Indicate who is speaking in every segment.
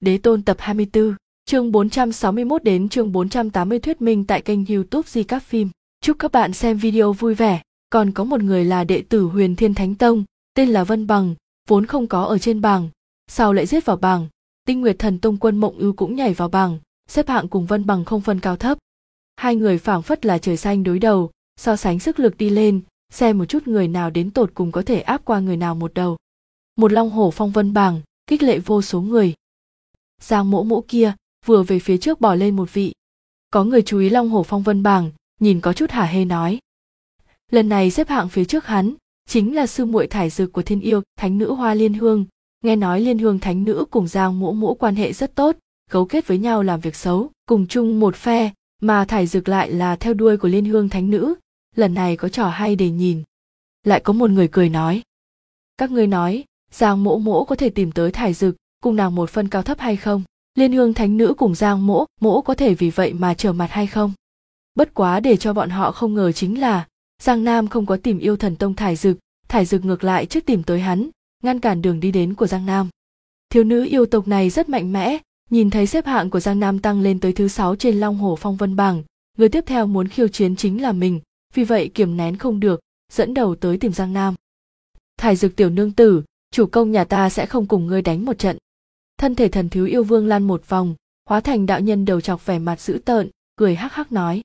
Speaker 1: Đế Tôn tập 24, chương 461 đến chương 480 thuyết minh tại kênh YouTube Di Các Phim. Chúc các bạn xem video vui vẻ. Còn có một người là đệ tử Huyền Thiên Thánh Tông, tên là Vân Bằng, vốn không có ở trên bảng, sau lại giết vào bảng. Tinh Nguyệt Thần Tông Quân Mộng Ưu cũng nhảy vào bảng, xếp hạng cùng Vân Bằng không phân cao thấp. Hai người phảng phất là trời xanh đối đầu, so sánh sức lực đi lên, xem một chút người nào đến tột cùng có thể áp qua người nào một đầu. Một long hổ phong vân bảng, kích lệ vô số người. Giang Mỗ Mỗ kia vừa về phía trước bỏ lên một vị. Có người chú ý long hổ phong vân bảng, nhìn có chút hả hê nói. Lần này xếp hạng phía trước hắn, chính là sư muội thải dực của Thiên Yêu Thánh Nữ Hoa Liên Hương. Nghe nói Liên Hương Thánh Nữ cùng Giang Mỗ Mỗ quan hệ rất tốt, cấu kết với nhau làm việc xấu, cùng chung một phe, mà thải dực lại là theo đuôi của Liên Hương Thánh Nữ. Lần này có trò hay để nhìn. Lại có một người cười nói. Các ngươi nói, Giang Mỗ Mỗ có thể tìm tới thải dực, cùng nàng một phân cao thấp hay không? Liên Hương Thánh Nữ cùng Giang Mỗ Mỗ có thể vì vậy mà trở mặt hay không? Bất quá để cho bọn họ không ngờ chính là Giang Nam không có tìm Yêu Thần Tông thải dực ngược lại trước tìm tới hắn, ngăn cản đường đi đến của Giang Nam. Thiếu nữ yêu tộc này rất mạnh mẽ, nhìn thấy xếp hạng của Giang Nam tăng lên tới thứ 6 trên Long Hổ Phong Vân bảng, người tiếp theo muốn khiêu chiến chính là mình, vì vậy kiềm nén không được, dẫn đầu tới tìm Giang Nam. Thải dực tiểu nương tử, chủ công nhà ta sẽ không cùng ngươi đánh một trận. Thân thể Thần Thiếu Yêu Vương lăn một vòng, hóa thành đạo nhân đầu chọc vẻ mặt dữ tợn, cười hắc hắc nói.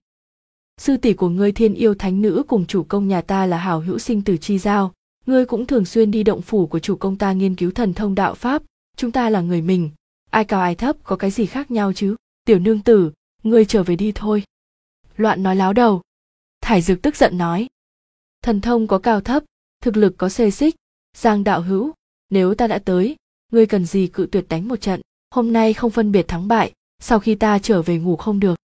Speaker 1: Sư tỷ của ngươi Thiên Yêu Thánh Nữ cùng chủ công nhà ta là hảo hữu sinh tử chi giao, ngươi cũng thường xuyên đi động phủ của chủ công ta nghiên cứu thần thông đạo pháp, chúng ta là người mình, ai cao ai thấp có cái gì khác nhau chứ, tiểu nương tử, ngươi trở về đi thôi. Loạn nói láo đầu. Thải dực tức giận nói. Thần thông có cao thấp, thực lực có xê xích, Giang đạo hữu, nếu ta đã tới, ngươi cần gì cự tuyệt đánh một trận, hôm nay không phân biệt thắng bại, sau khi ta trở về ngủ không được.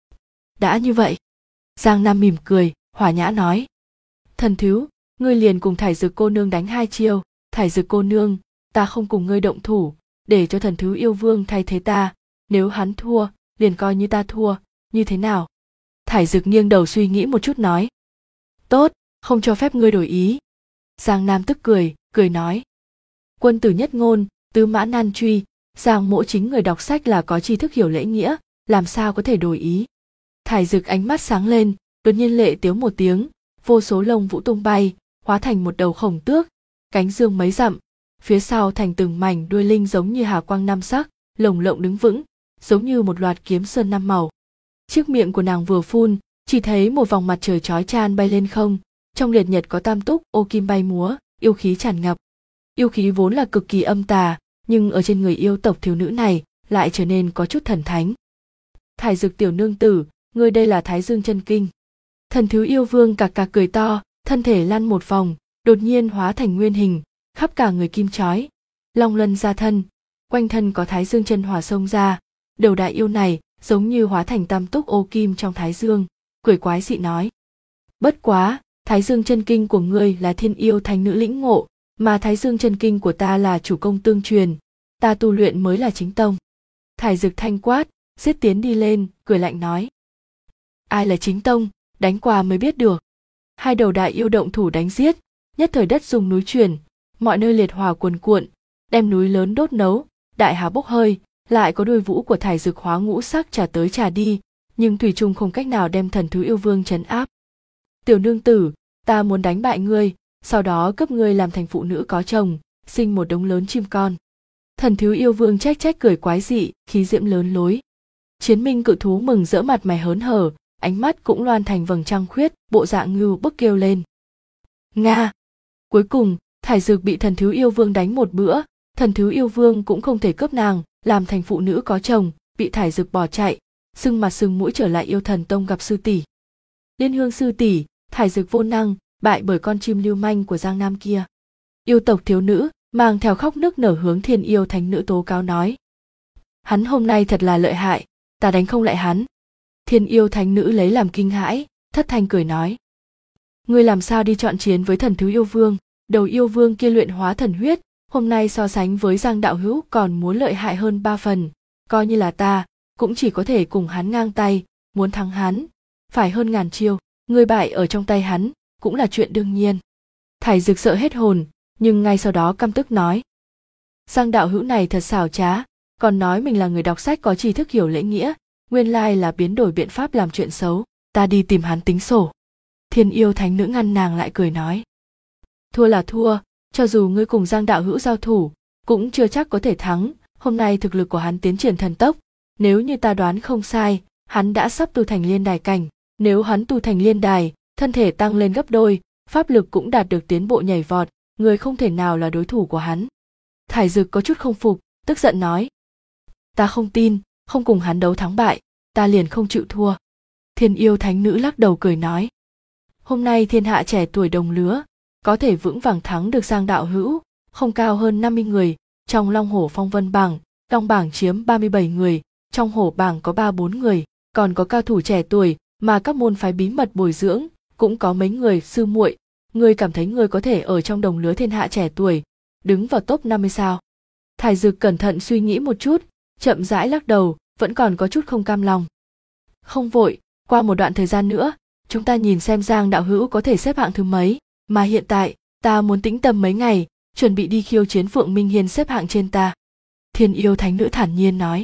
Speaker 1: Đã như vậy. Giang Nam mỉm cười, hòa nhã nói. Thần thiếu, ngươi liền cùng thải dực cô nương đánh 2 chiêu, thải dực cô nương, ta không cùng ngươi động thủ, để cho Thần Thiếu Yêu Vương thay thế ta, nếu hắn thua, liền coi như ta thua, như thế nào? Thải dực nghiêng đầu suy nghĩ một chút nói. Tốt, không cho phép ngươi đổi ý. Giang Nam tức cười nói. Quân tử nhất ngôn, tứ mã nan truy, Giang Mỗ chính người đọc sách là có tri thức hiểu lễ nghĩa, làm sao có thể đổi ý. Thải dực ánh mắt sáng lên, đột nhiên lệ tiếu một tiếng, vô số lông vũ tung bay, hóa thành một đầu khổng tước, cánh dương mấy dặm, phía sau thành từng mảnh đuôi linh giống như hà quang 5 sắc, lồng lộng đứng vững, giống như một loạt kiếm sơn 5 màu. Chiếc miệng của nàng vừa phun, chỉ thấy một vòng mặt trời chói chan bay lên không, trong liệt nhật có tam túc ô kim bay múa, yêu khí tràn ngập. Yêu khí vốn là cực kỳ âm tà, nhưng ở trên người yêu tộc thiếu nữ này lại trở nên có chút thần thánh. Thải dực tiểu nương tử, ngươi đây là Thái Dương chân kinh. Thần Thiếu Yêu Vương cạc cạc cười to, thân thể lăn một vòng, đột nhiên hóa thành nguyên hình, khắp cả người kim chói, long lân ra thân, quanh thân có Thái Dương chân hỏa xông ra, đầu đại yêu này giống như hóa thành tam túc ô kim trong Thái Dương, cười quái dị nói. Bất quá, Thái Dương chân kinh của ngươi là Thiên Yêu Thánh Nữ lĩnh ngộ, mà Thái Dương chân kinh của ta là chủ công tương truyền, ta tu luyện mới là chính tông. Thải dực thanh quát, giết tiến đi lên, cười lạnh nói. Ai là chính tông, đánh qua mới biết được. Hai đầu đại yêu động thủ đánh giết, nhất thời đất rung núi chuyển, mọi nơi liệt hỏa cuồn cuộn, đem núi lớn đốt nấu, đại hà bốc hơi, lại có đuôi vũ của thải dực hóa ngũ sắc trả tới trả đi, nhưng thủy chung không cách nào đem Thần Thiếu Yêu Vương trấn áp. Tiểu nương tử, ta muốn đánh bại ngươi, sau đó cấp ngươi làm thành phụ nữ có chồng, sinh một đống lớn chim con. Thần Thiếu Yêu Vương trách trách cười quái dị, khí diễm lớn lối. Chiến minh cự thú mừng rỡ mặt mày hớn hở, ánh mắt cũng loan thành vầng trăng khuyết, bộ dạng ngưu bức kêu lên. Nga! Cuối cùng, thải dực bị Thần Thiếu Yêu Vương đánh một bữa, Thần Thiếu Yêu Vương cũng không thể cướp nàng, làm thành phụ nữ có chồng, bị thải dực bỏ chạy, sưng mặt sưng mũi trở lại Yêu Thần Tông gặp sư tỷ. Liên Hương sư tỷ, thải dực vô năng, bại bởi con chim lưu manh của Giang Nam kia. Yêu tộc thiếu nữ mang theo khóc nức nở hướng Thiên Yêu Thánh Nữ tố cáo nói. Hắn hôm nay thật là lợi hại, ta đánh không lại hắn. Thiên Yêu Thánh Nữ lấy làm kinh hãi, thất thanh cười nói. Ngươi làm sao đi chọn chiến với Thần Thiếu Yêu Vương, đầu yêu vương kia luyện hóa thần huyết, hôm nay so sánh với Giang đạo hữu còn muốn lợi hại hơn 3 phần, coi như là ta, cũng chỉ có thể cùng hắn ngang tay, muốn thắng hắn, phải hơn ngàn chiêu, ngươi bại ở trong tay hắn, cũng là chuyện đương nhiên. Thải dực sợ hết hồn, nhưng ngay sau đó căm tức nói. Giang đạo hữu này thật xảo trá, còn nói mình là người đọc sách có tri thức hiểu lễ nghĩa, nguyên lai là biến đổi biện pháp làm chuyện xấu. Ta đi tìm hắn tính sổ. Thiên Yêu Thánh Nữ ngăn nàng lại cười nói. Thua là thua, cho dù ngươi cùng Giang đạo hữu giao thủ, cũng chưa chắc có thể thắng. Hôm nay thực lực của hắn tiến triển thần tốc, nếu như ta đoán không sai, hắn đã sắp tu thành liên đài cảnh. Nếu hắn tu thành liên đài, thân thể tăng lên gấp đôi, pháp lực cũng đạt được tiến bộ nhảy vọt, người không thể nào là đối thủ của hắn. Thải Dực có chút không phục, tức giận nói. Ta không tin, không cùng hắn đấu thắng bại, ta liền không chịu thua. Thiên Yêu Thánh Nữ lắc đầu cười nói. Hôm nay thiên hạ trẻ tuổi đồng lứa, có thể vững vàng thắng được Giang đạo hữu, không cao hơn 50 người, trong Long Hổ Phong Vân bảng, Long bảng chiếm 37 người, trong Hổ bảng có 3-4 người, còn có cao thủ trẻ tuổi mà các môn phái bí mật bồi dưỡng, cũng có mấy người sư muội, ngươi cảm thấy ngươi có thể ở trong đồng lứa thiên hạ trẻ tuổi, đứng vào top 50 sao? Thải Dực cẩn thận suy nghĩ một chút, chậm rãi lắc đầu, vẫn còn có chút không cam lòng. Không vội, qua một đoạn thời gian nữa, chúng ta nhìn xem Giang đạo hữu có thể xếp hạng thứ mấy, mà hiện tại, ta muốn tĩnh tâm mấy ngày, chuẩn bị đi khiêu chiến Phượng Minh Hiên xếp hạng trên ta. Thiên Yêu Thánh Nữ thản nhiên nói.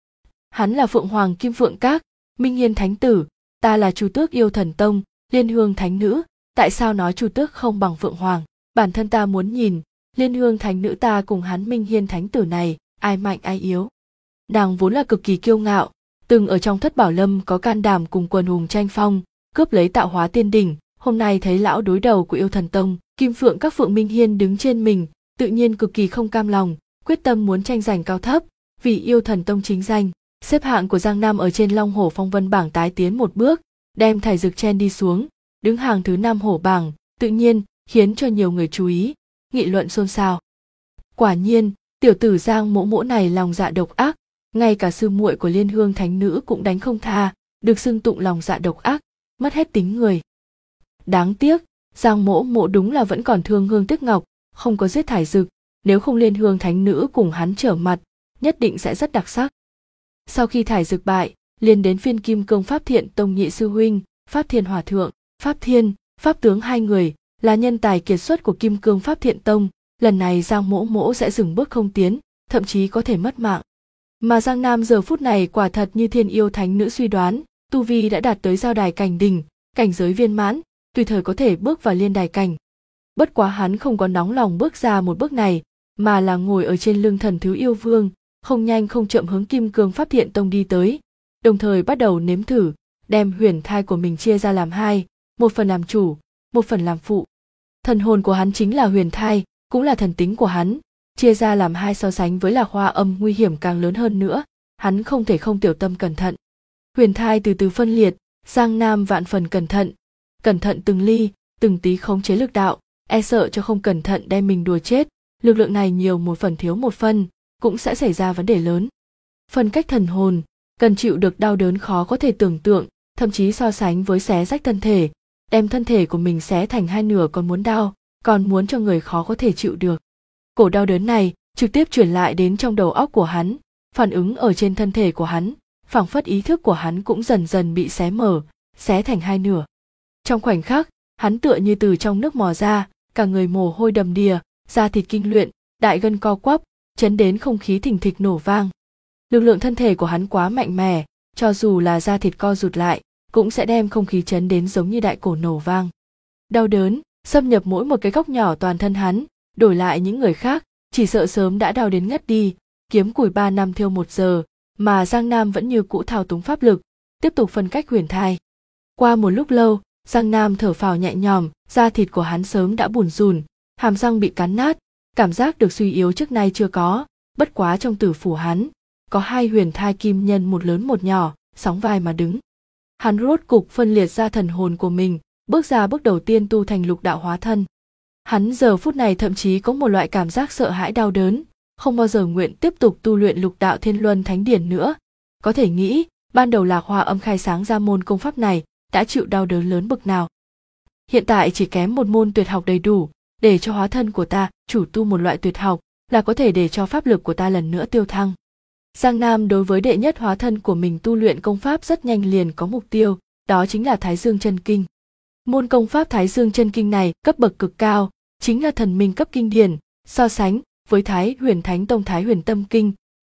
Speaker 1: Hắn là Phượng Hoàng Kim Phượng Các, Minh Hiên Thánh Tử, ta là Chu Tước Yêu Thần Tông, Liên Hương Thánh Nữ, tại sao nói Chu Tước không bằng Phượng Hoàng? Bản thân ta muốn nhìn, Liên Hương Thánh Nữ ta cùng hắn Minh Hiên Thánh Tử này, ai mạnh ai yếu. Nàng vốn là cực kỳ kiêu ngạo, từng ở trong Thất Bảo Lâm có can đảm cùng quần hùng tranh phong, cướp lấy tạo hóa tiên đỉnh, hôm nay thấy lão đối đầu của Yêu Thần Tông, Kim Phượng các Phượng Minh Hiên đứng trên mình, tự nhiên cực kỳ không cam lòng, quyết tâm muốn tranh giành cao thấp, vì Yêu Thần Tông chính danh. Xếp hạng của Giang Nam ở trên Long Hổ Phong Vân bảng tái tiến một bước, đem Thải Dực chen đi xuống, đứng hàng thứ 5 hổ bảng, tự nhiên khiến cho nhiều người chú ý, nghị luận xôn xao. Quả nhiên, tiểu tử Giang Mỗ Mỗ này lòng dạ độc ác, ngay cả sư muội của Liên Hương Thánh Nữ cũng đánh không tha, được xưng tụng lòng dạ độc ác, mất hết tính người. Đáng tiếc, Giang Mỗ Mỗ đúng là vẫn còn thương hương tiếc ngọc, không có giết Thải Dực, nếu không Liên Hương Thánh Nữ cùng hắn trở mặt, nhất định sẽ rất đặc sắc. Sau khi Thải Dực bại, liền đến phiên Kim Cương Pháp Thiện Tông nhị sư huynh, Pháp Thiên Hòa thượng, Pháp Thiên, Pháp Tướng hai người là nhân tài kiệt xuất của Kim Cương Pháp Thiện Tông, lần này Giang Mỗ Mỗ sẽ dừng bước không tiến, thậm chí có thể mất mạng. Mà Giang Nam giờ phút này quả thật như Thiên Yêu Thánh Nữ suy đoán, tu vi đã đạt tới giao đài cảnh đỉnh, cảnh giới viên mãn, tùy thời có thể bước vào liên đài cảnh. Bất quá hắn không có nóng lòng bước ra một bước này, mà là ngồi ở trên lưng Thần Thứ Yêu Vương, không nhanh không chậm hướng Kim Cương Pháp Thiện Tông đi tới, đồng thời bắt đầu nếm thử, đem huyền thai của mình chia ra làm hai, một phần làm chủ, một phần làm phụ. Thần hồn của hắn chính là huyền thai, cũng là thần tính của hắn, chia ra làm hai so sánh với Lạc Hoa Âm nguy hiểm càng lớn hơn nữa, hắn không thể không tiểu tâm cẩn thận. Huyền thai từ từ phân liệt, Giang Nam vạn phần cẩn thận từng ly, từng tí khống chế lực đạo, e sợ cho không cẩn thận đem mình đùa chết, lực lượng này nhiều một phần thiếu một phần, cũng sẽ xảy ra vấn đề lớn. Phân cách thần hồn, cần chịu được đau đớn khó có thể tưởng tượng, thậm chí so sánh với xé rách thân thể, đem thân thể của mình xé thành hai nửa còn muốn đau, còn muốn cho người khó có thể chịu được. Cổ đau đớn này trực tiếp truyền lại đến trong đầu óc của hắn, phản ứng ở trên thân thể của hắn, phảng phất ý thức của hắn cũng dần dần bị xé mở, xé thành hai nửa. Trong khoảnh khắc, hắn tựa như từ trong nước mò ra, cả người mồ hôi đầm đìa, da thịt kinh luyện, đại gân co quắp, chấn đến không khí thình thịch nổ vang. Lực lượng thân thể của hắn quá mạnh mẽ, cho dù là da thịt co rụt lại, cũng sẽ đem không khí chấn đến giống như đại cổ nổ vang. Đau đớn xâm nhập mỗi một cái góc nhỏ toàn thân hắn, đổi lại những người khác, chỉ sợ sớm đã đau đến ngất đi, kiếm củi 3 năm thiêu 1 giờ, mà Giang Nam vẫn như cũ thao túng pháp lực, tiếp tục phân cách huyền thai. Qua một lúc lâu, Giang Nam thở phào nhẹ nhõm, da thịt của hắn sớm đã bủn rủn, hàm răng bị cắn nát, cảm giác được suy yếu trước nay chưa có, bất quá trong tử phủ hắn, có hai huyền thai kim nhân một lớn một nhỏ, sóng vai mà đứng. Hắn rốt cục phân liệt ra thần hồn của mình, bước ra bước đầu tiên tu thành lục đạo hóa thân. Hắn giờ phút này thậm chí có một loại cảm giác sợ hãi đau đớn, không bao giờ nguyện tiếp tục tu luyện lục đạo thiên luân thánh điển nữa. Có thể nghĩ, ban đầu Lạc Hoa Âm khai sáng ra môn công pháp này, đã chịu đau đớn lớn bực nào. Hiện tại chỉ kém một môn tuyệt học đầy đủ, để cho hóa thân của ta chủ tu một loại tuyệt học, là có thể để cho pháp lực của ta lần nữa tiêu thăng. Giang Nam đối với đệ nhất hóa thân của mình tu luyện công pháp rất nhanh liền có mục tiêu, đó chính là Thái Dương Chân Kinh. Môn công pháp Thái Dương Chân Kinh này cấp bậc cực cao, chính là thần minh cấp kinh điển, so sánh với Thái Huyền Thánh Tông Thái Huyền Tâm Kinh,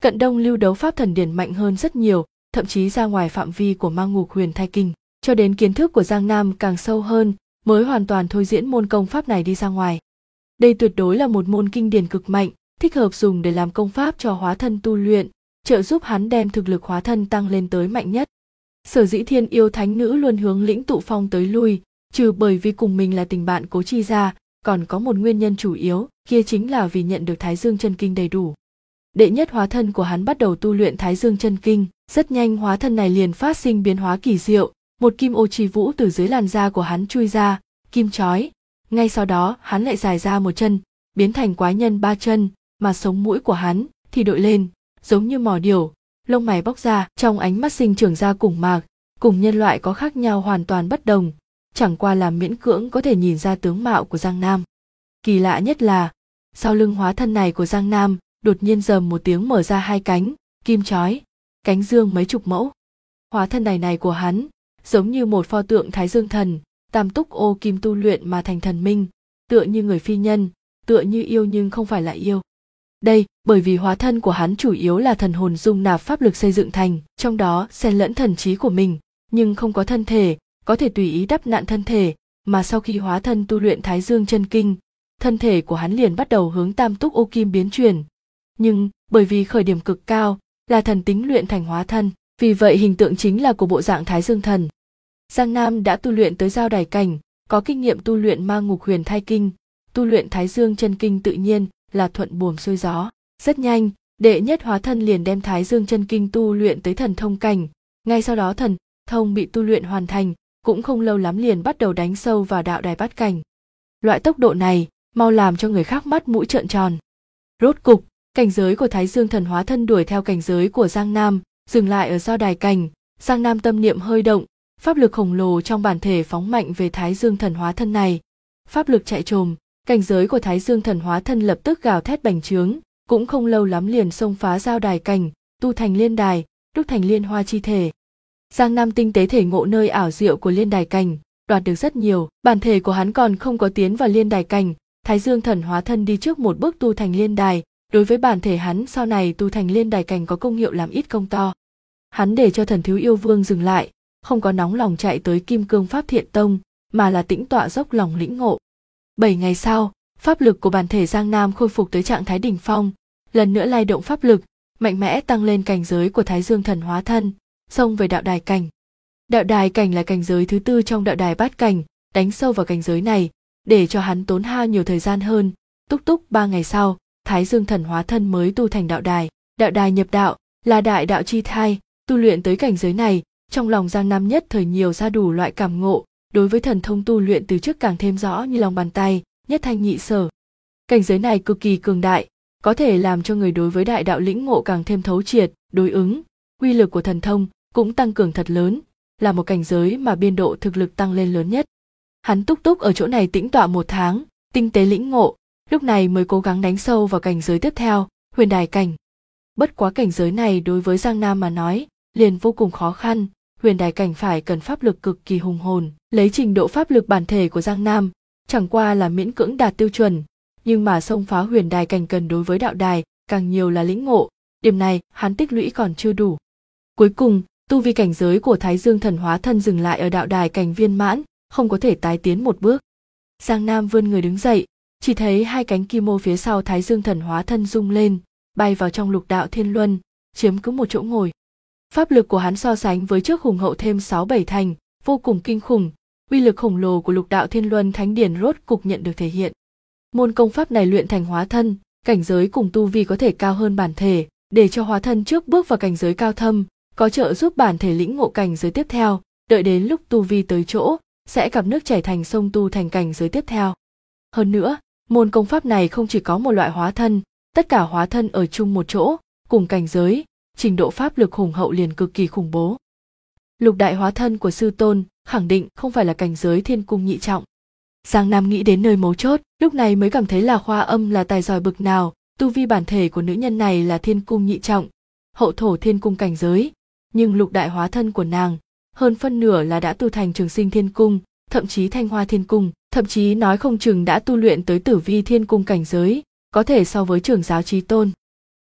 Speaker 1: Cận Đông Lưu đấu pháp thần điển mạnh hơn rất nhiều, thậm chí ra ngoài phạm vi của Ma Ngục Huyền Thai Kinh, cho đến kiến thức của Giang Nam càng sâu hơn, mới hoàn toàn thôi diễn môn công pháp này đi ra ngoài. Đây tuyệt đối là một môn kinh điển cực mạnh, thích hợp dùng để làm công pháp cho hóa thân tu luyện, trợ giúp hắn đem thực lực hóa thân tăng lên tới mạnh nhất. Sở dĩ Thiên Yêu Thánh Nữ luôn hướng Lĩnh Tụ Phong tới lui, trừ bởi vì cùng mình là tình bạn cố chi ra, còn có một nguyên nhân chủ yếu, kia chính là vì nhận được Thái Dương Chân Kinh đầy đủ. Đệ nhất hóa thân của hắn bắt đầu tu luyện Thái Dương Chân Kinh, rất nhanh hóa thân này liền phát sinh biến hóa kỳ diệu, một kim ô chi vũ từ dưới làn da của hắn chui ra, kim chói. Ngay sau đó hắn lại dài ra một chân, biến thành quái nhân 3 chân, mà sống mũi của hắn thì đội lên, giống như mỏ điểu, lông mày bóc ra, trong ánh mắt sinh trưởng ra cùng mạc, cùng nhân loại có khác nhau hoàn toàn bất đồng, chẳng qua là miễn cưỡng có thể nhìn ra tướng mạo của Giang Nam. Kỳ lạ nhất là, sau lưng hóa thân này của Giang Nam, đột nhiên rầm một tiếng mở ra hai cánh, kim chói, cánh dương mấy chục mẫu. Hóa thân này của hắn, giống như một pho tượng Thái Dương Thần, tam túc ô kim tu luyện mà thành thần minh, tựa như người phi nhân, tựa như yêu nhưng không phải là yêu. Đây, bởi vì hóa thân của hắn chủ yếu là thần hồn dung nạp pháp lực xây dựng thành, trong đó xen lẫn thần trí của mình, nhưng không có thân thể, có thể tùy ý đắp nặn thân thể, mà sau khi hóa thân tu luyện Thái Dương Chân Kinh, thân thể của hắn liền bắt đầu hướng tam túc ô kim biến chuyển. Nhưng, bởi vì khởi điểm cực cao, là thần tính luyện thành hóa thân, vì vậy hình tượng chính là của bộ dạng Thái Dương Thần. Giang Nam đã tu luyện tới giao đài cảnh, có kinh nghiệm tu luyện Ma Ngục Huyền Thai Kinh, tu luyện Thái Dương Chân Kinh tự nhiên là thuận buồm xuôi gió. Rất nhanh, đệ nhất hóa thân liền đem Thái Dương Chân Kinh tu luyện tới thần thông cảnh, ngay sau đó thần thông bị tu luyện hoàn thành, cũng không lâu lắm liền bắt đầu đánh sâu vào đạo đài bát cảnh. Loại tốc độ này, mau làm cho người khác mắt mũi trợn tròn. Rốt cục, cảnh giới của Thái Dương Thần hóa thân đuổi theo cảnh giới của Giang Nam, dừng lại ở giao đài cảnh. Giang Nam tâm niệm hơi động, pháp lực khổng lồ trong bản thể phóng mạnh về Thái Dương Thần hóa thân này. Pháp lực chạy trồm, cảnh giới của Thái Dương Thần hóa thân lập tức gào thét bành trướng, cũng không lâu lắm liền xông phá giao đài cảnh, tu thành liên đài, đúc thành liên hoa chi thể. Giang Nam tinh tế thể ngộ nơi ảo diệu của liên đài cảnh, đoạt được rất nhiều. Bản thể của hắn còn không có tiến vào liên đài cảnh, Thái Dương Thần hóa thân đi trước một bước tu thành liên đài. Đối với bản thể hắn sau này tu thành liên đài cảnh có công hiệu làm ít công to. Hắn để cho Thần Thiếu Yêu Vương dừng lại, không có nóng lòng chạy tới Kim Cương Pháp Thiện Tông, mà là tĩnh tọa dốc lòng lĩnh ngộ. 7 ngày sau, pháp lực của bản thể Giang Nam khôi phục tới trạng thái đỉnh phong, lần nữa lay động pháp lực, mạnh mẽ tăng lên cảnh giới của Thái Dương Thần hóa thân, xông về đạo đài cảnh. Đạo đài cảnh là cảnh giới thứ tư trong đạo đài bát cảnh, đánh sâu vào cảnh giới này, để cho hắn tốn hao nhiều thời gian hơn, túc 3 ngày sau. Thái Dương Thần hóa thân mới tu thành đạo đài. Đạo đài nhập đạo là đại đạo chi thai, tu luyện tới cảnh giới này, trong lòng Giang Nam nhất thời nhiều ra đủ loại cảm ngộ, đối với thần thông tu luyện từ trước càng thêm rõ như lòng bàn tay, nhất thanh nhị sở. Cảnh giới này cực kỳ cường đại, có thể làm cho người đối với đại đạo lĩnh ngộ càng thêm thấu triệt, đối ứng, uy lực của thần thông cũng tăng cường thật lớn, là một cảnh giới mà biên độ thực lực tăng lên lớn nhất. Hắn túc ở chỗ này tĩnh tọa 1 tháng, tinh tế lĩnh ngộ, lúc này mới cố gắng đánh sâu vào cảnh giới tiếp theo, huyền đài cảnh. Bất quá cảnh giới này đối với Giang Nam mà nói, liền vô cùng khó khăn, huyền đài cảnh phải cần pháp lực cực kỳ hùng hồn. Lấy trình độ pháp lực bản thể của Giang Nam, chẳng qua là miễn cưỡng đạt tiêu chuẩn, nhưng mà xông phá huyền đài cảnh cần đối với đạo đài, càng nhiều là lĩnh ngộ, điểm này hắn tích lũy còn chưa đủ. Cuối cùng, tu vi cảnh giới của Thái Dương Thần hóa thân dừng lại ở đạo đài cảnh viên mãn, không có thể tái tiến một bước. Giang Nam vươn người đứng dậy, chỉ thấy hai cánh kim ô phía sau Thái Dương Thần hóa thân rung lên, bay vào trong lục đạo thiên luân, chiếm cứ một chỗ ngồi. Pháp lực của hắn so sánh với trước hùng hậu thêm 6-7 thành, vô cùng kinh khủng, uy lực khổng lồ của lục đạo thiên luân thánh điển rốt cục nhận được thể hiện. Môn công pháp này luyện thành hóa thân, cảnh giới cùng tu vi có thể cao hơn bản thể, để cho hóa thân trước bước vào cảnh giới cao thâm, có trợ giúp bản thể lĩnh ngộ cảnh giới tiếp theo, đợi đến lúc tu vi tới chỗ, sẽ gặp nước chảy thành sông tu thành cảnh giới tiếp theo. Hơn nữa, môn công pháp này không chỉ có một loại hóa thân, tất cả hóa thân ở chung một chỗ, cùng cảnh giới, trình độ pháp lực hùng hậu liền cực kỳ khủng bố. Lục đại hóa thân của sư tôn khẳng định không phải là cảnh giới thiên cung nhị trọng. Giang Nam nghĩ đến nơi mấu chốt, lúc này mới cảm thấy là Khoa Âm là tài giỏi bực nào, tu vi bản thể của nữ nhân này là thiên cung nhị trọng, hậu thổ thiên cung cảnh giới, nhưng lục đại hóa thân của nàng, hơn phân nửa là đã tu thành Trường Sinh Thiên Cung, thậm chí Thanh Hoa Thiên Cung, thậm chí nói không chừng đã tu luyện tới Tử Vi Thiên Cung cảnh giới, có thể so với Trưởng Giáo Chí Tôn.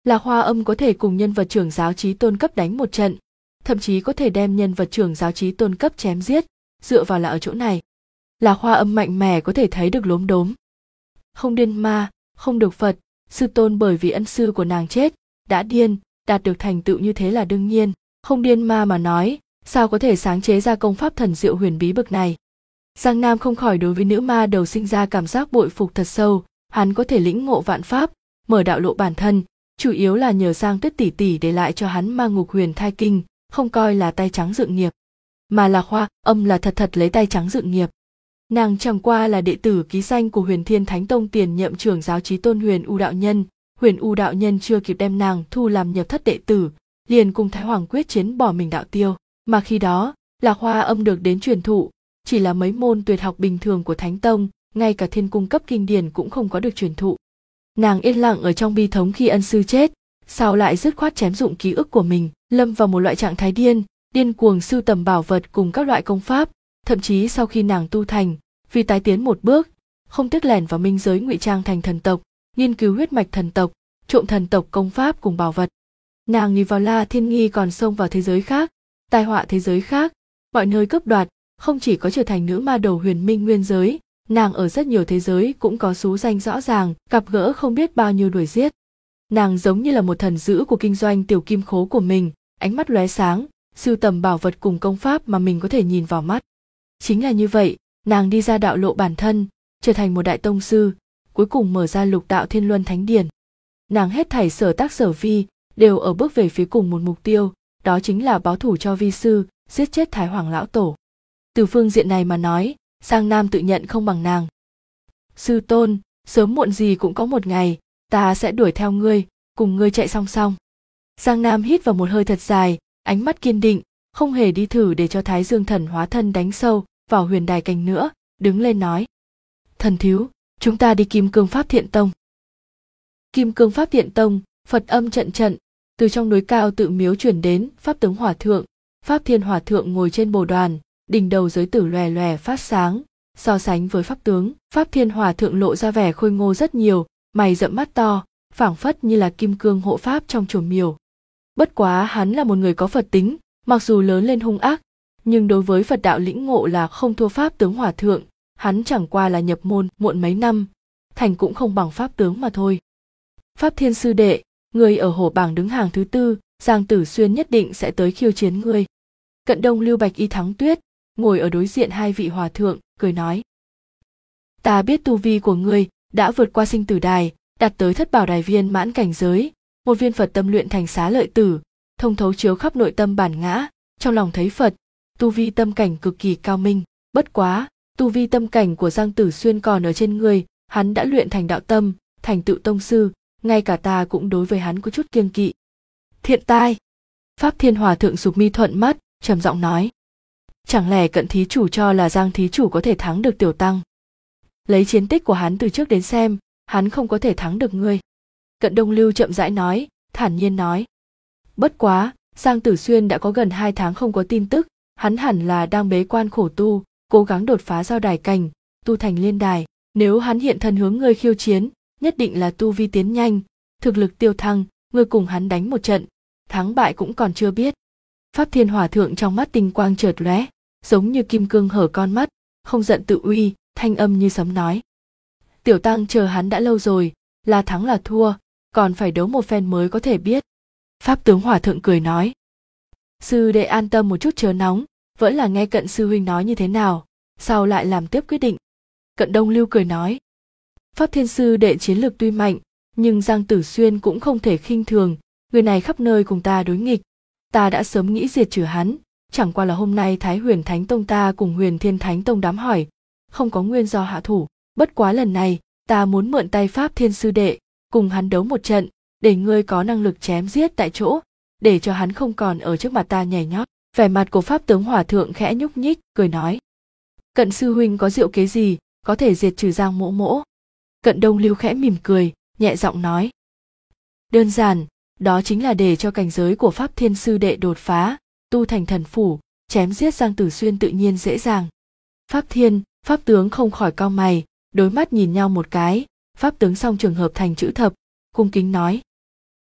Speaker 1: Lạc Hoa Âm có thể cùng nhân vật trưởng giáo chí tôn cấp đánh một trận, thậm chí có thể đem nhân vật trưởng giáo chí tôn cấp chém giết, dựa vào là ở chỗ này. Lạc Hoa Âm mạnh mẽ có thể thấy được lốm đốm. Không điên ma, không được Phật, sư tôn bởi vì ân sư của nàng chết, đã điên, đạt được thành tựu như thế là đương nhiên. Không điên ma mà nói, sao có thể sáng chế ra công pháp thần diệu huyền bí bậc này. Giang Nam không khỏi đối với nữ ma đầu sinh ra cảm giác bội phục thật sâu, hắn có thể lĩnh ngộ vạn pháp, mở đạo lộ bản thân, chủ yếu là nhờ Giang Tuyết tỷ tỷ để lại cho hắn Ma Ngục Huyền Thai Kinh, không coi là tay trắng dựng nghiệp. Mà Lạc Hoa Âm là thật thật lấy tay trắng dựng nghiệp. Nàng chẳng qua là đệ tử ký danh của Huyền Thiên Thánh Tông tiền nhậm trưởng giáo chí tôn Huyền U đạo nhân. Huyền U đạo nhân chưa kịp đem nàng thu làm nhập thất đệ tử, liền cùng Thái Hoàng quyết chiến bỏ mình đạo tiêu. Mà khi đó, Lạc Hoa Âm được đến truyền thụ, chỉ là mấy môn tuyệt học bình thường của Thánh Tông, ngay cả thiên cung cấp kinh điển cũng không có được truyền thụ. Nàng yên lặng ở trong bi thống khi ân sư chết, sau lại dứt khoát chém dụng ký ức của mình, lâm vào một loại trạng thái điên cuồng sưu tầm bảo vật cùng các loại công pháp, thậm chí sau khi nàng tu thành, vì tái tiến một bước, không tiếc lẻn vào minh giới ngụy trang thành thần tộc, nghiên cứu huyết mạch thần tộc, trộm thần tộc công pháp cùng bảo vật. Nàng nhì vào La Thiên Nghi còn xông vào thế giới khác, tai họa thế giới khác, mọi nơi cướp đoạt, không chỉ có trở thành nữ ma đầu huyền minh nguyên giới, nàng ở rất nhiều thế giới cũng có xú danh rõ ràng, gặp gỡ không biết bao nhiêu đuổi giết. Nàng giống như là một thần dữ của kinh doanh tiểu kim khố của mình, ánh mắt lóe sáng, sưu tầm bảo vật cùng công pháp mà mình có thể nhìn vào mắt. Chính là như vậy, nàng đi ra đạo lộ bản thân, trở thành một đại tông sư, cuối cùng mở ra lục đạo thiên luân thánh điển. Nàng hết thảy sở tác sở vi, đều ở bước về phía cùng một mục tiêu, đó chính là báo thù cho vi sư, giết chết Thái Hoàng lão tổ. Từ phương diện này mà nói, Giang Nam tự nhận không bằng nàng. Sư tôn, sớm muộn gì cũng có một ngày, ta sẽ đuổi theo ngươi, cùng ngươi chạy song song. Giang Nam hít vào một hơi thật dài, ánh mắt kiên định, không hề đi thử để cho Thái Dương thần hóa thân đánh sâu vào huyền đài cành nữa, đứng lên nói. Thần thiếu, chúng ta đi Kim Cương Pháp Thiện Tông. Kim Cương Pháp Thiện Tông, Phật âm trận trận, từ trong núi cao tự miếu chuyển đến, Pháp tướng Hòa Thượng, Pháp Thiên Hòa Thượng ngồi trên bồ đoàn, đỉnh đầu giới tử lòe lòe phát sáng, so sánh với Pháp tướng, Pháp Thiên Hòa Thượng lộ ra vẻ khôi ngô rất nhiều, mày rậm mắt to, phảng phất như là kim cương hộ pháp trong chùa miếu. Bất quá hắn là một người có Phật tính, mặc dù lớn lên hung ác, nhưng đối với Phật đạo lĩnh ngộ là không thua Pháp tướng Hòa Thượng, hắn chẳng qua là nhập môn muộn mấy năm, thành cũng không bằng Pháp tướng mà thôi. Pháp Thiên sư đệ, người ở hổ bảng đứng hàng thứ 4, Giang Tử Xuyên nhất định sẽ tới khiêu chiến ngươi. Cận Đông Lưu Bạch Y Thắng Tuyết ngồi ở đối diện hai vị hòa thượng, cười nói. Ta biết tu vi của ngươi đã vượt qua sinh tử đài, đạt tới thất bảo đài viên mãn cảnh giới, một viên Phật tâm luyện thành xá lợi tử, thông thấu chiếu khắp nội tâm bản ngã, trong lòng thấy Phật, tu vi tâm cảnh cực kỳ cao minh. Bất quá, tu vi tâm cảnh của Giang Tử Xuyên còn ở trên ngươi, hắn đã luyện thành đạo tâm, thành tựu tông sư, ngay cả ta cũng đối với hắn có chút kiêng kỵ. Thiện tai. Pháp Thiên Hòa Thượng sụp mi thuận mắt, trầm giọng nói. Chẳng lẽ Cận thí chủ cho là Giang thí chủ có thể thắng được tiểu tăng? Lấy chiến tích của hắn từ trước đến xem, hắn không có thể thắng được ngươi. Cận Đông Lưu chậm rãi nói, thản nhiên nói. Bất quá, Giang Tử Xuyên đã có gần 2 tháng không có tin tức, hắn hẳn là đang bế quan khổ tu, cố gắng đột phá giao đài cảnh, tu thành liên đài. Nếu hắn hiện thân hướng ngươi khiêu chiến, nhất định là tu vi tiến nhanh, thực lực tiêu thăng, ngươi cùng hắn đánh một trận, thắng bại cũng còn chưa biết. Pháp Thiên Hòa Thượng trong mắt tinh quang chợt lóe, giống như kim cương hở con mắt, không giận tự uy, thanh âm như sấm nói. Tiểu tăng chờ hắn đã lâu rồi, là thắng là thua, còn phải đấu một phen mới có thể biết. Pháp tướng Hòa Thượng cười nói. Sư đệ an tâm một chút chớ nóng, vẫn là nghe Cận sư huynh nói như thế nào, sau lại làm tiếp quyết định. Cận Đông Lưu cười nói. Pháp Thiên sư đệ chiến lược tuy mạnh, nhưng Giang Tử Xuyên cũng không thể khinh thường, người này khắp nơi cùng ta đối nghịch. Ta đã sớm nghĩ diệt trừ hắn, chẳng qua là hôm nay Thái Huyền Thánh Tông ta cùng Huyền Thiên Thánh Tông đám hỏi, không có nguyên do hạ thủ. Bất quá lần này, ta muốn mượn tay Pháp Thiên sư đệ, cùng hắn đấu một trận, để ngươi có năng lực chém giết tại chỗ, để cho hắn không còn ở trước mặt ta nhảy nhót. Vẻ mặt của Pháp tướng Hòa Thượng khẽ nhúc nhích, cười nói. Cận sư huynh có diệu kế gì, có thể diệt trừ Giang Mỗ Mỗ? Cận Đông Lưu khẽ mỉm cười, nhẹ giọng nói. Đơn giản, đó chính là để cho cảnh giới của Pháp Thiên sư đệ đột phá, tu thành thần phủ, chém giết Giang Tử Xuyên tự nhiên dễ dàng. Pháp Thiên, Pháp tướng không khỏi cau mày, đối mắt nhìn nhau một cái, Pháp tướng song trường hợp thành chữ thập, cung kính nói.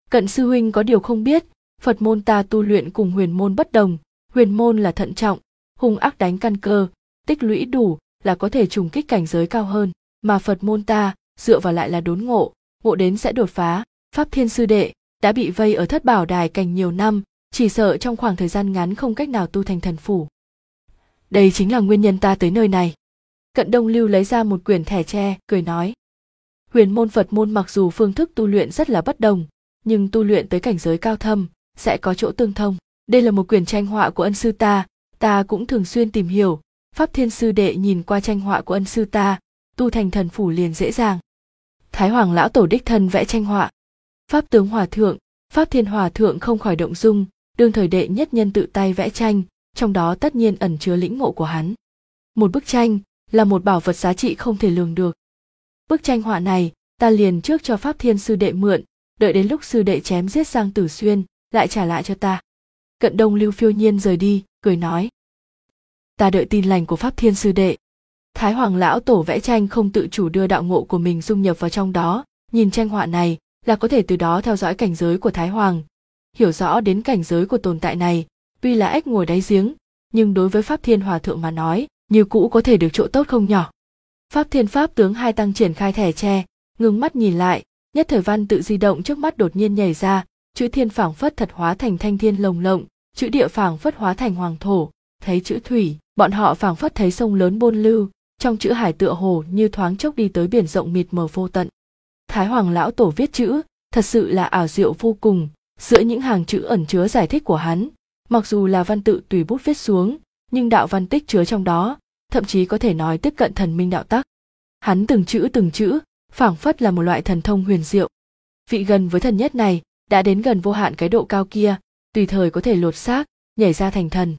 Speaker 1: Cận sư huynh có điều không biết, Phật môn ta tu luyện cùng huyền môn bất đồng, huyền môn là thận trọng, hung ác đánh căn cơ, tích lũy đủ là có thể trùng kích cảnh giới cao hơn, mà Phật môn ta dựa vào lại là đốn ngộ, ngộ đến sẽ đột phá. Pháp Thiên sư đệ đã bị vây ở Thất Bảo Đài cảnh nhiều năm, chỉ sợ trong khoảng thời gian ngắn không cách nào tu thành thần phủ. Đây chính là nguyên nhân ta tới nơi này. Cận Đông Lưu lấy ra một quyển thẻ tre, cười nói. Huyền môn Phật môn mặc dù phương thức tu luyện rất là bất đồng, nhưng tu luyện tới cảnh giới cao thâm sẽ có chỗ tương thông. Đây là một quyển tranh họa của ân sư ta cũng thường xuyên tìm hiểu. Pháp Thiên sư đệ nhìn qua tranh họa của ân sư ta, tu thành thần phủ liền dễ dàng. Thái Hoàng lão tổ đích thân vẽ tranh họa. Pháp tướng hòa thượng, Pháp Thiên hòa thượng không khỏi động dung, đương thời đệ nhất nhân tự tay vẽ tranh, trong đó tất nhiên ẩn chứa lĩnh ngộ của hắn. Một bức tranh là một bảo vật giá trị không thể lường được. Bức tranh họa này ta liền trước cho Pháp Thiên sư đệ mượn, đợi đến lúc sư đệ chém giết Giang Tử Xuyên lại trả lại cho ta. Cận Đông Lưu phiêu nhiên rời đi, cười nói. Ta đợi tin lành của Pháp Thiên sư đệ. Thái Hoàng lão tổ vẽ tranh không tự chủ đưa đạo ngộ của mình dung nhập vào trong đó, nhìn tranh họa này là có thể từ đó theo dõi cảnh giới của Thái Hoàng. Hiểu rõ đến cảnh giới của tồn tại này, tuy là ếch ngồi đáy giếng, nhưng đối với Pháp Thiên hòa thượng mà nói, như cũ có thể được chỗ tốt không nhỏ. Pháp Thiên pháp tướng hai tăng triển khai thẻ tre, ngưng mắt nhìn lại, nhất thời văn tự di động trước mắt đột nhiên nhảy ra, chữ thiên phảng phất thật hóa thành thanh thiên lồng lộng, chữ địa phảng phất hóa thành hoàng thổ, thấy chữ thủy, bọn họ phảng phất thấy sông lớn bôn lưu, trong chữ hải tựa hồ như thoáng chốc đi tới biển rộng mịt mờ vô tận. Thái Hoàng lão tổ viết chữ, thật sự là ảo diệu vô cùng, giữa những hàng chữ ẩn chứa giải thích của hắn, mặc dù là văn tự tùy bút viết xuống, nhưng đạo văn tích chứa trong đó, thậm chí có thể nói tiếp cận thần minh đạo tắc. Hắn từng chữ, phảng phất là một loại thần thông huyền diệu. Vị gần với thần nhất này, đã đến gần vô hạn cái độ cao kia, tùy thời có thể lột xác, nhảy ra thành thần.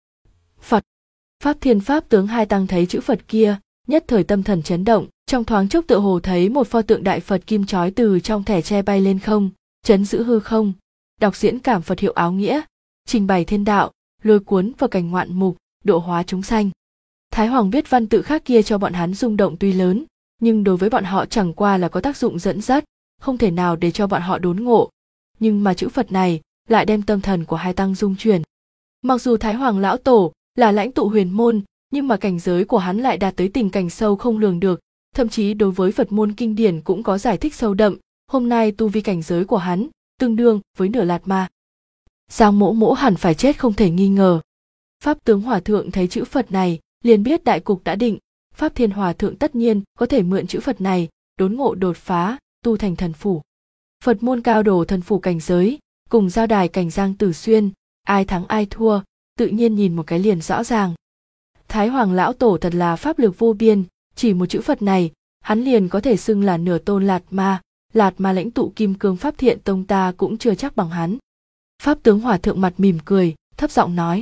Speaker 1: Phật, Pháp Thiên pháp tướng hai tăng thấy chữ Phật kia, nhất thời tâm thần chấn động, trong thoáng chốc tựa hồ thấy một pho tượng đại Phật kim chói từ trong thẻ tre bay lên không, chấn giữ hư không, đọc diễn cảm Phật hiệu áo nghĩa, trình bày thiên đạo, lôi cuốn vào cảnh ngoạn mục, độ hóa chúng sanh. Thái Hoàng viết văn tự khác kia cho bọn hắn rung động tuy lớn, nhưng đối với bọn họ chẳng qua là có tác dụng dẫn dắt, không thể nào để cho bọn họ đốn ngộ. Nhưng mà chữ Phật này lại đem tâm thần của hai tăng dung chuyển. Mặc dù Thái Hoàng lão tổ là lãnh tụ huyền môn, nhưng mà cảnh giới của hắn lại đạt tới tình cảnh sâu không lường được, thậm chí đối với Phật môn kinh điển cũng có giải thích sâu đậm. Hôm nay tu vi cảnh giới của hắn tương đương với nửa lạt ma. Giang Mỗ Mỗ hẳn phải chết không thể nghi ngờ. Pháp tướng hòa thượng thấy chữ Phật này, liền biết đại cục đã định. Pháp Thiên hòa thượng tất nhiên có thể mượn chữ Phật này, đốn ngộ đột phá, tu thành thần phủ. Phật môn cao đồ thần phủ cảnh giới, cùng giao đài cảnh Giang Tử Xuyên, ai thắng ai thua, tự nhiên nhìn một cái liền rõ ràng. Thái Hoàng lão tổ thật là pháp lực vô biên, chỉ một chữ Phật này, hắn liền có thể xưng là nửa tôn Lạt Ma lãnh tụ Kim Cương Pháp Thiện Tông ta cũng chưa chắc bằng hắn. Pháp tướng hòa thượng mặt mỉm cười, thấp giọng nói.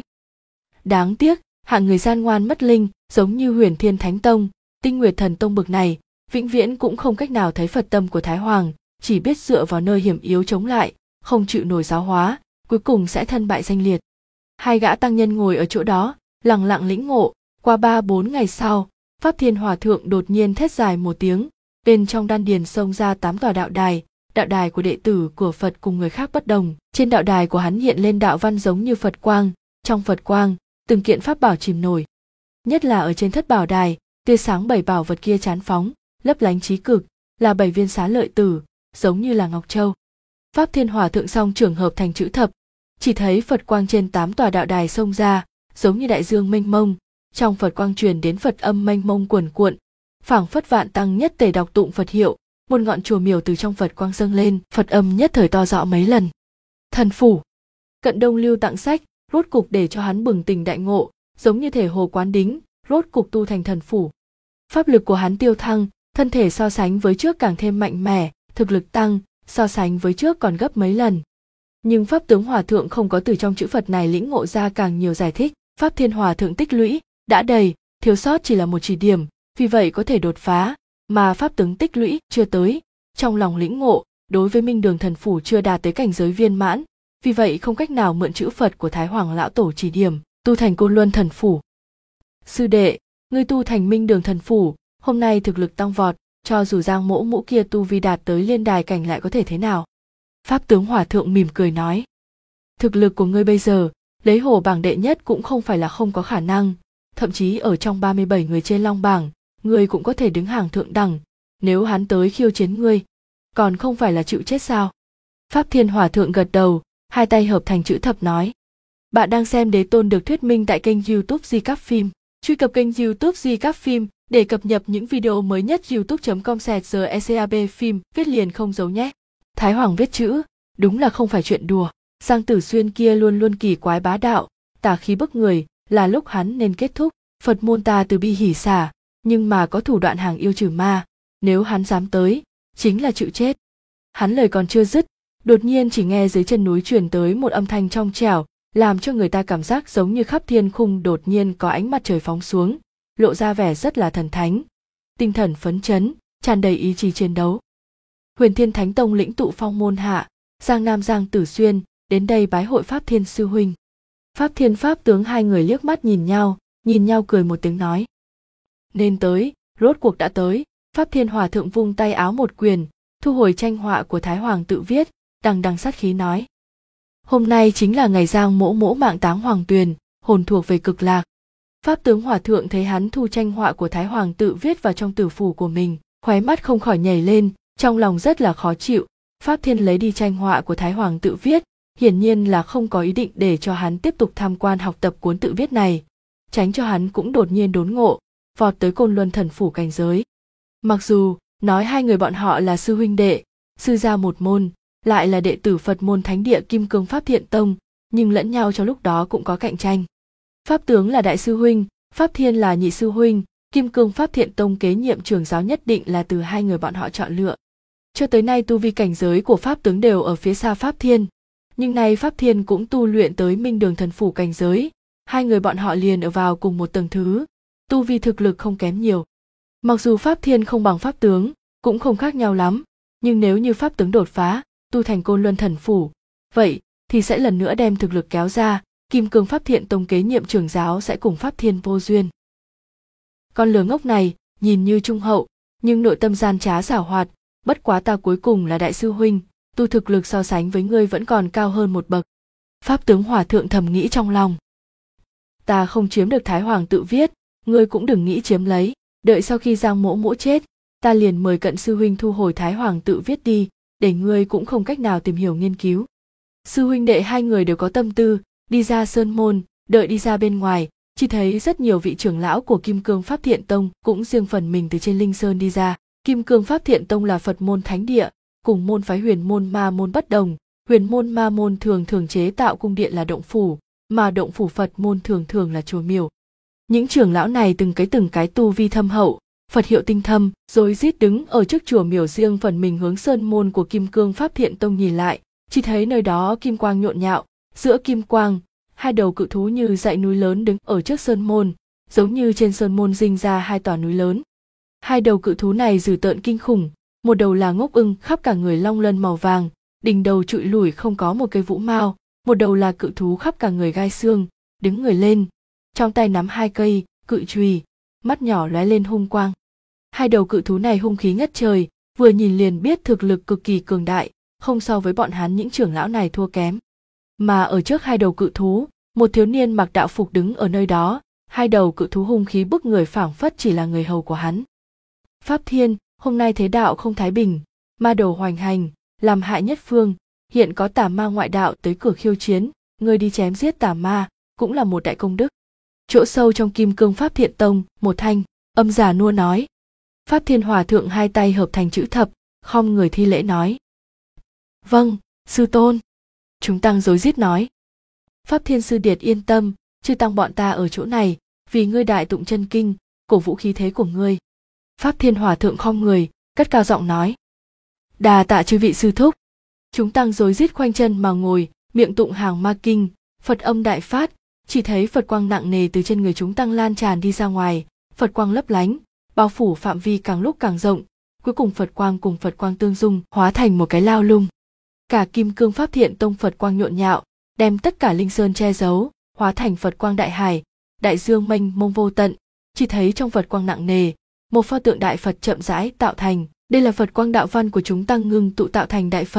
Speaker 1: Đáng tiếc, hạng người gian ngoan mất linh, giống như Huyền Thiên Thánh Tông, Tinh Nguyệt Thần Tông bực này, vĩnh viễn cũng không cách nào thấy Phật tâm của Thái Hoàng, chỉ biết dựa vào nơi hiểm yếu chống lại, không chịu nổi giáo hóa, cuối cùng sẽ thân bại danh liệt. Hai gã tăng nhân ngồi ở chỗ đó, lặng lặng lĩnh ngộ. Qua 3-4 ngày sau, Pháp Thiên hòa thượng đột nhiên thét dài một tiếng, bên trong đan điền xông ra 8 tòa đạo đài của đệ tử của Phật cùng người khác bất đồng. Trên đạo đài của hắn hiện lên đạo văn giống như Phật quang, trong Phật quang, từng kiện pháp bảo chìm nổi. Nhất là ở trên Thất Bảo Đài, tia sáng 7 bảo vật kia chán phóng, lấp lánh trí cực, là 7 viên xá lợi tử, giống như là ngọc châu. Pháp Thiên hòa thượng song trưởng hợp thành chữ thập, chỉ thấy Phật quang trên 8 tòa đạo đài xông ra, giống như đại dương mênh mông, trong Phật quang truyền đến Phật âm mênh mông cuồn cuộn, phảng phất vạn tăng nhất tề đọc tụng Phật hiệu, một ngọn chùa miểu từ trong Phật quang dâng lên, Phật âm nhất thời to rõ mấy lần. Thần phủ. Cận Đông Lưu tặng sách, rốt cục để cho hắn bừng tỉnh đại ngộ, giống như thể hồ quán đính, rốt cục tu thành thần phủ. Pháp lực của hắn tiêu thăng, thân thể so sánh với trước càng thêm mạnh mẽ, thực lực tăng, so sánh với trước còn gấp mấy lần. Nhưng Pháp tướng hòa thượng không có từ trong chữ Phật này lĩnh ngộ ra càng nhiều giải thích. Pháp Thiên hòa thượng tích lũy đã đầy, thiếu sót chỉ là một chỉ điểm, vì vậy có thể đột phá, mà Pháp tướng tích lũy chưa tới, trong lòng lĩnh ngộ đối với Minh Đường thần phủ chưa đạt tới cảnh giới viên mãn, vì vậy không cách nào mượn chữ Phật của Thái Hoàng lão tổ chỉ điểm, tu thành Côn Luân thần phủ. Sư đệ, ngươi tu thành Minh Đường thần phủ, hôm nay thực lực tăng vọt, cho dù Giang Mỗ Mỗ kia tu vi đạt tới Liên Đài cảnh lại có thể thế nào? Pháp tướng Hòa thượng mỉm cười nói. Thực lực của ngươi bây giờ, lấy hổ bảng đệ nhất cũng không phải là không có khả năng, thậm chí ở trong 37 người trên long bảng, ngươi cũng có thể đứng hàng thượng đẳng, nếu hắn tới khiêu chiến ngươi, còn không phải là chịu chết sao? Pháp Thiên Hòa thượng gật đầu, hai tay hợp thành chữ thập nói. Bạn đang xem Đế Tôn được thuyết minh tại kênh YouTube Di Các Phim. Truy cập kênh YouTube Di Các Phim để cập nhật những video mới nhất. youtube.com/GECAB phim viết liền không giấu nhé. Thái Hoàng viết chữ, đúng là không phải chuyện đùa. Giang Tử Xuyên kia luôn luôn kỳ quái bá đạo, tà khí bức người, là lúc hắn nên kết thúc. Phật môn ta từ bi hỷ xả, nhưng mà có thủ đoạn hàng yêu trừ ma, nếu hắn dám tới, chính là chịu chết. Hắn lời còn chưa dứt, đột nhiên chỉ nghe dưới chân núi truyền tới một âm thanh trong trẻo, làm cho người ta cảm giác giống như khắp thiên khung đột nhiên có ánh mặt trời phóng xuống, lộ ra vẻ rất là thần thánh, tinh thần phấn chấn, tràn đầy ý chí chiến đấu. Huyền Thiên Thánh Tông lĩnh tụ Phong môn hạ, Giang Nam Giang Tử Xuyên đến đây bái hội Pháp Thiên sư huynh. Pháp Thiên Pháp tướng hai người liếc mắt nhìn nhau cười một tiếng nói. Nên tới, rốt cuộc đã tới. Pháp Thiên Hòa thượng vung tay áo một quyền, thu hồi tranh họa của Thái Hoàng tự viết, đằng đằng sát khí nói. Hôm nay chính là ngày Giang mỗ mỗ mạng táng hoàng tuyền, hồn thuộc về cực lạc. Pháp tướng Hòa thượng thấy hắn thu tranh họa của Thái Hoàng tự viết vào trong tử phủ của mình, khóe mắt không khỏi nhảy lên, trong lòng rất là khó chịu. Pháp Thiên lấy đi tranh họa của Thái Hoàng tự viết, hiển nhiên là không có ý định để cho hắn tiếp tục tham quan học tập cuốn tự viết này, tránh cho hắn cũng đột nhiên đốn ngộ, vọt tới Côn Luân Thần phủ cảnh giới. Mặc dù nói hai người bọn họ là sư huynh đệ, sư gia một môn, lại là đệ tử Phật môn Thánh địa Kim Cương Pháp Thiện Tông, nhưng lẫn nhau trong lúc đó cũng có cạnh tranh. Pháp tướng là đại sư huynh, Pháp Thiên là nhị sư huynh, Kim Cương Pháp Thiện Tông kế nhiệm trưởng giáo nhất định là từ hai người bọn họ chọn lựa. Cho tới nay tu vi cảnh giới của Pháp tướng đều ở phía xa Pháp Thiên, nhưng nay Pháp Thiên cũng tu luyện tới Minh Đường Thần phủ cảnh giới, hai người bọn họ liền ở vào cùng một tầng thứ, tu vi thực lực không kém nhiều. Mặc dù Pháp Thiên không bằng Pháp tướng, cũng không khác nhau lắm, nhưng nếu như Pháp tướng đột phá, tu thành Côn Luân Thần phủ, vậy thì sẽ lần nữa đem thực lực kéo ra, Kim Cương Pháp Thiện Tông kế nhiệm trưởng giáo sẽ cùng Pháp Thiên vô duyên. Con lừa ngốc này, nhìn như trung hậu, nhưng nội tâm gian trá giảo hoạt, bất quá ta cuối cùng là đại sư huynh, tu thực lực so sánh với ngươi vẫn còn cao hơn một bậc. Pháp tướng Hòa thượng thầm nghĩ trong lòng. Ta không chiếm được Thái Hoàng tự viết, ngươi cũng đừng nghĩ chiếm lấy, đợi sau khi Giang mỗ mỗ chết, ta liền mời cận sư huynh thu hồi Thái Hoàng tự viết đi, để ngươi cũng không cách nào tìm hiểu nghiên cứu. Sư huynh đệ hai người đều có tâm tư, đi ra sơn môn, đợi đi ra bên ngoài, chỉ thấy rất nhiều vị trưởng lão của Kim Cương Pháp Thiện Tông cũng riêng phần mình từ trên linh sơn đi ra. Kim Cương Pháp Thiện Tông là Phật môn thánh địa, cùng môn phái Huyền môn Ma môn bất đồng. Huyền môn Ma môn thường thường chế tạo cung điện là động phủ, mà động phủ Phật môn thường thường là chùa miếu. Những trưởng lão này từng cái tu vi thâm hậu, Phật hiệu tinh thâm, rối rít đứng ở trước chùa miếu riêng phần mình hướng sơn môn của Kim Cương Pháp Thiện Tông nhìn lại, chỉ thấy nơi đó kim quang nhộn nhạo, giữa kim quang, hai đầu cự thú như dãy núi lớn đứng ở trước sơn môn, giống như trên sơn môn rinh ra hai tòa núi lớn. Hai đầu cự thú này dữ tợn kinh khủng, một đầu là ngốc ưng khắp cả người long lân màu vàng, đỉnh đầu trụi lủi không có một cây vũ mao, một đầu là cự thú khắp cả người gai xương, đứng người lên, trong tay nắm hai cây cự chùy, mắt nhỏ lóe lên hung quang. Hai đầu cự thú này hung khí ngất trời, vừa nhìn liền biết thực lực cực kỳ cường đại, không so với bọn hắn những trưởng lão này thua kém. Mà ở trước hai đầu cự thú, một thiếu niên mặc đạo phục đứng ở nơi đó, hai đầu cự thú hung khí bức người phảng phất chỉ là người hầu của hắn. Pháp Thiên, hôm nay thế đạo không thái bình, ma đầu hoành hành, làm hại nhất phương, hiện có tà ma ngoại đạo tới cửa khiêu chiến, người đi chém giết tà ma, cũng là một đại công đức. Chỗ sâu trong Kim Cương Pháp Thiện Tông, một thanh âm già nua nói. Pháp Thiên Hòa thượng hai tay hợp thành chữ thập, khom người thi lễ nói. Vâng, sư tôn. Chúng tăng rối rít nói. Pháp Thiên sư điệt yên tâm, chư tăng bọn ta ở chỗ này, vì ngươi đại tụng chân kinh, cổ vũ khí thế của ngươi. Pháp Thiên Hòa thượng khom người, cất cao giọng nói. Đà tạ chư vị sư thúc. Chúng tăng rối rít khoanh chân mà ngồi, miệng tụng hàng ma kinh, Phật âm đại phát, chỉ thấy Phật quang nặng nề từ trên người chúng tăng lan tràn đi ra ngoài, Phật quang lấp lánh, bao phủ phạm vi càng lúc càng rộng, cuối cùng Phật quang cùng Phật quang tương dung, hóa thành một cái lao lung. Cả Kim Cương Pháp Thiện Tông Phật quang nhộn nhạo, đem tất cả linh sơn che giấu, hóa thành Phật quang đại hải, đại dương mênh mông vô tận. Chỉ thấy trong Phật quang nặng nề, một pho tượng đại Phật chậm rãi tạo thành, đây là Phật quang đạo văn của chúng tăng ngưng tụ tạo thành đại Phật,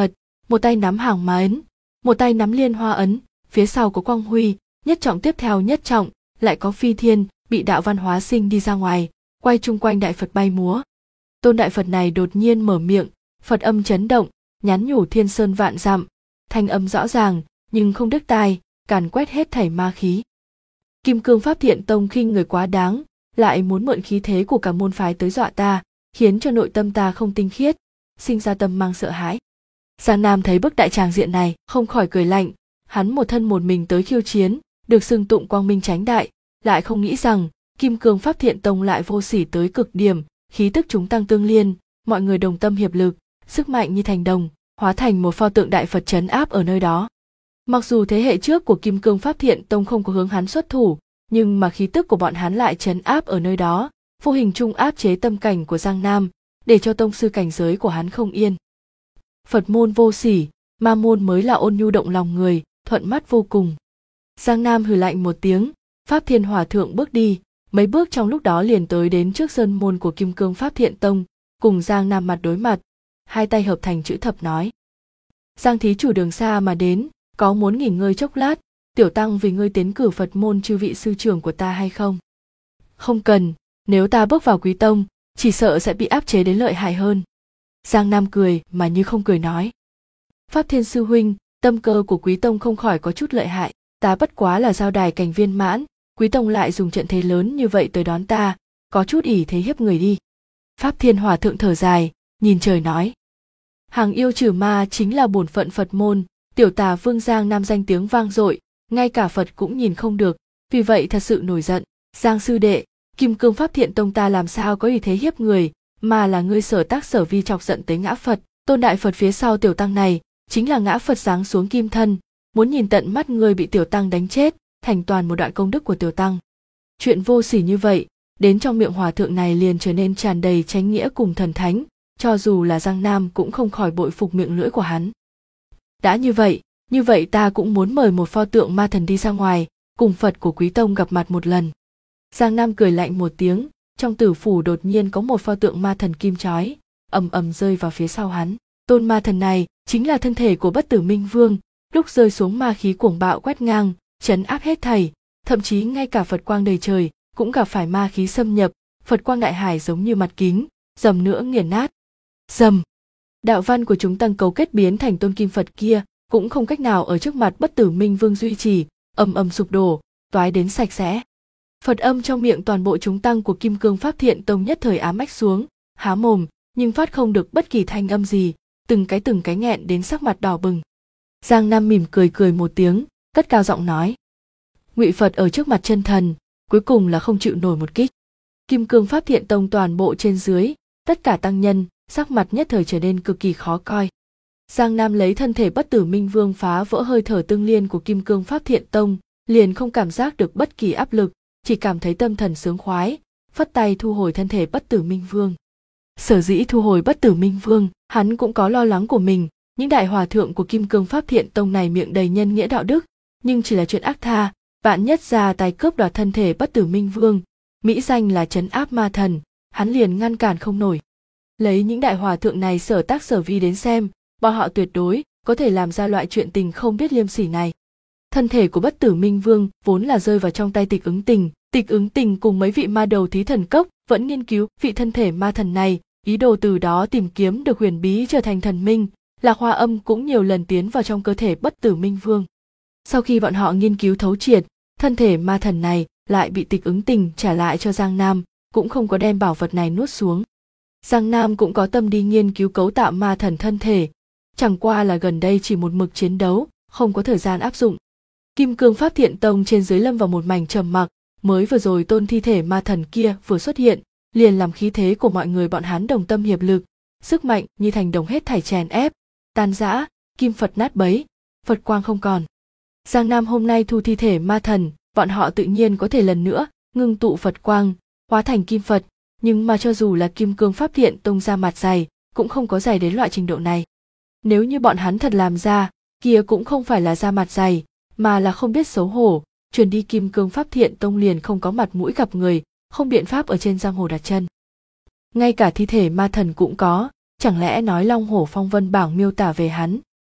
Speaker 1: một tay nắm hàng má ấn, một tay nắm liên hoa ấn, phía sau có quang huy, nhất trọng tiếp theo nhất trọng, lại có phi thiên, bị đạo văn hóa sinh đi ra ngoài, quay chung quanh đại Phật bay múa. Tôn đại Phật này đột nhiên mở miệng, Phật âm chấn động, nhắn nhủ thiên sơn vạn dặm, thanh âm rõ ràng, nhưng không đứt tai, càn quét hết thảy ma khí. Kim Cương Pháp Thiện Tông khinh người quá đáng, lại muốn mượn khí thế của cả môn phái tới dọa ta, khiến cho nội tâm ta không tinh khiết, sinh ra tâm mang sợ hãi. Giang Nam thấy bức đại tràng diện này, không khỏi cười lạnh, hắn một thân một mình tới khiêu chiến, được xưng tụng quang minh chánh đại, lại không nghĩ rằng Kim Cương Pháp Thiện Tông lại vô sỉ tới cực điểm, khí tức chúng tăng tương liên, mọi người đồng tâm hiệp lực, sức mạnh như thành đồng, hóa thành một pho tượng đại Phật trấn áp ở nơi đó. Mặc dù thế hệ trước của Kim Cương Pháp Thiện Tông không có hướng hắn xuất thủ, nhưng mà khí tức của bọn hắn lại trấn áp ở nơi đó, vô hình chung áp chế tâm cảnh của Giang Nam, để cho tông sư cảnh giới của hắn không yên. Phật môn vô sỉ, ma môn mới là ôn nhu động lòng người, thuận mắt vô cùng. Giang Nam hừ lạnh một tiếng, Pháp Thiên Hòa Thượng bước đi, mấy bước trong lúc đó liền tới đến trước sơn môn của Kim Cương Pháp Thiện Tông, cùng Giang Nam mặt đối mặt, hai tay hợp thành chữ thập nói. Giang thí chủ đường xa mà đến, có muốn nghỉ ngơi chốc lát, tiểu tăng vì ngươi tiến cử Phật môn chư vị sư trưởng của ta hay không? Không cần, nếu ta bước vào Quý Tông, chỉ sợ sẽ bị áp chế đến lợi hại hơn. Giang Nam cười mà như không cười nói. Pháp Thiên sư huynh, tâm cơ của Quý Tông không khỏi có chút lợi hại, ta bất quá là giao đài cảnh viên mãn, Quý Tông lại dùng trận thế lớn như vậy tới đón ta, có chút ỷ thế hiếp người đi. Pháp Thiên Hòa Thượng thở dài, nhìn trời nói. Hàng yêu trừ ma chính là bổn phận Phật môn, tiểu tà Vương Giang Nam danh tiếng vang dội, ngay cả Phật cũng nhìn không được, vì vậy thật sự nổi giận. Giang sư đệ, Kim Cương Pháp Thiện Tông ta làm sao có ỷ thế hiếp người, mà là ngươi sở tác sở vi chọc giận tới ngã Phật, tôn đại Phật phía sau tiểu tăng này, chính là ngã Phật giáng xuống kim thân, muốn nhìn tận mắt ngươi bị tiểu tăng đánh chết, thành toàn một đoạn công đức của tiểu tăng. Chuyện vô sỉ như vậy, đến trong miệng hòa thượng này liền trở nên tràn đầy chánh nghĩa cùng thần thánh, cho dù là Giang Nam cũng không khỏi bội phục miệng lưỡi của hắn. Đã như vậy ta cũng muốn mời một pho tượng ma thần đi ra ngoài, cùng Phật của Quý Tông gặp mặt một lần. Giang Nam cười lạnh một tiếng, trong tử phủ đột nhiên có một pho tượng ma thần kim chói, ầm ầm rơi vào phía sau hắn. Tôn ma thần này chính là thân thể của Bất Tử Minh Vương, lúc rơi xuống ma khí cuồng bạo quét ngang, trấn áp hết thảy, thậm chí ngay cả Phật quang đầy trời cũng gặp phải ma khí xâm nhập, Phật quang đại hải giống như mặt kính, dầm nữa nghiền nát. Dầm. Đạo văn của chúng tăng cấu kết biến thành tôn kim Phật kia, cũng không cách nào ở trước mặt Bất Tử Minh Vương duy trì, ầm ầm sụp đổ, toái đến sạch sẽ. Phật âm trong miệng toàn bộ chúng tăng của Kim Cương Pháp Thiện Tông nhất thời ám ách xuống, há mồm, nhưng phát không được bất kỳ thanh âm gì, từng cái nghẹn đến sắc mặt đỏ bừng. Giang Nam mỉm cười một tiếng, cất cao giọng nói. Ngụy Phật ở trước mặt chân thần, cuối cùng là không chịu nổi một kích. Kim Cương Pháp Thiện Tông toàn bộ trên dưới, tất cả tăng nhân, sắc mặt nhất thời trở nên cực kỳ khó coi. Giang Nam lấy thân thể Bất Tử Minh Vương phá vỡ hơi thở tương liên của Kim Cương Pháp Thiện Tông, liền không cảm giác được bất kỳ áp lực, chỉ cảm thấy tâm thần sướng khoái, phất tay thu hồi thân thể Bất Tử Minh Vương. Sở dĩ thu hồi Bất Tử Minh Vương, hắn cũng có lo lắng của mình, những đại hòa thượng của Kim Cương Pháp Thiện Tông này miệng đầy nhân nghĩa đạo đức, nhưng chỉ là chuyện ác tha, vạn nhất ra tay cướp đoạt thân thể Bất Tử Minh Vương, mỹ danh là trấn áp ma thần, hắn liền ngăn cản không nổi. Lấy những đại hòa thượng này sở tác sở vi đến xem, bọn họ tuyệt đối có thể làm ra loại chuyện tình không biết liêm sỉ này. Thân thể của Bất Tử Minh Vương vốn là rơi vào trong tay Tịch Ứng Tình cùng mấy vị ma đầu thí thần cốc vẫn nghiên cứu vị thân thể ma thần này, ý đồ từ đó tìm kiếm được huyền bí trở thành thần minh. Lạc Hoa Âm cũng nhiều lần tiến vào trong cơ thể Bất Tử Minh Vương. Sau khi bọn họ nghiên cứu thấu triệt, thân thể ma thần này lại bị Tịch Ứng Tình trả lại cho Giang Nam, cũng không có đem bảo vật này nuốt xuống. Giang Nam cũng có tâm đi nghiên cứu cấu tạo ma thần thân thể, chẳng qua là gần đây chỉ một mực chiến đấu, không có thời gian áp dụng. Kim Cương Pháp Thiện Tông trên dưới lâm vào một mảnh trầm mặc, mới vừa rồi tôn thi thể ma thần kia vừa xuất hiện, liền làm khí thế của mọi người bọn hắn đồng tâm hiệp lực, sức mạnh như thành đồng hết thảy chèn ép, tan rã, kim Phật nát bấy, Phật quang không còn. Giang Nam hôm nay thu thi thể ma thần, bọn họ tự nhiên có thể lần nữa ngưng tụ Phật quang, hóa thành kim Phật, nhưng mà cho dù là Kim Cương Pháp Thiện Tông ra mặt dày, cũng không có dày đến loại trình độ này. Nếu như bọn hắn thật làm ra, kia cũng không phải là ra mặt dày, mà là không biết xấu hổ, truyền đi Kim Cương Pháp Thiện Tông liền không có mặt mũi gặp người, không biện pháp ở trên giang hồ đặt chân. Ngay cả thi thể ma thần cũng có, chẳng lẽ nói Long Hổ Phong Vân bảng miêu tả về hắn,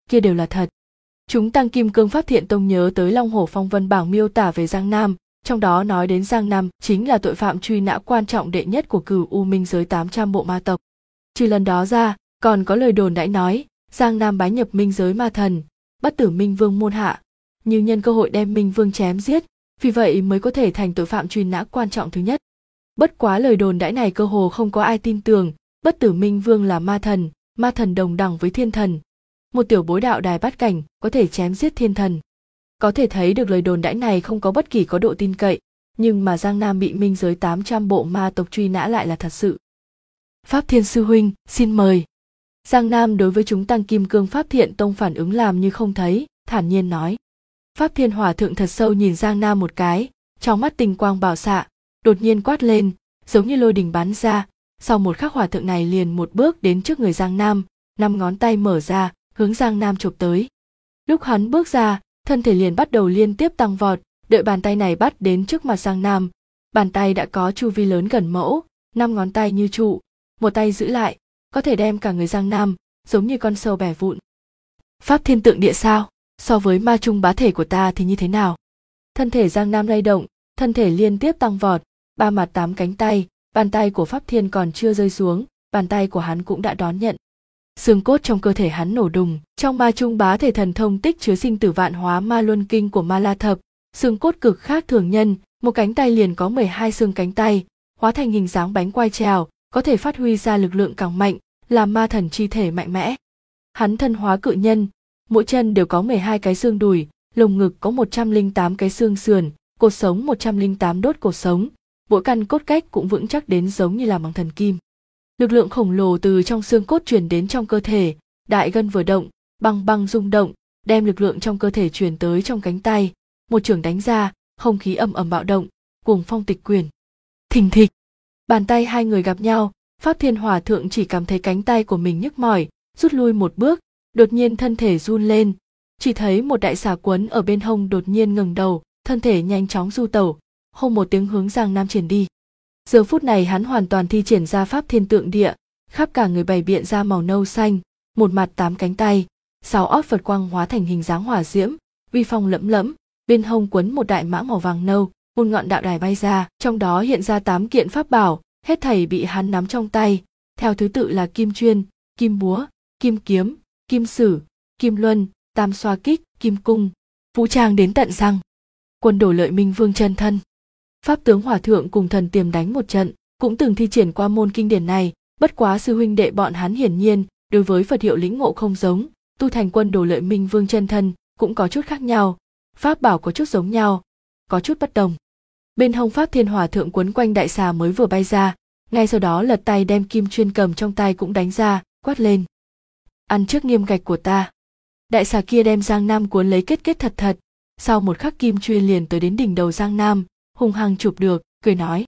Speaker 1: kia đều là thật. Chúng tăng Kim Cương Pháp Thiện Tông nhớ tới Long Hổ Phong Vân bảng miêu tả về Giang Nam, trong đó nói đến Giang Nam chính là tội phạm truy nã quan trọng đệ nhất của Cửu U Minh giới 800 bộ ma tộc. Trừ lần đó ra, còn có lời đồn đãi nói Giang Nam bái nhập minh giới ma thần, bắt tử Minh Vương môn hạ, như nhân cơ hội đem Minh Vương chém giết, vì vậy mới có thể thành tội phạm truy nã quan trọng thứ nhất. Bất quá lời đồn đãi này cơ hồ không có ai tin tưởng, bất tử Minh Vương là ma thần đồng đẳng với thiên thần. Một tiểu bối đạo đài bát cảnh có thể chém giết thiên thần. Có thể thấy được lời đồn đãi này không có bất kỳ có độ tin cậy, nhưng mà Giang Nam bị minh giới 800 bộ ma tộc truy nã lại là thật sự. Pháp Thiên sư huynh, xin mời. Giang Nam đối với chúng tăng Kim Cương Pháp Thiện Tông phản ứng làm như không thấy, thản nhiên nói. Pháp Thiên Hòa Thượng thật sâu nhìn Giang Nam một cái, trong mắt tinh quang bảo xạ, đột nhiên quát lên, giống như lôi đình bắn ra. Sau một khắc Hòa Thượng này liền một bước đến trước người Giang Nam, 5 ngón tay mở ra, hướng Giang Nam chụp tới. Lúc hắn bước ra, thân thể liền bắt đầu liên tiếp tăng vọt, đợi bàn tay này bắt đến trước mặt Giang Nam. Bàn tay đã có chu vi lớn gần mẫu, 5 ngón tay như trụ, một tay giữ lại, có thể đem cả người Giang Nam, giống như con sâu bẻ vụn. Pháp Thiên Tượng Địa sao? So với ma trung bá thể của ta thì như thế nào? Thân thể Giang Nam lay động, thân thể liên tiếp tăng vọt, 3 mặt 8 cánh tay, bàn tay của Pháp Thiên còn chưa rơi xuống, bàn tay của hắn cũng đã đón nhận. Xương cốt trong cơ thể hắn nổ đùng, trong ma trung bá thể thần thông tích chứa sinh tử vạn hóa ma luân kinh của Ma La Thập, xương cốt cực khác thường nhân, một cánh tay liền có 12 xương cánh tay, hóa thành hình dáng bánh quai trèo, có thể phát huy ra lực lượng càng mạnh, làm ma thần chi thể mạnh mẽ. Hắn thân hóa cự nhân, mỗi chân đều có 12 cái xương đùi, lồng ngực có 108 cái xương sườn, cột sống 108 đốt cột sống, mỗi căn cốt cách cũng vững chắc đến giống như làm bằng thần kim. Lực lượng khổng lồ từ trong xương cốt truyền đến trong cơ thể, đại gân vừa động, băng băng rung động, đem lực lượng trong cơ thể truyền tới trong cánh tay, một chưởng đánh ra, không khí ầm ầm bạo động, cuồng phong tịch quyển. Thình thịch, bàn tay hai người gặp nhau, Pháp Thiên Hòa Thượng chỉ cảm thấy cánh tay của mình nhức mỏi, rút lui một bước, đột nhiên thân thể run lên, chỉ thấy một đại xà quấn ở bên hông đột nhiên ngẩng đầu, thân thể nhanh chóng du tẩu, hông một tiếng hướng Giang Nam triển đi. Giờ phút này hắn hoàn toàn thi triển ra Pháp Thiên Tượng Địa, khắp cả người bày biện ra màu nâu xanh, một mặt 8 cánh tay, 6 ót Phật quang hóa thành hình dáng hỏa diễm, uy phong lẫm lẫm, bên hông quấn một đại mã màu vàng nâu, một ngọn đạo đài bay ra, trong đó hiện ra 8 kiện pháp bảo, hết thảy bị hắn nắm trong tay, theo thứ tự là kim chuyên, kim búa, kim kiếm, kim sử, kim luân, tam xoa kích, kim cung, vũ trang đến tận răng. Quân Đổ Lợi Minh Vương chân thân. Pháp tướng Hòa Thượng cùng thần tiềm đánh một trận, cũng từng thi triển qua môn kinh điển này, bất quá sư huynh đệ bọn hắn hiển nhiên đối với Phật hiệu lĩnh ngộ không giống, tu thành Quân Đổ Lợi Minh Vương chân thân cũng có chút khác nhau, pháp bảo có chút giống nhau, có chút bất đồng. Bên hông Pháp Thiên Hòa Thượng quấn quanh đại xà mới vừa bay ra, ngay sau đó lật tay đem kim chuyên cầm trong tay cũng đánh ra, quát lên: ăn trước nghiêm gạch của ta. Đại xà kia đem Giang Nam cuốn lấy kết thật thật, sau một khắc kim chuyên liền tới đến đỉnh đầu Giang Nam, hung hăng chụp được, cười nói: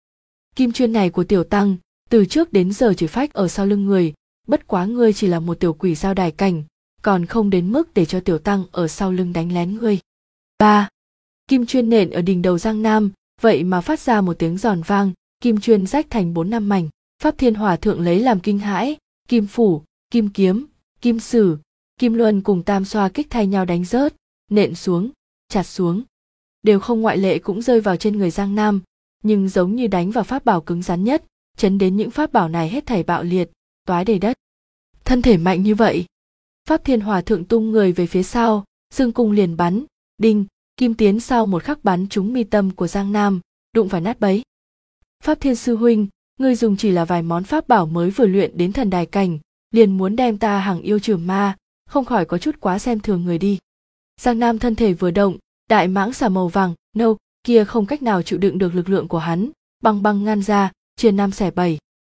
Speaker 1: kim chuyên này của tiểu tăng từ trước đến giờ chỉ phách ở sau lưng người, bất quá ngươi chỉ là một tiểu quỷ giao đài cảnh, còn không đến mức để cho tiểu tăng ở sau lưng đánh lén ngươi. 3. Kim chuyên nện ở đỉnh đầu Giang Nam, vậy mà phát ra một tiếng giòn vang, kim chuyên rách thành 4-5 mảnh. Pháp Thiên Hòa Thượng lấy làm kinh hãi, kim phủ, kim kiếm, kim sử, kim luân cùng tam xoa kích thay nhau đánh rớt, nện xuống, chặt xuống, đều không ngoại lệ cũng rơi vào trên người Giang Nam, nhưng giống như đánh vào pháp bảo cứng rắn nhất, chấn đến những pháp bảo này hết thảy bạo liệt, toái đầy đất. Thân thể mạnh như vậy. Pháp Thiên Hòa Thượng tung người về phía sau, dương cung liền bắn, đinh, kim tiến sau một khắc bắn trúng mi tâm của Giang Nam, đụng phải nát bấy. Pháp Thiên sư huynh, ngươi dùng chỉ là vài món pháp bảo mới vừa luyện đến thần đài cảnh, liền muốn đem ta hàng yêu trừ ma, không khỏi có chút quá xem thường người đi. Giang Nam thân thể vừa động, đại mãng xà màu vàng nâu kia không cách nào chịu đựng được lực lượng của hắn, băng băng ngăn ra, chia 5 xẻ 7.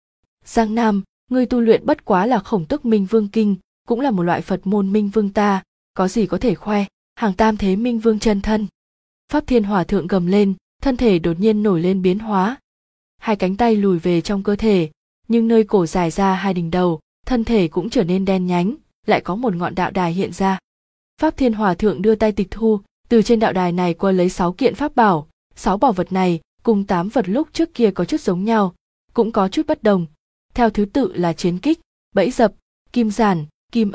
Speaker 1: Giang Nam, ngươi tu luyện bất quá là Khổng Tức Minh Vương kinh, cũng là một loại Phật môn Minh Vương ta, có gì có thể khoe, hàng tam thế Minh Vương chân thân. Pháp Thiên Hòa Thượng gầm lên, thân thể đột nhiên nổi lên biến hóa, hai cánh tay lùi về trong cơ thể, nhưng nơi cổ dài ra hai đỉnh đầu, thân thể cũng trở nên đen nhánh, lại có một ngọn đạo đài hiện ra. Pháp Thiên Hòa Thượng đưa tay tịch thu, từ trên đạo đài này qua lấy 6 kiện pháp bảo, 6 bảo vật này cùng 8 vật lúc trước kia có chút giống nhau, cũng có chút bất đồng, theo thứ tự là chiến kích, bẫy dập, kim giản, kim ấn,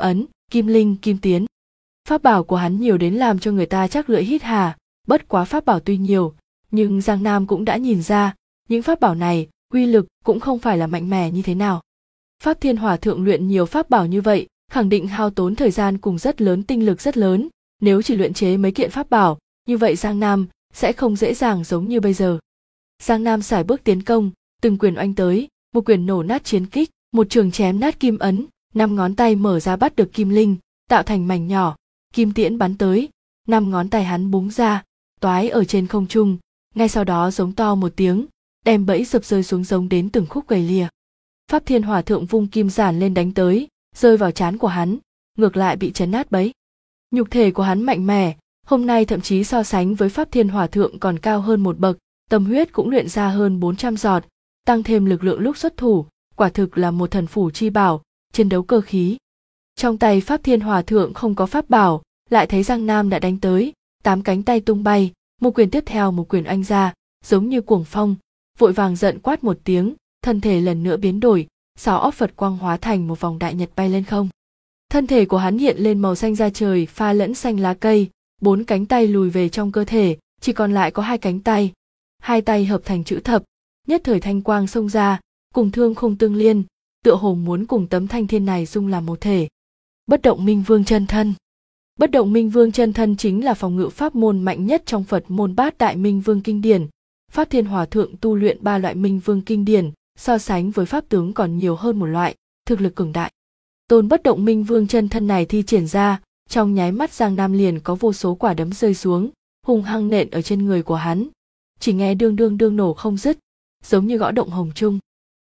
Speaker 1: kim linh, kim tiến. Pháp bảo của hắn nhiều đến làm cho người ta chắc lưỡi hít hà, bất quá pháp bảo tuy nhiều, nhưng Giang Nam cũng đã nhìn ra, những pháp bảo này, uy lực cũng không phải là mạnh mẽ như thế nào. Pháp Thiên Hòa Thượng luyện nhiều pháp bảo như vậy, khẳng định hao tốn thời gian cùng rất lớn tinh lực rất lớn, nếu chỉ luyện chế mấy kiện pháp bảo, như vậy Giang Nam sẽ không dễ dàng giống như bây giờ. Giang Nam sải bước tiến công, từng quyền oanh tới, một quyền nổ nát chiến kích, một trường chém nát kim ấn, 5 ngón tay mở ra bắt được kim linh, tạo thành mảnh nhỏ, kim tiễn bắn tới, 5 ngón tay hắn búng ra, toái ở trên không trung, ngay sau đó giống to một tiếng, đem bẫy dập rơi xuống giống đến từng khúc gầy lìa. Pháp Thiên Hòa Thượng vung kim giản lên đánh tới, rơi vào trán của hắn, ngược lại bị chấn nát bẫy. Nhục thể của hắn mạnh mẽ, hôm nay thậm chí so sánh với Pháp Thiên Hòa Thượng còn cao hơn một bậc, tâm huyết cũng luyện ra hơn 400 giọt, tăng thêm lực lượng lúc xuất thủ, quả thực là một thần phủ chi bảo, chiến đấu cơ khí. Trong tay Pháp Thiên Hòa Thượng không có pháp bảo, lại thấy Giang Nam đã đánh tới, 8 cánh tay tung bay, một quyền tiếp theo một quyền oanh ra, giống như cuồng phong, vội vàng giận quát một tiếng, thân thể lần nữa biến đổi, 6 óc Phật quang hóa thành một vòng đại nhật bay lên không. Thân thể của hắn hiện lên màu xanh da trời pha lẫn xanh lá cây, 4 cánh tay lùi về trong cơ thể, chỉ còn lại có 2 cánh tay. 2 tay hợp thành chữ thập, nhất thời thanh quang xông ra, cùng thương khung tương liên, tựa hồ muốn cùng tấm thanh thiên này dung làm một thể. Bất động minh vương chân thân. Bất động minh vương chân thân chính là phòng ngự pháp môn mạnh nhất trong Phật môn Bát Đại Minh Vương kinh điển. Pháp Thiên Hòa Thượng tu luyện 3 loại Minh Vương kinh điển, so sánh với pháp tướng còn nhiều hơn một loại, thực lực cường đại. Tôn bất động minh vương chân thân này thi triển ra, trong nháy mắt Giang Nam liền có vô số quả đấm rơi xuống, hung hăng nện ở trên người của hắn. Chỉ nghe đương đương đương nổ không dứt, giống như gõ động hồng trung.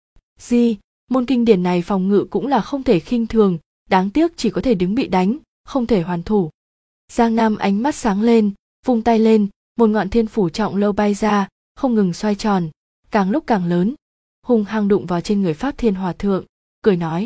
Speaker 1: Môn kinh điển này phòng ngự cũng là không thể khinh thường, đáng tiếc chỉ có thể đứng bị đánh, không thể hoàn thủ. Giang Nam ánh mắt sáng lên, vung tay lên, một ngọn thiên phủ trọng lâu bay ra, không ngừng xoay tròn, càng lúc càng lớn, hung hăng đụng vào trên người Pháp Thiên Hòa Thượng, cười nói: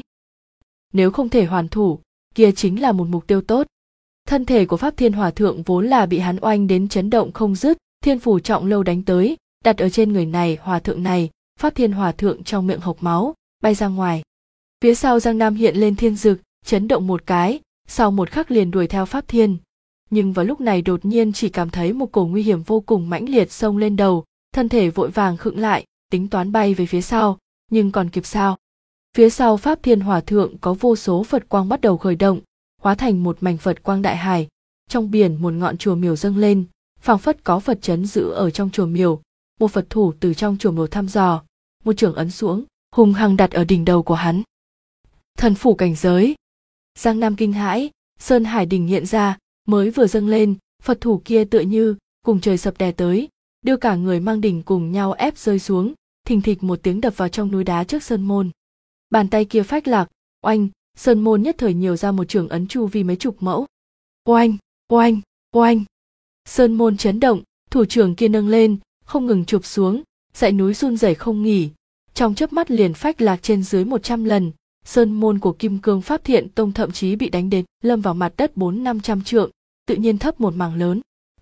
Speaker 1: nếu không thể hoàn thủ, kia chính là một mục tiêu tốt. Thân thể của Pháp Thiên Hòa Thượng vốn là bị hắn oanh đến chấn động không dứt, thiên phủ trọng lâu đánh tới, đặt ở trên người này hòa thượng này, Pháp Thiên Hòa Thượng trong miệng hộc máu, bay ra ngoài. Phía sau Giang Nam hiện lên thiên dực, chấn động một cái, sau một khắc liền đuổi theo Pháp Thiên. Nhưng vào lúc này đột nhiên chỉ cảm thấy một cổ nguy hiểm vô cùng mãnh liệt xông lên đầu, thân thể vội vàng khựng lại, tính toán bay về phía sau, nhưng còn kịp sao? Phía sau Pháp Thiên Hòa Thượng có vô số Phật quang bắt đầu khởi động, hóa thành một mảnh Phật quang đại hải. Trong biển một ngọn chùa miếu dâng lên, phảng phất có Phật trấn giữ ở trong chùa miếu. Một Phật thủ từ trong chùa miếu thăm dò, một chưởng ấn xuống, hung hăng đặt ở đỉnh đầu của hắn. Thần phủ cảnh giới. Giang Nam kinh hãi, Sơn Hải đỉnh hiện ra, mới vừa dâng lên, Phật thủ kia tựa như cùng trời sập đè tới, đưa cả người mang đỉnh cùng nhau ép rơi xuống, thình thịch một tiếng đập vào trong núi đá trước sơn môn. Bàn tay kia phách lạc, oanh, sơn môn nhất thời nhiều ra một chưởng ấn chu vi mấy chục mẫu. Oanh, oanh, oanh. Sơn môn chấn động, thủ trưởng kia nâng lên, không ngừng chụp xuống, dãy núi run rẩy không nghỉ, trong chớp mắt liền phách lạc trên dưới 100 lần. Sơn môn của Kim Cương Pháp Thiện Tông thậm chí bị đánh đến lâm vào mặt đất 400-500 trượng, tự nhiên thấp một mảng lớn.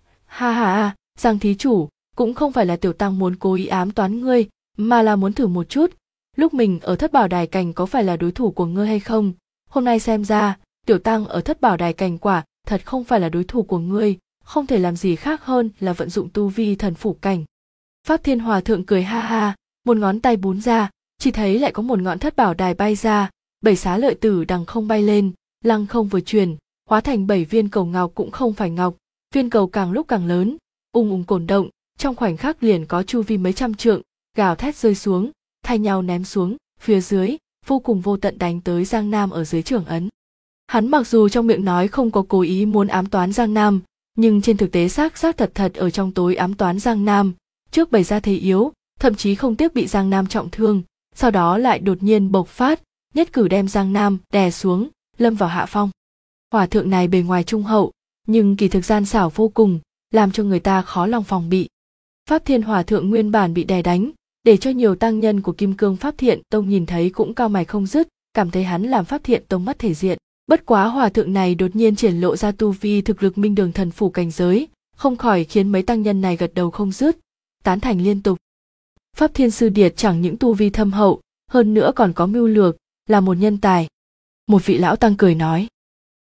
Speaker 1: Ha ha, Giang thí chủ, cũng không phải là tiểu tăng muốn cố ý ám toán ngươi, mà là muốn thử một chút, lúc mình ở Thất Bảo Đài Cảnh có phải là đối thủ của ngươi hay không. Hôm nay xem ra, tiểu tăng ở Thất Bảo Đài Cảnh quả thật không phải là đối thủ của ngươi, không thể làm gì khác hơn là vận dụng tu vi thần phủ cảnh. Pháp Thiên Hòa Thượng cười ha ha, một ngón tay búng ra, chỉ thấy lại có một ngọn Thất Bảo Đài bay ra, 7 xá lợi tử đằng không bay lên, lăng không vừa chuyển, hóa thành 7 viên cầu ngọc cũng không phải ngọc, viên cầu càng lúc càng lớn, ung cổn động, trong khoảnh khắc liền có chu vi mấy trăm trượng, gào thét rơi xuống, thay nhau ném xuống, phía dưới, vô cùng vô tận đánh tới Giang Nam ở dưới trưởng ấn. Hắn mặc dù trong miệng nói không có cố ý muốn ám toán Giang Nam, nhưng trên thực tế xác thật ở trong tối ám toán Giang Nam, trước bày ra thế yếu, thậm chí không tiếc bị Giang Nam trọng thương, sau đó lại đột nhiên bộc phát, nhất cử đem Giang Nam đè xuống, lâm vào hạ phong. Hòa thượng này bề ngoài trung hậu, nhưng kỳ thực gian xảo vô cùng, làm cho người ta khó lòng phòng bị. Pháp Thiên Hòa Thượng nguyên bản bị đè đánh, để cho nhiều tăng nhân của Kim Cương Pháp Thiện Tông nhìn thấy cũng cau mày không dứt, cảm thấy hắn làm Pháp Thiện Tông mất thể diện. Bất quá hòa thượng này đột nhiên triển lộ ra tu vi thực lực minh đường thần phủ cảnh giới, không khỏi khiến mấy tăng nhân này gật đầu không dứt, tán thành liên tục. Pháp Thiên Sư Điệt chẳng những tu vi thâm hậu, hơn nữa còn có mưu lược, là một nhân tài. Một vị lão tăng cười nói: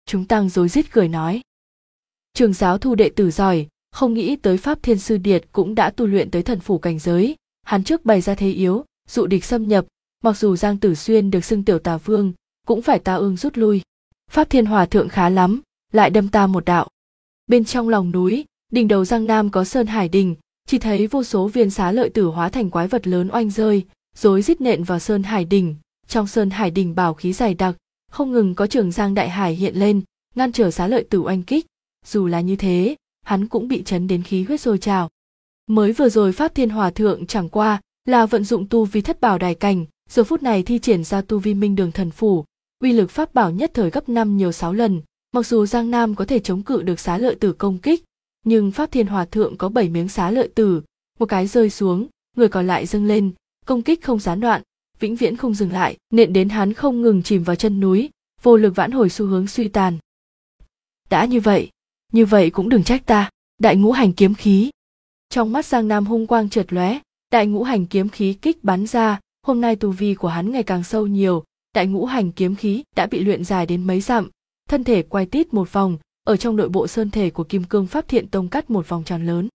Speaker 1: Chúng tăng rối rít cười nói. Trường giáo thu đệ tử giỏi, không nghĩ tới Pháp Thiên Sư Điệt cũng đã tu luyện tới thần phủ cảnh giới. Hắn trước bày ra thế yếu, dụ địch xâm nhập, mặc dù Giang Tử Xuyên được xưng tiểu tà vương, cũng phải ta ương rút lui. Pháp Thiên Hòa Thượng khá lắm, lại đâm ta một đạo. Bên trong lòng núi, đỉnh đầu Giang Nam có Sơn Hải Đình, chỉ thấy vô số viên xá lợi tử hóa thành quái vật lớn oanh rơi, rối rít nện vào Sơn Hải Đình. Trong Sơn Hải Đình bảo khí dày đặc, không ngừng có Trường Giang Đại Hải hiện lên, ngăn trở xá lợi tử oanh kích. Dù là như thế, hắn cũng bị chấn đến khí huyết sôi trào. Mới vừa rồi Pháp Thiên Hòa Thượng chẳng qua là vận dụng tu vi thất bảo đài cảnh, giờ phút này thi triển ra tu vi Minh Đường Thần Phủ, uy lực pháp bảo nhất thời gấp 5 nhiều 6 lần. Mặc dù Giang Nam có thể chống cự được xá lợi tử công kích, nhưng Pháp Thiên Hòa Thượng có 7 miếng xá lợi tử, một cái rơi xuống, người còn lại dâng lên, công kích không gián đoạn, vĩnh viễn không dừng lại, nện đến hắn không ngừng chìm vào chân núi, vô lực vãn hồi xu hướng suy tàn. Đã như vậy cũng đừng trách ta. Đại ngũ hành kiếm khí. Trong mắt Giang Nam hung quang chợt lóe, đại ngũ hành kiếm khí kích bắn ra, hôm nay tu vi của hắn ngày càng sâu nhiều, đại ngũ hành kiếm khí đã bị luyện dài đến mấy dặm, thân thể quay tít một vòng, ở trong nội bộ sơn thể của Kim Cương Pháp Thiện Tông cắt một vòng tròn lớn.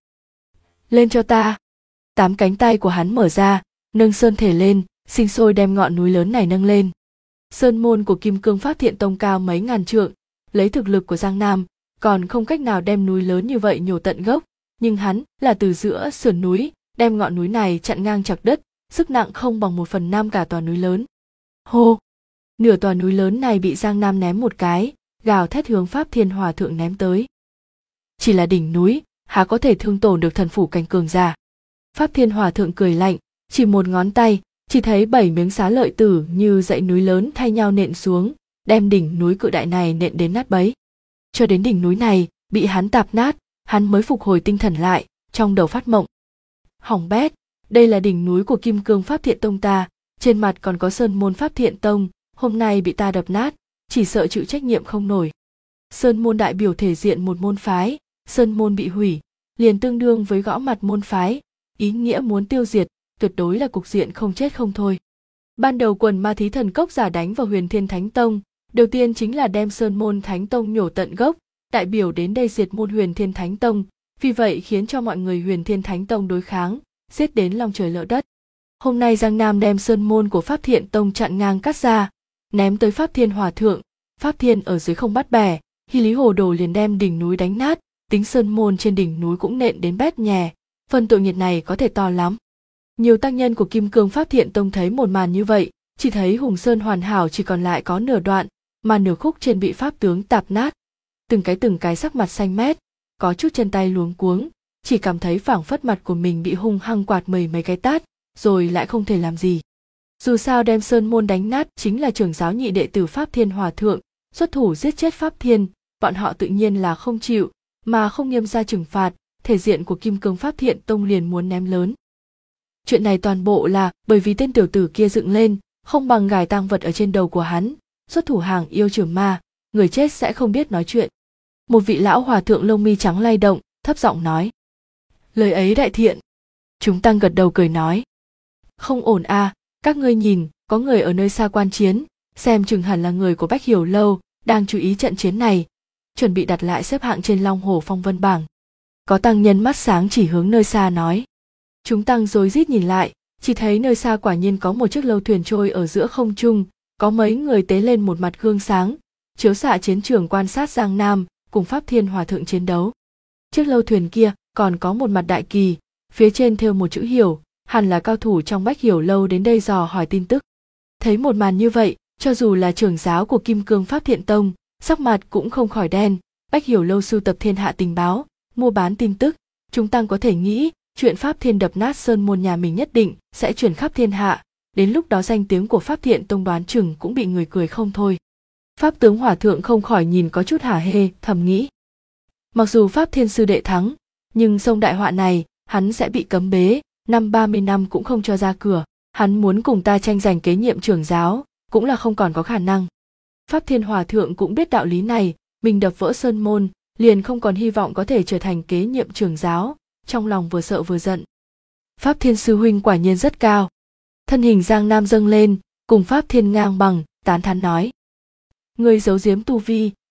Speaker 1: Lên cho ta. 8 cánh tay của hắn mở ra, nâng sơn thể lên, sinh sôi đem ngọn núi lớn này nâng lên. Sơn môn của Kim Cương Pháp Thiện Tông cao mấy ngàn trượng, lấy thực lực của Giang Nam, còn không cách nào đem núi lớn như vậy nhổ tận gốc, nhưng hắn là từ giữa sườn núi, đem ngọn núi này chặn ngang chặt đất, sức nặng không bằng 1/5 cả tòa núi lớn. Hô! Nửa tòa núi lớn này bị Giang Nam ném một cái, gào thét hướng Pháp Thiên Hòa Thượng ném tới. Chỉ là đỉnh núi, há có thể thương tổn được thần phủ cảnh cường giả. Pháp Thiên Hòa Thượng cười lạnh, chỉ một ngón tay, chỉ thấy 7 miếng xá lợi tử như dãy núi lớn thay nhau nện xuống, đem đỉnh núi cự đại này nện đến nát bấy. Cho đến đỉnh núi này bị hắn tạp nát, hắn mới phục hồi tinh thần lại, trong đầu phát mộng. Hỏng bét, đây là đỉnh núi của Kim Cương Pháp Thiện Tông ta, trên mặt còn có Sơn môn Pháp Thiện Tông, hôm nay bị ta đập nát, chỉ sợ chịu trách nhiệm không nổi. Sơn môn đại biểu thể diện một môn phái, Sơn môn bị hủy, liền tương đương với gõ mặt môn phái, ý nghĩa muốn tiêu diệt, tuyệt đối là cục diện không chết không thôi. Ban đầu quần ma thí thần cốc giả đánh vào Huyền Thiên Thánh Tông, đầu tiên chính là đem Sơn môn Thánh Tông nhổ tận gốc, đại biểu đến đây diệt môn Huyền Thiên Thánh Tông, vì vậy khiến cho mọi người Huyền Thiên Thánh Tông đối kháng, giết đến lòng trời lỡ đất. Hôm nay Giang Nam đem Sơn môn của Pháp Thiện Tông chặn ngang cắt ra, ném tới Pháp Thiên Hòa Thượng, Pháp Thiên ở dưới không bắt bẻ, Hy Lý Hồ Đồ liền đem đỉnh núi đánh nát, tính Sơn môn trên đỉnh núi cũng nện đến bét nhè, phần tội nghiệp này có thể to lắm. Nhiều tăng nhân của Kim Cương Pháp Thiện Tông thấy một màn như vậy, chỉ thấy Hùng Sơn hoàn hảo chỉ còn lại có nửa đoạn, mà nửa khúc trên bị pháp tướng tạp nát. Từng cái sắc mặt xanh mét, có chút chân tay luống cuống, chỉ cảm thấy phảng phất mặt của mình bị hung hăng quạt mấy cái tát, rồi lại không thể làm gì. Dù sao đem Sơn môn đánh nát chính là trưởng giáo nhị đệ tử Pháp Thiên Hòa Thượng, xuất thủ giết chết Pháp Thiên, bọn họ tự nhiên là không chịu, mà không nghiêm ra trừng phạt, thể diện của Kim Cương Pháp Thiện Tông liền muốn ném lớn. Chuyện này toàn bộ là bởi vì tên tiểu tử kia dựng lên, không bằng gài tang vật ở trên đầu của hắn, xuất thủ hàng yêu trừ ma, người chết sẽ không biết nói chuyện. Một vị lão hòa thượng lông mi trắng lay động, thấp giọng nói. Lời ấy đại thiện. Chúng tăng gật đầu cười nói. Không ổn à, các ngươi nhìn, có người ở nơi xa quan chiến, xem chừng hẳn là người của Bách Hiểu Lâu, đang chú ý trận chiến này, chuẩn bị đặt lại xếp hạng trên Long Hồ Phong Vân bảng. Có tăng nhân mắt sáng chỉ hướng nơi xa nói. Chúng tăng rối rít nhìn lại, chỉ thấy nơi xa quả nhiên có một chiếc lâu thuyền trôi ở giữa không trung, có mấy người tế lên một mặt gương sáng, chiếu xạ chiến trường quan sát Giang Nam cùng Pháp Thiên Hòa Thượng chiến đấu. Chiếc lâu thuyền kia còn có một mặt đại kỳ, phía trên thêu một chữ Hiểu, hẳn là cao thủ trong Bách Hiểu Lâu đến đây dò hỏi tin tức. Thấy một màn như vậy, cho dù là trưởng giáo của Kim Cương Pháp Thiện Tông, sắc mặt cũng không khỏi đen. Bách Hiểu Lâu sưu tập thiên hạ tình báo, mua bán tin tức, chúng tăng có thể nghĩ chuyện Pháp Thiên đập nát sơn môn nhà mình nhất định sẽ truyền khắp thiên hạ, đến lúc đó danh tiếng của Pháp Thiện Tông đoán chừng cũng bị người cười không thôi. Pháp tướng Hòa Thượng không khỏi nhìn có chút hả hê, thầm nghĩ. Mặc dù Pháp Thiên sư đệ thắng, nhưng sông đại họa này, hắn sẽ bị cấm bế, 30 năm cũng không cho ra cửa, hắn muốn cùng ta tranh giành kế nhiệm trưởng giáo, cũng là không còn có khả năng. Pháp Thiên Hòa Thượng cũng biết đạo lý này, mình đập vỡ sơn môn, liền không còn hy vọng có thể trở thành kế nhiệm trưởng giáo, trong lòng vừa sợ vừa giận. Pháp Thiên sư huynh quả nhiên rất cao. Thân hình Giang Nam dâng lên, cùng Pháp Thiên ngang bằng, tán thán nói. Người giấu giếm tu vi,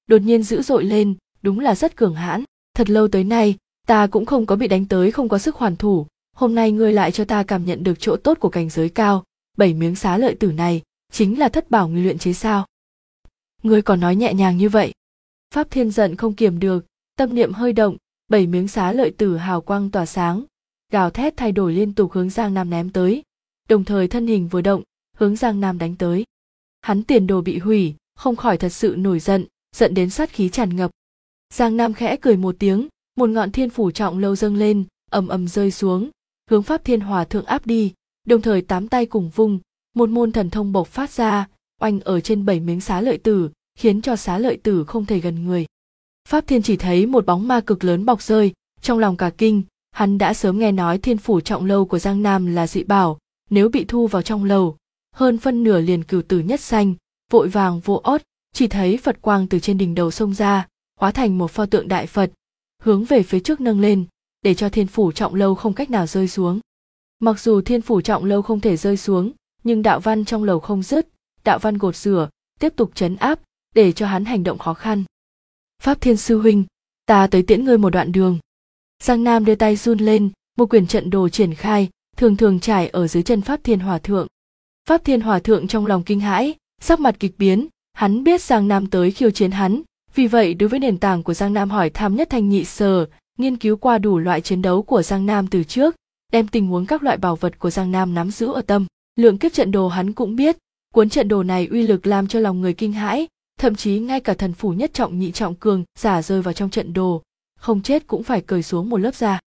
Speaker 1: đột nhiên dữ dội lên, đúng là rất cường hãn. Thật lâu tới nay, ta cũng không có bị đánh tới không có sức hoàn thủ, hôm nay ngươi lại cho ta cảm nhận được chỗ tốt của cảnh giới cao, 7 miếng xá lợi tử này, chính là thất bảo ngươi luyện chế sao? Ngươi còn nói nhẹ nhàng như vậy. Pháp Thiên giận không kiềm được, tâm niệm hơi động, 7 miếng xá lợi tử hào quang tỏa sáng, gào thét thay đổi liên tục hướng Giang Nam ném tới, đồng thời thân hình vừa động, hướng Giang Nam đánh tới. Hắn tiền đồ bị hủy, không khỏi thật sự nổi giận, giận đến sát khí tràn ngập. Giang Nam khẽ cười một tiếng, một ngọn thiên phủ trọng lâu dâng lên, ầm ầm rơi xuống, hướng Pháp Thiên Hòa thượng áp đi, đồng thời 8 tay cùng vung, một môn thần thông bộc phát ra, oanh ở trên 7 miếng xá lợi tử, khiến cho xá lợi tử không thể gần người. Pháp Thiên chỉ thấy một bóng ma cực lớn bọc rơi, trong lòng cả kinh, hắn đã sớm nghe nói thiên phủ trọng lâu của Giang Nam là dị bảo, nếu bị thu vào trong lầu, hơn phân nửa liền cửu tử nhất sanh, vội vàng vô ót, chỉ thấy Phật quang từ trên đỉnh đầu xông ra, hóa thành một pho tượng đại Phật, hướng về phía trước nâng lên, để cho thiên phủ trọng lâu không cách nào rơi xuống. Mặc dù thiên phủ trọng lâu không thể rơi xuống, nhưng đạo văn trong lầu không dứt, đạo văn gột rửa, tiếp tục trấn áp, để cho hắn hành động khó khăn. Pháp Thiên sư huynh, ta tới tiễn ngươi một đoạn đường. Giang Nam đưa tay run lên, một quyển trận đồ triển khai, thường thường trải ở dưới chân Pháp Thiên Hòa thượng. Pháp Thiên Hòa thượng trong lòng kinh hãi, sắc mặt kịch biến, hắn biết Giang Nam tới khiêu chiến hắn, vì vậy đối với nền tảng của Giang Nam hỏi thăm nhất thanh nhị sở, nghiên cứu qua đủ loại chiến đấu của Giang Nam từ trước, đem tình huống các loại bảo vật của Giang Nam nắm giữ ở tâm. Lượng kiếp trận đồ hắn cũng biết, cuốn trận đồ này uy lực làm cho lòng người kinh hãi, thậm chí ngay cả thần phủ nhất trọng nhị trọng cường giả rơi vào trong trận đồ, không chết cũng phải cởi xuống một lớp da.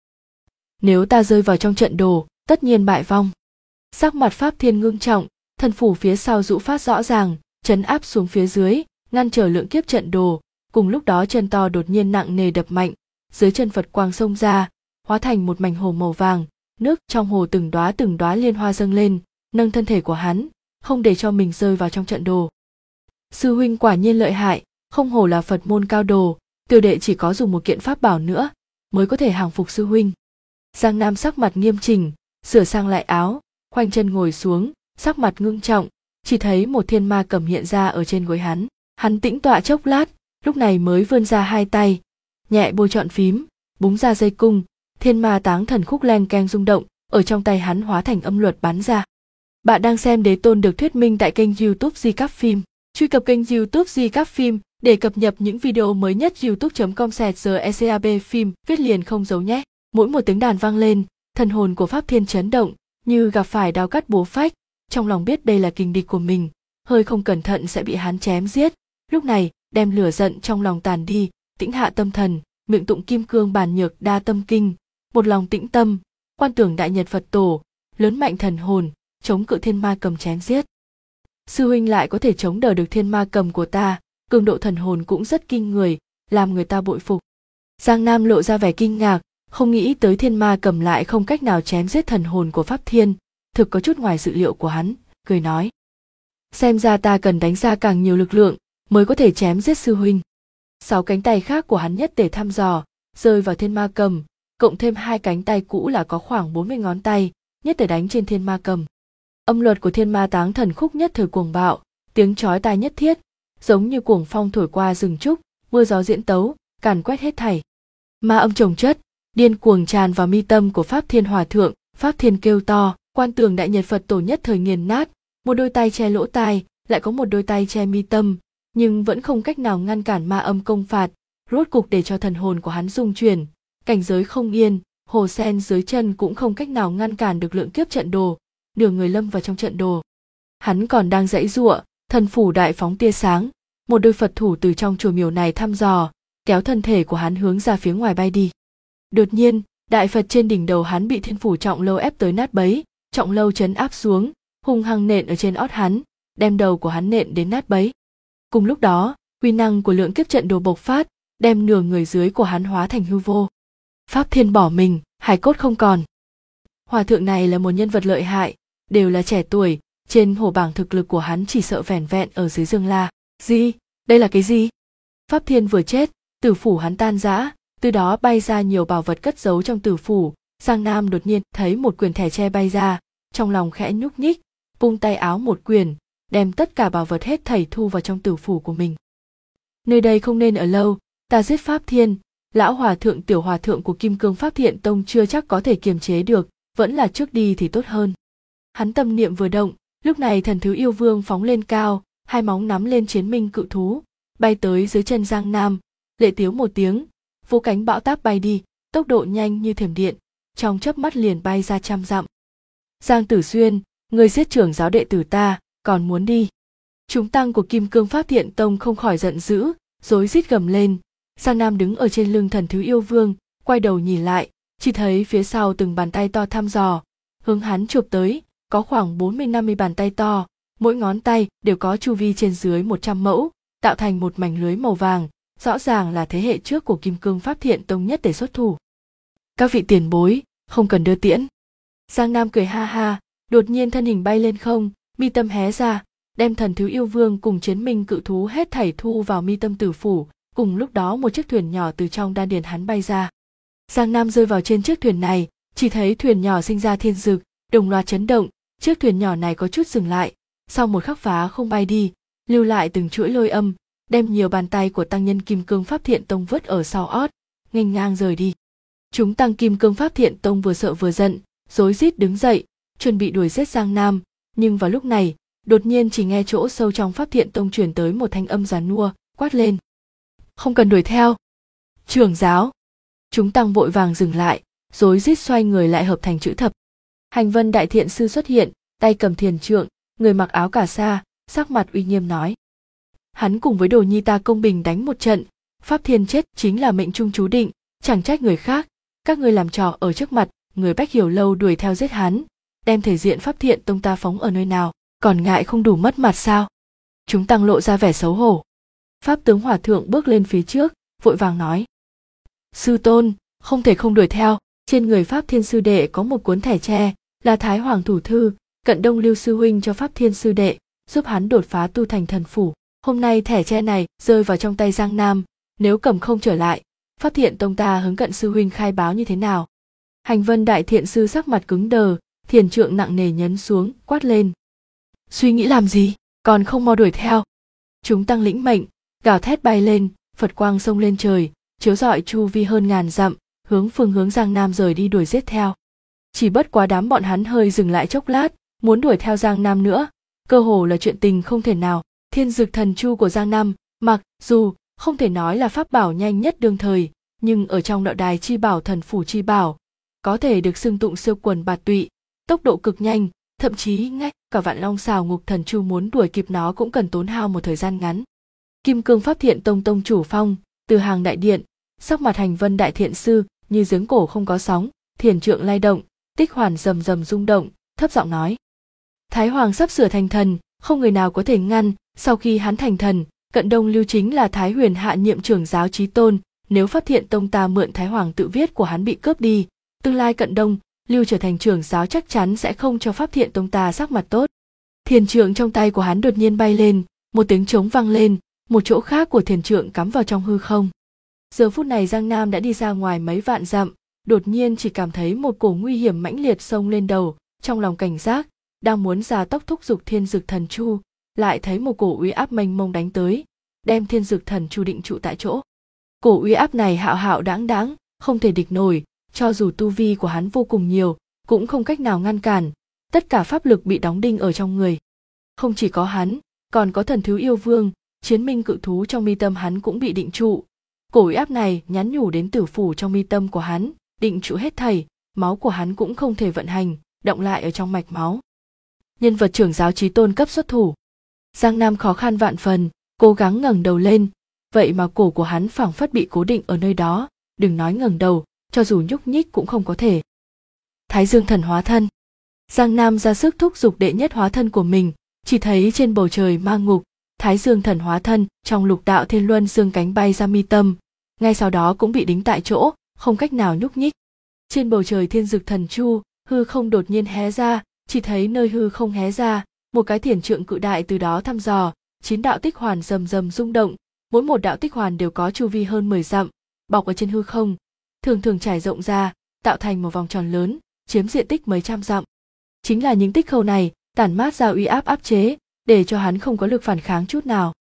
Speaker 1: Nếu ta rơi vào trong trận đồ, tất nhiên bại vong. Sắc mặt Pháp Thiên ngưng trọng, thần phủ phía sau dụ phát rõ ràng, trấn áp xuống phía dưới, ngăn trở lượng kiếp trận đồ. Cùng lúc đó chân to đột nhiên nặng nề đập mạnh, dưới chân Phật quang xông ra, hóa thành một mảnh hồ màu vàng, nước trong hồ từng đóa liên hoa dâng lên, nâng thân thể của hắn, không để cho mình rơi vào trong trận đồ. Sư huynh quả nhiên lợi hại, không hổ là Phật môn cao đồ, tiểu đệ chỉ có dùng một kiện pháp bảo nữa mới có thể hàng phục sư huynh. Giang Nam sắc mặt nghiêm chỉnh, sửa sang lại áo, khoanh chân ngồi xuống, sắc mặt ngưng trọng, chỉ thấy một thiên ma cầm hiện ra ở trên gối hắn. Hắn tĩnh tọa chốc lát, lúc này mới vươn ra hai tay, nhẹ bôi trọn phím, búng ra dây cung, thiên ma táng thần khúc len keng rung động, ở trong tay hắn hóa thành âm luật bắn ra. Bạn đang xem Đế Tôn được thuyết minh tại kênh YouTube Di Cáp Phim. Truy cập kênh YouTube Di Cáp Phim để cập nhật những video mới nhất. youtube.com/GECAB phim viết liền không giấu nhé. Mỗi một tiếng đàn vang lên, thần hồn của Pháp Thiên chấn động, như gặp phải đao cắt búa phách, trong lòng biết đây là kình địch của mình, hơi không cẩn thận sẽ bị hắn chém giết. Lúc này, đem lửa giận trong lòng tàn đi, tĩnh hạ tâm thần, miệng tụng kim cương bàn nhược đa tâm kinh, một lòng tĩnh tâm, quan tưởng đại nhật Phật tổ, lớn mạnh thần hồn, chống cự thiên ma cầm chém giết. Sư huynh lại có thể chống đỡ được thiên ma cầm của ta, cường độ thần hồn cũng rất kinh người, làm người ta bội phục. Giang Nam lộ ra vẻ kinh ngạc, không nghĩ tới thiên ma cầm lại không cách nào chém giết thần hồn của Pháp Thiên, thực có chút ngoài dự liệu của hắn, cười nói. Xem ra ta cần đánh ra càng nhiều lực lượng, mới có thể chém giết sư huynh. 6 cánh tay khác của hắn nhất để thăm dò, rơi vào thiên ma cầm, cộng thêm 2 cánh tay cũ là có khoảng 40 ngón tay, nhất để đánh trên thiên ma cầm. Âm luật của thiên ma táng thần khúc nhất thời cuồng bạo, tiếng chói tai nhất thiết, giống như cuồng phong thổi qua rừng trúc, mưa gió diễn tấu, càn quét hết thảy. Ma âm chồng chất, điên cuồng tràn vào mi tâm của Pháp Thiên Hòa thượng, Pháp Thiên kêu to, quan tường đại nhật Phật tổ nhất thời nghiền nát, một đôi tay che lỗ tai, lại có một đôi tay che mi tâm, nhưng vẫn không cách nào ngăn cản ma âm công phạt, rốt cục để cho thần hồn của hắn rung chuyển, cảnh giới không yên, hồ sen dưới chân cũng không cách nào ngăn cản được lượng kiếp trận đồ, nửa người lâm vào trong trận đồ. Hắn còn đang giãy giụa, thần phủ đại phóng tia sáng, một đôi Phật thủ từ trong chùa miếu này thăm dò, kéo thân thể của hắn hướng ra phía ngoài bay đi. Đột nhiên, đại Phật trên đỉnh đầu hắn bị thiên phủ trọng lâu ép tới nát bấy, trọng lâu trấn áp xuống, hung hăng nện ở trên ót hắn, đem đầu của hắn nện đến nát bấy. Cùng lúc đó, uy năng của lượng kiếp trận đồ bộc phát, đem nửa người dưới của hắn hóa thành hư vô. Pháp Thiên bỏ mình, hài cốt không còn. Hòa thượng này là một nhân vật lợi hại, đều là trẻ tuổi, trên hổ bảng thực lực của hắn chỉ sợ vẻn vẹn ở dưới Dương La. Gì? Đây là cái gì? Pháp Thiên vừa chết, tử phủ hắn tan rã, từ đó bay ra nhiều bảo vật cất giấu trong tử phủ. Giang Nam đột nhiên thấy một quyển thẻ tre bay ra, trong lòng khẽ nhúc nhích, vung tay áo một quyển, đem tất cả bảo vật hết thảy thu vào trong tử phủ của mình. Nơi đây không nên ở lâu, ta giết Pháp Thiên, lão hòa thượng tiểu hòa thượng của Kim Cương Pháp Thiện Tông chưa chắc có thể kiềm chế được, vẫn là trước đi thì tốt hơn. Hắn tâm niệm vừa động, lúc này Thần Thứ Yêu Vương phóng lên cao, hai móng nắm lên chiến minh cự thú, bay tới dưới chân Giang Nam, lệ tiếu một tiếng, vỗ cánh bão táp bay đi, tốc độ nhanh như thiểm điện, trong chớp mắt liền bay ra trăm dặm. Giang Tử Xuyên, người giết trưởng giáo đệ tử ta, còn muốn đi? Chúng tăng của Kim Cương Pháp Thiện Tông không khỏi giận dữ, rối rít gầm lên. Giang Nam đứng ở trên lưng Thần Thứ Yêu Vương, quay đầu nhìn lại, chỉ thấy phía sau từng bàn tay to thăm dò, hướng hắn chụp tới, có khoảng 40-50 bàn tay to, mỗi ngón tay đều có chu vi trên dưới 100 mẫu, tạo thành một mảnh lưới màu vàng, rõ ràng là thế hệ trước của Kim Cương Pháp Thiện Tông nhất để xuất thủ. Các vị tiền bối, không cần đưa tiễn. Giang Nam cười ha ha, đột nhiên thân hình bay lên không, mi tâm hé ra, đem Thần Thứ Yêu Vương cùng chiến minh cự thú hết thảy thu vào mi tâm tử phủ. Cùng lúc đó một chiếc thuyền nhỏ từ trong đan điền hắn bay ra. Giang Nam rơi vào trên chiếc thuyền này, chỉ thấy thuyền nhỏ sinh ra thiên dực, đồng loạt chấn động, chiếc thuyền nhỏ này có chút dừng lại, sau một khắc phá không bay đi, lưu lại từng chuỗi lôi âm, đem nhiều bàn tay của tăng nhân Kim Cương Pháp Thiện Tông vứt ở sau ót, nghênh ngang rời đi. Chúng tăng Kim Cương Pháp Thiện Tông vừa sợ vừa giận, rối rít đứng dậy, chuẩn bị đuổi giết Giang Nam, nhưng vào lúc này, đột nhiên chỉ nghe chỗ sâu trong Pháp Thiện Tông truyền tới một thanh âm giàn nua, quát lên. Không cần đuổi theo. Trưởng giáo. Chúng tăng vội vàng dừng lại, rối rít xoay người lại hợp thành chữ thập. Hành Vân Đại Thiện Sư xuất hiện, tay cầm thiền trượng, người mặc áo cà sa, sắc mặt uy nghiêm nói. Hắn cùng với Đồ Nhi ta công bình đánh một trận, Pháp Thiên chết chính là mệnh trung chú định, chẳng trách người khác, các ngươi làm trò ở trước mặt, người Bách Hiểu Lâu đuổi theo giết hắn, đem thể diện Pháp Thiện Tông ta phóng ở nơi nào, còn ngại không đủ mất mặt sao? Chúng tăng lộ ra vẻ xấu hổ. Pháp tướng Hòa Thượng bước lên phía trước, vội vàng nói. Sư tôn, không thể không đuổi theo, trên người Pháp Thiên Sư Đệ có một cuốn thẻ tre, là Thái Hoàng Thủ Thư, Cận Đông Lưu Sư Huynh cho Pháp Thiên Sư Đệ, giúp hắn đột phá tu thành thần phủ. Hôm nay thẻ tre này rơi vào trong tay Giang Nam, nếu cầm không trở lại, Pháp Thiện Tông ta hướng Cận Sư Huynh khai báo như thế nào? Hành Vân Đại Thiện Sư sắc mặt cứng đờ, thiền trượng nặng nề nhấn xuống, quát lên. Suy nghĩ làm gì, còn không mau đuổi theo. Chúng tăng lĩnh mệnh, gào thét bay lên, Phật quang xông lên trời, chiếu rọi chu vi hơn ngàn dặm, hướng phương hướng Giang Nam rời đi đuổi giết theo. Chỉ bất quá đám bọn hắn hơi dừng lại chốc lát, muốn đuổi theo Giang Nam nữa, cơ hồ là chuyện tình không thể nào. Thiên Dực Thần Chu của Giang Nam, mặc dù không thể nói là pháp bảo nhanh nhất đương thời, nhưng ở trong Đạo Đài chi bảo Thần Phủ chi bảo, có thể được xưng tụng siêu quần bạt tụy, tốc độ cực nhanh, thậm chí ngay cả Vạn Long Xào Ngục Thần Chu muốn đuổi kịp nó cũng cần tốn hao một thời gian ngắn. Kim Cương Pháp Thiện Tông tông chủ Phong, từ hàng đại điện, sắc mặt Hành Vân Đại Thiện Sư như giếng cổ không có sóng, thiền trượng lay động, tích hoàn rầm rầm rung động, thấp giọng nói: Thái Hoàng sắp sửa thành thần, không người nào có thể ngăn. Sau khi hắn thành thần, Cận Đông Lưu chính là Thái Huyền hạ nhiệm trưởng giáo chí tôn, nếu Pháp Thiện Tông ta mượn Thái Hoàng tự viết của hắn bị cướp đi, tương lai Cận Đông Lưu trở thành trưởng giáo chắc chắn sẽ không cho Pháp Thiện Tông ta sắc mặt tốt. Thiền trượng trong tay của hắn đột nhiên bay lên, một tiếng trống vang lên, một chỗ khác của thiền trượng cắm vào trong hư không. Giờ phút này Giang Nam đã đi ra ngoài mấy vạn dặm, đột nhiên chỉ cảm thấy một cổ nguy hiểm mãnh liệt xông lên đầu, trong lòng cảnh giác, đang muốn ra tốc thúc giục Thiên Dực Thần Chu, lại thấy một cổ uy áp mênh mông đánh tới, đem Thiên Dực Thần Chu định trụ tại chỗ. Cổ uy áp này hạo hạo đáng đáng, không thể địch nổi, cho dù tu vi của hắn vô cùng nhiều, cũng không cách nào ngăn cản, tất cả pháp lực bị đóng đinh ở trong người. Không chỉ có hắn, còn có Thần Thứ Yêu Vương, chiến minh cự thú trong mi tâm hắn cũng bị định trụ. Cổ uy áp này nhắn nhủ đến tử phủ trong mi tâm của hắn, định trụ hết thảy, máu của hắn cũng không thể vận hành, động lại ở trong mạch máu. Nhân vật trưởng giáo chí tôn cấp xuất thủ. Giang Nam khó khăn vạn phần, cố gắng ngẩng đầu lên, vậy mà cổ của hắn phảng phất bị cố định ở nơi đó, đừng nói ngẩng đầu, cho dù nhúc nhích cũng không có thể. Thái Dương Thần hóa thân. Giang Nam ra sức thúc giục đệ nhất hóa thân của mình, chỉ thấy trên bầu trời ma ngục, Thái Dương Thần hóa thân trong lục đạo thiên luân dương cánh bay ra mi tâm, ngay sau đó cũng bị đính tại chỗ, không cách nào nhúc nhích. Trên bầu trời Thiên Dực Thần Chu, hư không đột nhiên hé ra, chỉ thấy nơi hư không hé ra, một cái thiền trượng cự đại từ đó thăm dò, 9 đạo tích hoàn rầm rầm rung động, mỗi một đạo tích hoàn đều có chu vi hơn 10 dặm, bọc ở trên hư không, thường thường trải rộng ra, tạo thành một vòng tròn lớn, chiếm diện tích mấy trăm dặm. Chính là những tích khâu này, tản mát ra uy áp áp chế, để cho hắn không có lực phản kháng chút nào.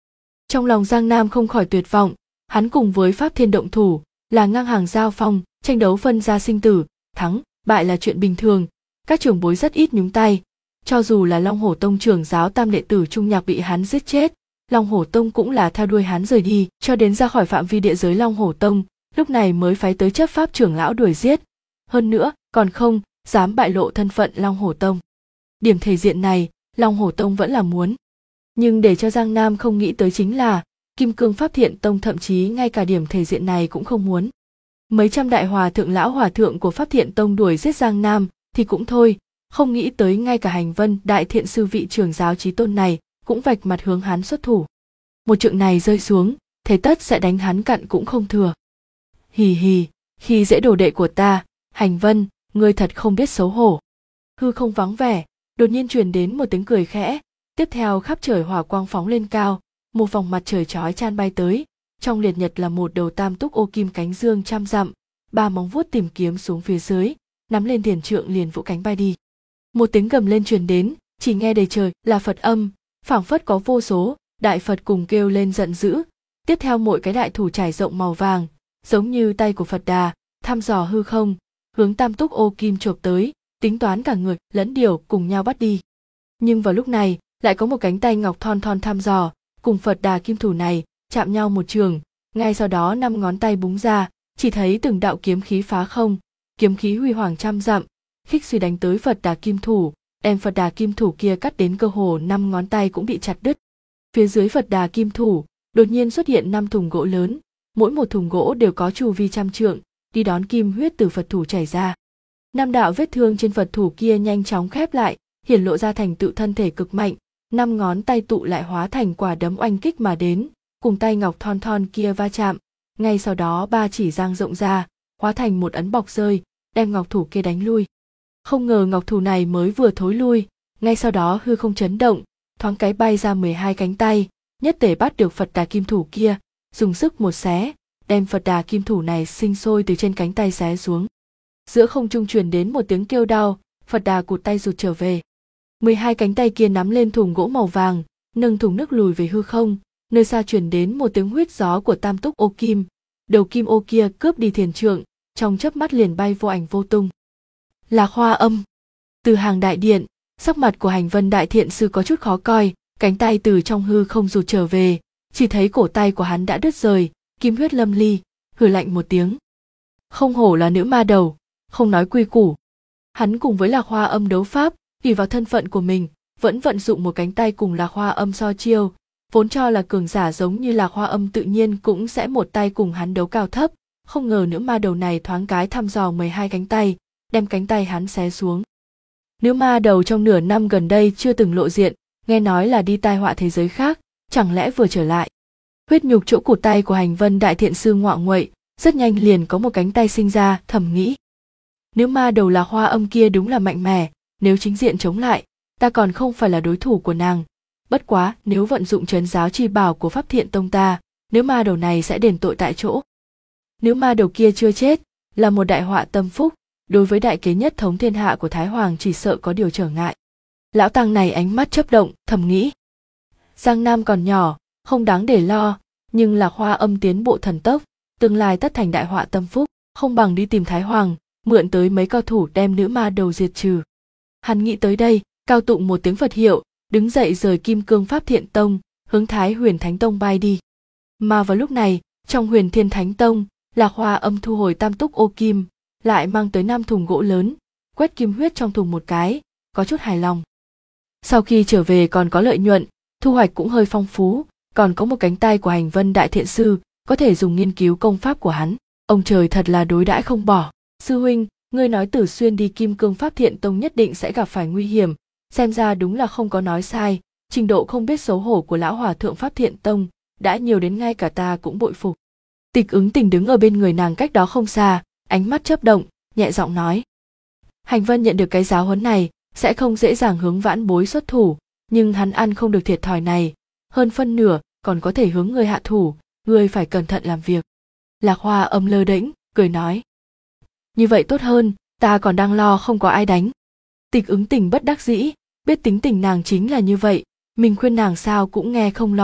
Speaker 1: Trong lòng Giang Nam không khỏi tuyệt vọng, hắn cùng với Pháp Thiên động thủ, là ngang hàng giao phong, tranh đấu phân ra sinh tử, thắng, bại là chuyện bình thường, các trưởng bối rất ít nhúng tay. Cho dù là Long Hổ Tông trưởng giáo tam đệ tử Trung Nhạc bị hắn giết chết, Long Hổ Tông cũng là theo đuôi hắn rời đi, cho đến ra khỏi phạm vi địa giới Long Hổ Tông, lúc này mới phái tới chấp pháp trưởng lão đuổi giết. Hơn nữa, còn không dám bại lộ thân phận Long Hổ Tông. Điểm thể diện này, Long Hổ Tông vẫn là muốn. Nhưng để cho Giang Nam không nghĩ tới chính là, Kim Cương Pháp Thiện Tông thậm chí ngay cả điểm thể diện này cũng không muốn. Mấy trăm đại hòa thượng lão hòa thượng của Pháp Thiện Tông đuổi giết Giang Nam thì cũng thôi, không nghĩ tới ngay cả Hành Vân đại thiện sư vị trưởng giáo chí tôn này cũng vạch mặt hướng hắn xuất thủ. Một trượng này rơi xuống, thế tất sẽ đánh hắn cặn cũng không thừa. Hì hì, khi dễ đồ đệ của ta, Hành Vân, ngươi thật không biết xấu hổ. Hư không vắng vẻ, đột nhiên truyền đến một tiếng cười khẽ, tiếp theo khắp trời hỏa quang phóng lên cao, một vòng mặt trời chói chan bay tới, trong liệt nhật là một đầu tam túc ô kim cánh dương trăm dặm, ba móng vuốt tìm kiếm xuống phía dưới, nắm lên thiền trượng liền vỗ cánh bay đi. Một tiếng gầm lên truyền đến, chỉ nghe đầy trời là Phật âm, phảng phất có vô số đại Phật cùng kêu lên giận dữ. Tiếp theo mỗi cái đại thủ trải rộng màu vàng, giống như tay của Phật Đà, thăm dò hư không, hướng tam túc ô kim chộp tới, tính toán cả người lẫn điều cùng nhau bắt đi. Nhưng vào lúc này, lại có một cánh tay ngọc thon thon thăm dò, cùng Phật Đà kim thủ này chạm nhau một trường, ngay sau đó 5 ngón tay búng ra, chỉ thấy từng đạo kiếm khí phá không, kiếm khí huy hoàng trăm dặm, khích suy đánh tới Phật Đà kim thủ, đem Phật Đà kim thủ kia cắt đến cơ hồ 5 ngón tay cũng bị chặt đứt. Phía dưới Phật Đà kim thủ, đột nhiên xuất hiện 5 thùng gỗ lớn, mỗi một thùng gỗ đều có chu vi trăm trượng, đi đón kim huyết từ Phật thủ chảy ra. 5 đạo vết thương trên Phật thủ kia nhanh chóng khép lại, hiển lộ ra thành tựu thân thể cực mạnh, 5 ngón tay tụ lại hóa thành quả đấm oanh kích mà đến, cùng tay ngọc thon thon kia va chạm, ngay sau đó 3 chỉ dang rộng ra, hóa thành một ấn bọc rơi, đem ngọc thủ kia đánh lui. Không ngờ ngọc thủ này mới vừa thối lui, ngay sau đó hư không chấn động, thoáng cái bay ra 12 cánh tay, nhất tể bắt được Phật Đà kim thủ kia, dùng sức một xé, đem Phật Đà kim thủ này sinh sôi từ trên cánh tay xé xuống. Giữa không trung truyền đến một tiếng kêu đau, Phật Đà cụt tay rụt trở về. 12 cánh tay kia nắm lên thùng gỗ màu vàng, nâng thùng nước lùi về hư không, nơi xa truyền đến một tiếng huýt gió của tam túc ô kim, đầu kim ô kia cướp đi thiền trượng, trong chớp mắt liền bay vô ảnh vô tung. Là Hoa Âm. Từ hàng đại điện, sắc mặt của Hành Vân đại thiện sư có chút khó coi, cánh tay từ trong hư không rụt trở về, chỉ thấy cổ tay của hắn đã đứt rời, kim huyết lâm ly, hừ lạnh một tiếng. Không hổ là nữ ma đầu, không nói quy củ. Hắn cùng với Lạc Hoa Âm đấu pháp, ỷ vào thân phận của mình, vẫn vận dụng một cánh tay cùng Lạc Hoa Âm so chiêu, vốn cho là cường giả giống như Lạc Hoa Âm tự nhiên cũng sẽ một tay cùng hắn đấu cao thấp, không ngờ nữ ma đầu này thoáng cái thăm dò 12 cánh tay, đem cánh tay hắn xé xuống. Nữ ma đầu trong nửa năm gần đây chưa từng lộ diện, nghe nói là đi tai họa thế giới khác, chẳng lẽ vừa trở lại. Huyết nhục chỗ cụt tay của Hành Vân đại thiện sư ngoạ nguậy, rất nhanh liền có một cánh tay sinh ra, thầm nghĩ. Nữ ma đầu Lạc Hoa Âm kia đúng là mạnh mẽ, nếu chính diện chống lại, ta còn không phải là đối thủ của nàng. Bất quá, nếu vận dụng trấn giáo chi bảo của Pháp Thiện Tông ta, nữ ma đầu này sẽ đền tội tại chỗ. Nữ ma đầu kia chưa chết, là một đại họa tâm phúc, đối với đại kế nhất thống thiên hạ của Thái Hoàng chỉ sợ có điều trở ngại. Lão tăng này ánh mắt chớp động, thầm nghĩ. Giang Nam còn nhỏ, không đáng để lo, nhưng Lạc Hoa Âm tiến bộ thần tốc, tương lai tất thành đại họa tâm phúc, không bằng đi tìm Thái Hoàng, mượn tới mấy cao thủ đem nữ ma đầu diệt trừ. Hắn nghĩ tới đây, cao tụng một tiếng Phật hiệu, đứng dậy rời Kim Cương Pháp Thiện Tông, hướng Thái Huyền Thánh Tông bay đi. Mà vào lúc này, trong Huyền Thiên Thánh Tông, Lạc Hoa Âm thu hồi tam túc ô kim, lại mang tới 5 thùng gỗ lớn, quét kim huyết trong thùng một cái, có chút hài lòng. Sau khi trở về còn có lợi nhuận, thu hoạch cũng hơi phong phú, còn có một cánh tay của Hành Vân đại thiện sư, có thể dùng nghiên cứu công pháp của hắn. Ông trời thật là đối đãi không bỏ. Sư huynh, ngươi nói Tử Xuyên đi Kim Cương Pháp Thiện Tông nhất định sẽ gặp phải nguy hiểm, xem ra đúng là không có nói sai, trình độ không biết xấu hổ của lão hòa thượng Pháp Thiện Tông đã nhiều đến ngay cả ta cũng bội phục. Tịch Ứng Tình đứng ở bên người nàng cách đó không xa, ánh mắt chớp động, nhẹ giọng nói. Hành Vân nhận được cái giáo huấn này, sẽ không dễ dàng hướng vãn bối xuất thủ, nhưng hắn ăn không được thiệt thòi này, hơn phân nửa còn có thể hướng người hạ thủ, người phải cẩn thận làm việc. Lạc Hoa Âm lơ đễnh, cười nói. Như vậy tốt hơn, ta còn đang lo không có ai đánh. Tịch Ứng Tình bất đắc dĩ, biết tính tình nàng chính là như vậy, mình khuyên nàng sao cũng nghe không lọt,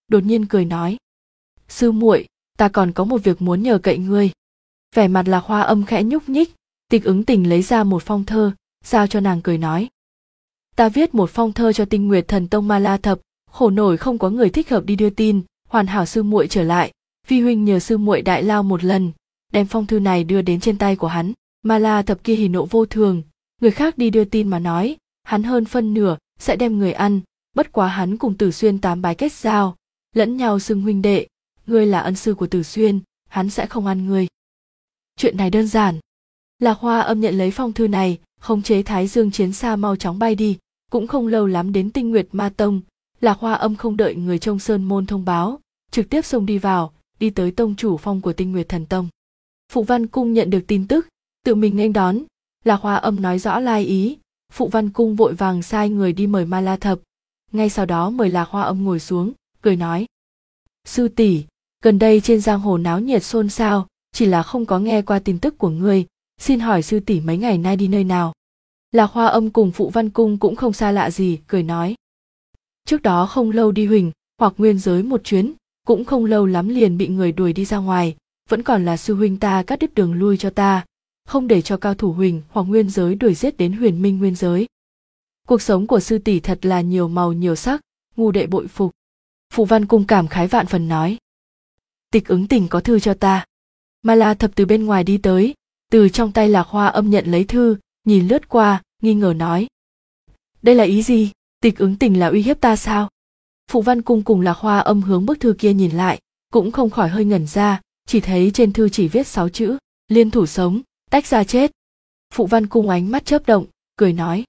Speaker 1: đột nhiên cười nói: Sư muội, ta còn có một việc muốn nhờ cậy ngươi. Vẻ mặt Lạc Hoa Âm khẽ nhúc nhích, Tịch Ứng Tình lấy ra một phong thơ, giao cho nàng cười nói: Ta viết một phong thơ cho Tinh Nguyệt Thần Tông Ma La Thập, khổ nổi không có người thích hợp đi đưa tin, hoàn hảo sư muội trở lại, vi huynh nhờ sư muội đại lao một lần, đem phong thư này đưa đến trên tay của hắn. Ma La Thập kia hỉ nộ vô thường, người khác đi đưa tin mà nói, hắn hơn phân nửa sẽ đem người ăn, bất quá hắn cùng Tử Xuyên tám bái kết giao, lẫn nhau xưng huynh đệ, ngươi là ân sư của Tử Xuyên, hắn sẽ không ăn ngươi. Chuyện này đơn giản. Lạc Hoa Âm nhận lấy phong thư này, khống chế Thái Dương chiến xa mau chóng bay đi, cũng không lâu lắm đến Tinh Nguyệt Ma Tông. Lạc Hoa Âm không đợi người trong sơn môn thông báo, trực tiếp xông đi vào, đi tới tông chủ phong của Tinh Nguyệt Thần Tông. Phụ Văn Cung nhận được tin tức, tự mình nghênh đón. Lạc Hoa Âm nói rõ lai ý, Phụ Văn Cung vội vàng sai người đi mời Ma La Thập, ngay sau đó mời Lạc Hoa Âm ngồi xuống, cười nói: Sư tỷ, gần đây trên giang hồ náo nhiệt xôn xao, chỉ là không có nghe qua tin tức của ngươi, xin hỏi sư tỷ mấy ngày nay đi nơi nào? Lạc Hoa Âm cùng Phụ Văn Cung cũng không xa lạ gì, cười nói: Trước đó không lâu đi Huỳnh hoặc Nguyên giới một chuyến, cũng không lâu lắm liền bị người đuổi đi ra ngoài, vẫn còn là sư huynh ta cắt đứt đường lui cho ta, không để cho cao thủ Huỳnh hoặc Nguyên giới đuổi giết đến Huyền Minh Nguyên giới. Cuộc sống của sư tỷ thật là nhiều màu nhiều sắc, ngu đệ bội phục. Phụ Văn Cung cảm khái vạn phần nói: Tịch Ứng Tình có thư cho ta. Ma La Thập từ bên ngoài đi tới, từ trong tay Lạc Hoa Âm nhận lấy thư, nhìn lướt qua, nghi ngờ nói: Đây là ý gì? Tịch Ứng Tình là uy hiếp ta sao? Phụ Văn Cung cùng Lạc Hoa Âm hướng bức thư kia nhìn lại, cũng không khỏi hơi ngẩn ra, chỉ thấy trên thư chỉ viết 6 chữ: liên thủ sống, tách ra chết. Phụ Văn Cung ánh mắt chớp động, cười nói: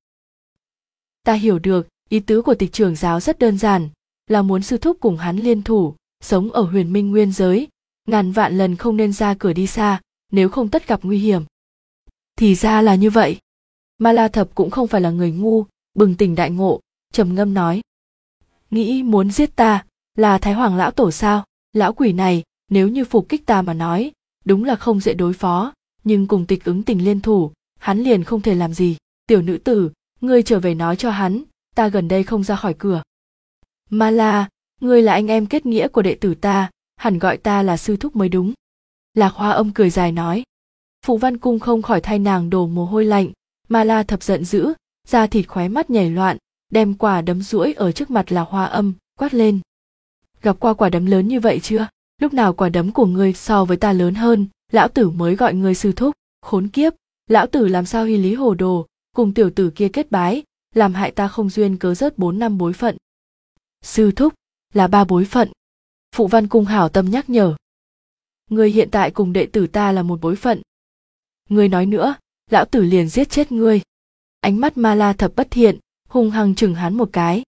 Speaker 1: Ta hiểu được, ý tứ của Tịch trưởng giáo rất đơn giản, là muốn sư thúc cùng hắn liên thủ, sống ở Huyền Minh Nguyên giới, ngàn vạn lần không nên ra cửa đi xa, nếu không tất gặp nguy hiểm. Thì ra là như vậy. Ma La Thập cũng không phải là người ngu, bừng tỉnh đại ngộ, trầm ngâm nói: Nghĩ muốn giết ta, là Thái Hoàng lão tổ sao? Lão quỷ này, nếu như phục kích ta mà nói, đúng là không dễ đối phó, nhưng cùng Tịch Ứng Tình liên thủ, hắn liền không thể làm gì. Tiểu nữ tử, ngươi trở về nói cho hắn, ta gần đây không ra khỏi cửa. Ma La, ngươi là anh em kết nghĩa của đệ tử ta, hẳn gọi ta là sư thúc mới đúng. Lạc Hoa Âm cười dài nói. Phụ Văn Cung không khỏi thay nàng đổ mồ hôi lạnh. Ma La Thập giận dữ, da thịt khóe mắt nhảy loạn, đem quả đấm duỗi ở trước mặt Lạc Hoa Âm, quát lên: Gặp qua quả đấm lớn như vậy chưa? Lúc nào quả đấm của ngươi so với ta lớn hơn, lão tử mới gọi ngươi sư thúc. Khốn kiếp, lão tử làm sao hy lý hồ đồ, cùng tiểu tử kia kết bái, làm hại ta không duyên cớ rớt 4 năm bối phận. Sư thúc là 3 bối phận. Phụ Văn Cung hảo tâm nhắc nhở. Ngươi hiện tại cùng đệ tử ta là 1 bối phận. Ngươi nói nữa, lão tử liền giết chết ngươi. Ánh mắt Ma La Thập bất thiện, hung hăng chừng hắn một cái.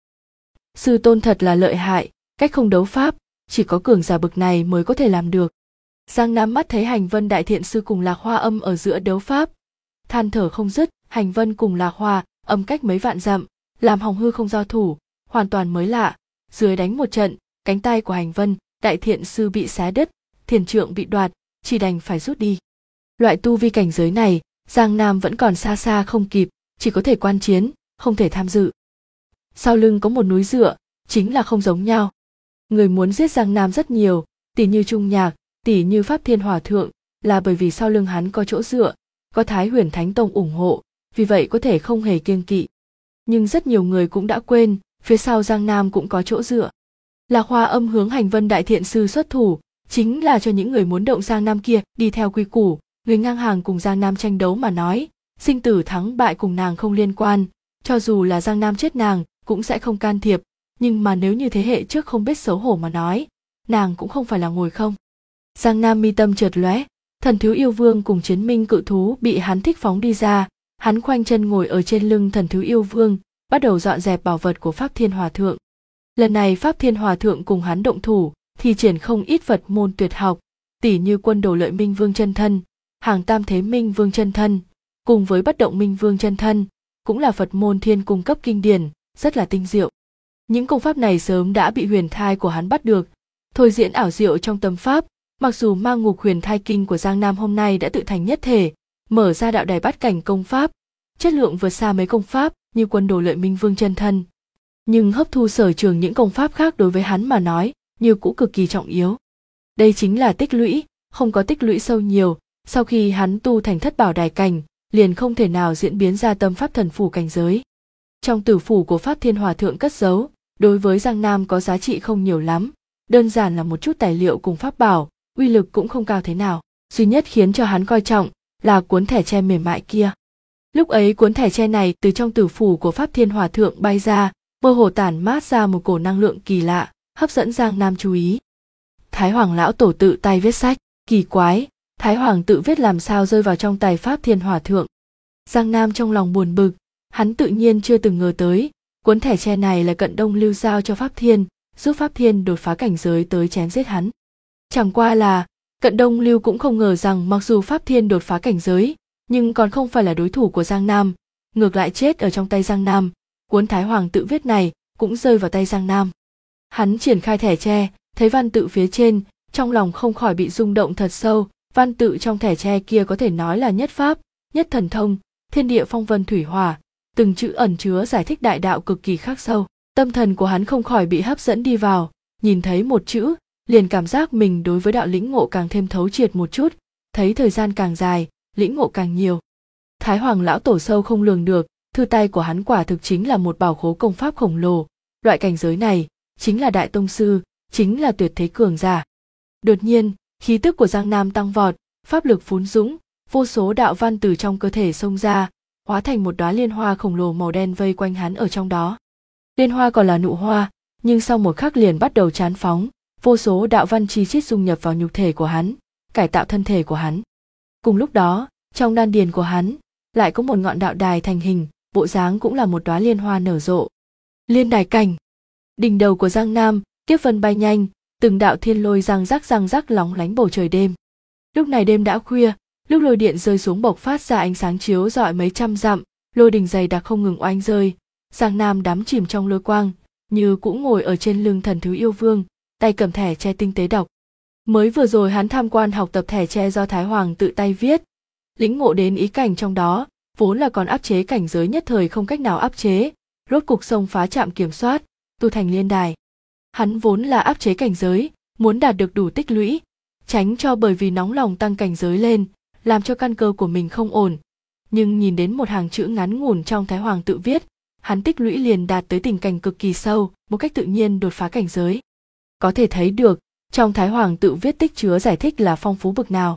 Speaker 1: Sư tôn thật là lợi hại, cách không đấu pháp, chỉ có cường giả bực này mới có thể làm được. Giang Nam mắt thấy Hành Vân đại thiện sư cùng Lạc Hoa Âm ở giữa đấu pháp, than thở không dứt. Hành Vân cùng Lạc Hoa Âm cách mấy vạn dặm, làm hồng hư không giao thủ, hoàn toàn mới lạ. Dưới đánh một trận, cánh tay của Hành Vân đại thiện sư bị xé đứt, thiền trượng bị đoạt, chỉ đành phải rút đi. Loại tu vi cảnh giới này, Giang Nam vẫn còn xa xa không kịp, chỉ có thể quan chiến, không thể tham dự. Sau lưng có một núi dựa, chính là không giống nhau. Người muốn giết Giang Nam rất nhiều, tỷ như Trung Nhạc, tỷ như Pháp Thiên Hòa Thượng, là bởi vì sau lưng hắn có chỗ dựa, có Thái Huyền Thánh Tông ủng hộ, vì vậy có thể không hề kiêng kỵ. Nhưng rất nhiều người cũng đã quên, phía sau Giang Nam cũng có chỗ dựa. Lạc Hoa Âm hướng Hành Vân đại thiện sư xuất thủ, chính là cho những người muốn động Giang Nam kia đi theo quy củ, người ngang hàng cùng Giang Nam tranh đấu mà nói, sinh tử thắng bại cùng nàng không liên quan, cho dù là Giang Nam chết nàng cũng sẽ không can thiệp, nhưng mà nếu như thế hệ trước không biết xấu hổ mà nói, nàng cũng không phải là ngồi không. Giang Nam mi tâm chợt lóe, Thần Thú Yêu Vương cùng Chiến Minh cự thú bị hắn thích phóng đi ra, hắn khoanh chân ngồi ở trên lưng Thần Thú Yêu Vương, bắt đầu dọn dẹp bảo vật của Pháp Thiên Hòa Thượng. Lần này Pháp Thiên Hòa Thượng cùng hắn động thủ, thì triển không ít Phật môn tuyệt học, tỉ như Quân Đồ Lợi Minh Vương chân thân, Hàng Tam Thế Minh Vương chân thân, cùng với Bất Động Minh Vương chân thân, cũng là Phật môn thiên cung cấp kinh điển, rất là tinh diệu. Những công pháp này sớm đã bị huyền thai của hắn bắt được, thôi diễn ảo diệu trong tâm pháp, mặc dù mang ngục huyền thai kinh của Giang Nam hôm nay đã tự thành nhất thể, mở ra đạo đài bát cảnh công pháp, chất lượng vượt xa mấy công pháp như Quân Đồ Lợi Minh Vương chân thân. Nhưng hấp thu sở trường những công pháp khác đối với hắn mà nói, như cũ cực kỳ trọng yếu. Đây chính là tích lũy, không có tích lũy sâu nhiều, sau khi hắn tu thành thất bảo đài cảnh, liền không thể nào diễn biến ra tâm pháp thần phủ cảnh giới. Trong tử phủ của Pháp Thiên Hòa Thượng cất giấu, đối với Giang Nam có giá trị không nhiều lắm, đơn giản là một chút tài liệu cùng pháp bảo, uy lực cũng không cao thế nào, duy nhất khiến cho hắn coi trọng là cuốn thẻ tre mềm mại kia. Lúc ấy cuốn thẻ tre này từ trong tử phủ của Pháp Thiên Hòa Thượng bay ra, mơ hồ tản mát ra một cổ năng lượng kỳ lạ, hấp dẫn Giang Nam chú ý. Thái Hoàng lão tổ tự tay viết sách, kỳ quái, Thái Hoàng tự viết làm sao rơi vào trong tay Pháp Thiên Hòa Thượng. Giang Nam trong lòng buồn bực, hắn tự nhiên chưa từng ngờ tới, cuốn thẻ tre này là Cận Đông Lưu giao cho Pháp Thiên, giúp Pháp Thiên đột phá cảnh giới tới chém giết hắn. Chẳng qua là, Cận Đông Lưu cũng không ngờ rằng mặc dù Pháp Thiên đột phá cảnh giới, nhưng còn không phải là đối thủ của Giang Nam, ngược lại chết ở trong tay Giang Nam, cuốn Thái Hoàng tự viết này cũng rơi vào tay Giang Nam. Hắn triển khai thẻ tre, thấy văn tự phía trên, trong lòng không khỏi bị rung động thật sâu, văn tự trong thẻ tre kia có thể nói là nhất pháp, nhất thần thông, thiên địa phong vân thủy hỏa, từng chữ ẩn chứa giải thích đại đạo cực kỳ khắc sâu. Tâm thần của hắn không khỏi bị hấp dẫn đi vào, nhìn thấy một chữ, liền cảm giác mình đối với đạo lĩnh ngộ càng thêm thấu triệt một chút, thấy thời gian càng dài, lĩnh ngộ càng nhiều. Thái Hoàng lão tổ sâu không lường được, thư tay của hắn quả thực chính là một bảo khố công pháp khổng lồ, loại cảnh giới này chính là đại tông sư, chính là tuyệt thế cường giả. Đột nhiên, khí tức của Giang Nam tăng vọt, pháp lực phún dũng, vô số đạo văn từ trong cơ thể xông ra, hóa thành một đóa liên hoa khổng lồ màu đen vây quanh hắn ở trong đó. Liên hoa còn là nụ hoa, nhưng sau một khắc liền bắt đầu chán phóng, vô số đạo văn chi chít dung nhập vào nhục thể của hắn, cải tạo thân thể của hắn. Cùng lúc đó, trong đan điền của hắn lại có một ngọn đạo đài thành hình, bộ dáng cũng là một đóa liên hoa nở rộ. Liên đài cảnh. Đỉnh đầu của Giang Nam, kiếp vân bay nhanh, từng đạo thiên lôi răng rắc lóng lánh bầu trời đêm. Lúc này đêm đã khuya, lúc lôi điện rơi xuống bộc phát ra ánh sáng chiếu rọi mấy trăm dặm, lôi đình dày đặc không ngừng oanh rơi. Giang Nam đắm chìm trong lôi quang, như cũng ngồi ở trên lưng thần thứ yêu vương, tay cầm thẻ tre tinh tế đọc. Mới vừa rồi hắn tham quan học tập thẻ tre do Thái Hoàng tự tay viết, lĩnh ngộ đến ý cảnh trong đó, vốn là còn áp chế cảnh giới nhất thời không cách nào áp chế, rốt cục xông phá trạm kiểm soát, tu thành liên đài. Hắn vốn là áp chế cảnh giới, muốn đạt được đủ tích lũy, tránh cho bởi vì nóng lòng tăng cảnh giới lên, làm cho căn cơ của mình không ổn. Nhưng nhìn đến một hàng chữ ngắn ngủn trong Thái Hoàng tự viết, hắn tích lũy liền đạt tới tình cảnh cực kỳ sâu, một cách tự nhiên đột phá cảnh giới. Có thể thấy được, trong Thái Hoàng tự viết tích chứa giải thích là phong phú bực nào.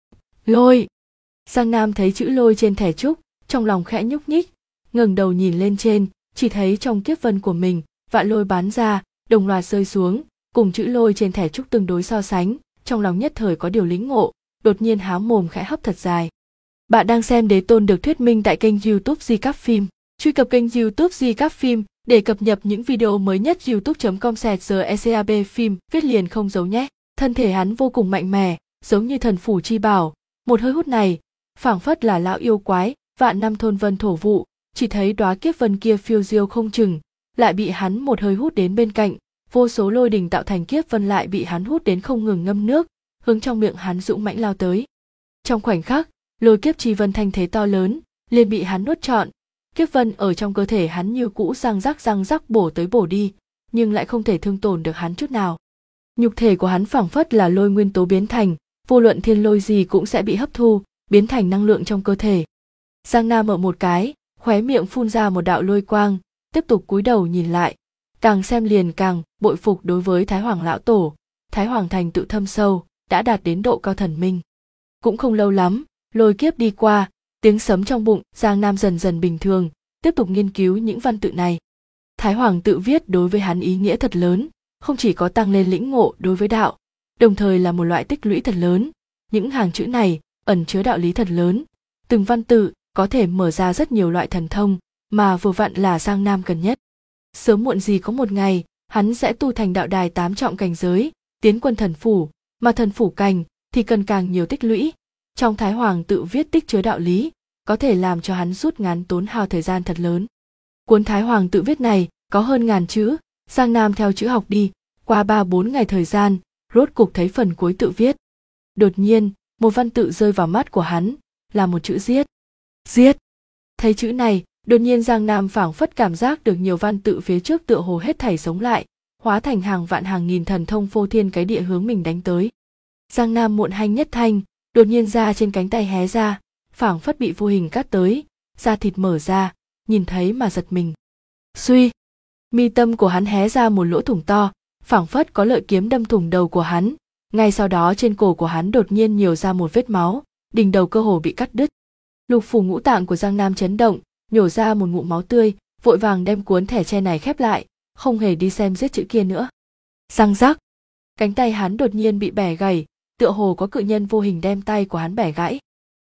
Speaker 1: Lôi. Giang Nam thấy chữ lôi trên thẻ trúc, trong lòng khẽ nhúc nhích, ngẩng đầu nhìn lên trên, chỉ thấy trong kiếp vân của mình, vạn lôi bắn ra, đồng loạt rơi xuống, cùng chữ lôi trên thẻ trúc tương đối so sánh, trong lòng nhất thời có điều lĩnh ngộ, đột nhiên há mồm khẽ hấp thật dài. Bạn đang xem Đế Tôn được thuyết minh tại kênh YouTube Di Cáp Phim. Truy cập kênh YouTube Di Cáp Phim để cập nhật những video mới nhất. youtube.com/GECAB phim viết liền không giấu nhé. Thân thể hắn vô cùng mạnh mẽ, giống như thần phủ chi bảo, một hơi hút này, phảng phất là lão yêu quái, vạn năm thôn vân thổ vụ, chỉ thấy đóa kiếp vân kia phiêu diêu không chừng, lại bị hắn một hơi hút đến bên cạnh, vô số lôi đình tạo thành kiếp vân lại bị hắn hút đến không ngừng ngâm nước, hướng trong miệng hắn dũng mãnh lao tới. Trong khoảnh khắc, lôi kiếp chi vân thanh thế to lớn, liền bị hắn nuốt trọn. Kiếp vân ở trong cơ thể hắn như cũ răng rắc bổ tới bổ đi, nhưng lại không thể thương tổn được hắn chút nào. Nhục thể của hắn phảng phất là lôi nguyên tố biến thành, vô luận thiên lôi gì cũng sẽ bị hấp thu, biến thành năng lượng trong cơ thể. Giang Nam ở một cái, khóe miệng phun ra một đạo lôi quang, tiếp tục cúi đầu nhìn lại, càng xem liền càng bội phục đối với Thái Hoàng lão tổ. Thái Hoàng thành tựu thâm sâu, đã đạt đến độ cao thần minh. Cũng không lâu lắm, lôi kiếp đi qua, tiếng sấm trong bụng Giang Nam dần dần bình thường, tiếp tục nghiên cứu những văn tự này. Thái Hoàng tự viết đối với hắn ý nghĩa thật lớn, không chỉ có tăng lên lĩnh ngộ đối với đạo, đồng thời là một loại tích lũy thật lớn. Những hàng chữ này ẩn chứa đạo lý thật lớn, từng văn tự có thể mở ra rất nhiều loại thần thông mà vừa vặn là Giang Nam cần nhất. Sớm muộn gì có một ngày, hắn sẽ tu thành đạo đài 8 trọng cảnh giới, tiến quân thần phủ, mà thần phủ cảnh thì cần càng nhiều tích lũy. Trong Thái Hoàng tự viết tích chứa đạo lý, có thể làm cho hắn rút ngắn tốn hao thời gian thật lớn. Cuốn Thái Hoàng tự viết này có hơn 1000 chữ, Giang Nam theo chữ học đi, qua 3-4 ngày thời gian, rốt cục thấy phần cuối tự viết. Đột nhiên, một văn tự rơi vào mắt của hắn, là một chữ giết. Giết. Thấy chữ này, đột nhiên Giang Nam phảng phất cảm giác được nhiều văn tự phía trước tựa hồ hết thảy sống lại, hóa thành hàng vạn hàng nghìn thần thông phô thiên cái địa hướng mình đánh tới. Giang Nam Muộn Hanh Nhất Thanh đột nhiên da trên cánh tay hé ra, phảng phất bị vô hình cắt tới, da thịt mở ra, nhìn thấy mà giật mình. Suy, mi tâm của hắn hé ra một lỗ thủng to, phảng phất có lợi kiếm đâm thủng đầu của hắn. Ngay sau đó trên cổ của hắn đột nhiên nhiều ra một vết máu, đỉnh đầu cơ hồ bị cắt đứt. Lục phủ ngũ tạng của Giang Nam chấn động, nhổ ra một ngụm máu tươi, vội vàng đem cuốn thẻ tre này khép lại, không hề đi xem giết chữ kia nữa. Răng rắc, cánh tay hắn đột nhiên bị bẻ gãy, tựa hồ có cự nhân vô hình đem tay của hắn bẻ gãy.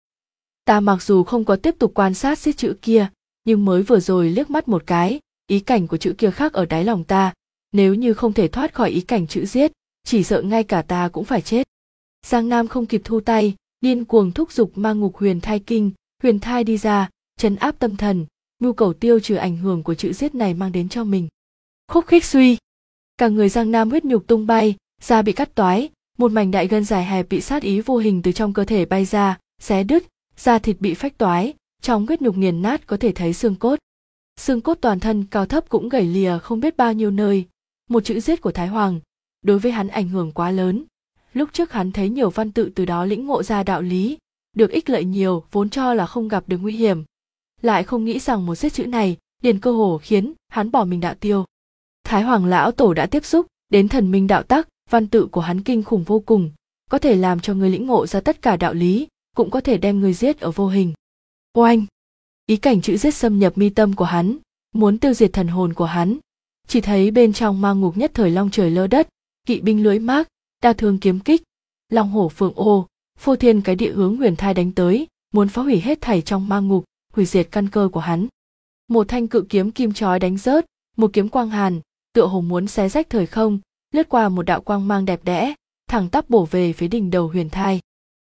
Speaker 1: Ta mặc dù không có tiếp tục quan sát giết chữ kia, nhưng mới vừa rồi liếc mắt một cái, ý cảnh của chữ kia khác ở đáy lòng ta, nếu như không thể thoát khỏi ý cảnh chữ giết, chỉ sợ ngay cả ta cũng phải chết. Giang Nam không kịp thu tay, điên cuồng thúc giục mang ngục huyền thai kinh, huyền thai đi ra, trấn áp tâm thần, mưu cầu tiêu trừ ảnh hưởng của chữ giết này mang đến cho mình. Khúc khích suy, cả người Giang Nam huyết nhục tung bay, da bị cắt toái, một mảnh đại gân dài hẹp bị sát ý vô hình từ trong cơ thể bay ra, xé đứt, da thịt bị phách toái, trong huyết nhục nghiền nát có thể thấy xương cốt. Xương cốt toàn thân cao thấp cũng gãy lìa không biết bao nhiêu nơi. Một chữ giết của Thái Hoàng, đối với hắn ảnh hưởng quá lớn. Lúc trước hắn thấy nhiều văn tự từ đó lĩnh ngộ ra đạo lý, được ích lợi nhiều, vốn cho là không gặp được nguy hiểm. Lại không nghĩ rằng một giết chữ này liền cơ hồ khiến hắn bỏ mình đạo tiêu. Thái Hoàng lão tổ đã tiếp xúc đến thần minh đạo tắc, văn tự của hắn kinh khủng vô cùng, có thể làm cho người lĩnh ngộ ra tất cả đạo lý, cũng có thể đem người giết ở vô hình. Oanh! Ý cảnh chữ giết xâm nhập mi tâm của hắn, muốn tiêu diệt thần hồn của hắn. Chỉ thấy bên trong ma ngục nhất thời long trời lơ đất, kỵ binh lưỡi mác, đao thương kiếm kích, long hổ phượng ô, phô thiên cái địa hướng huyền thai đánh tới, muốn phá hủy hết thảy trong ma ngục, hủy diệt căn cơ của hắn. Một thanh cự kiếm kim chói đánh rớt, một kiếm quang hàn, tựa hồ muốn xé rách thời không, lướt qua một đạo quang mang đẹp đẽ, thẳng tắp bổ về phía đỉnh đầu huyền thai.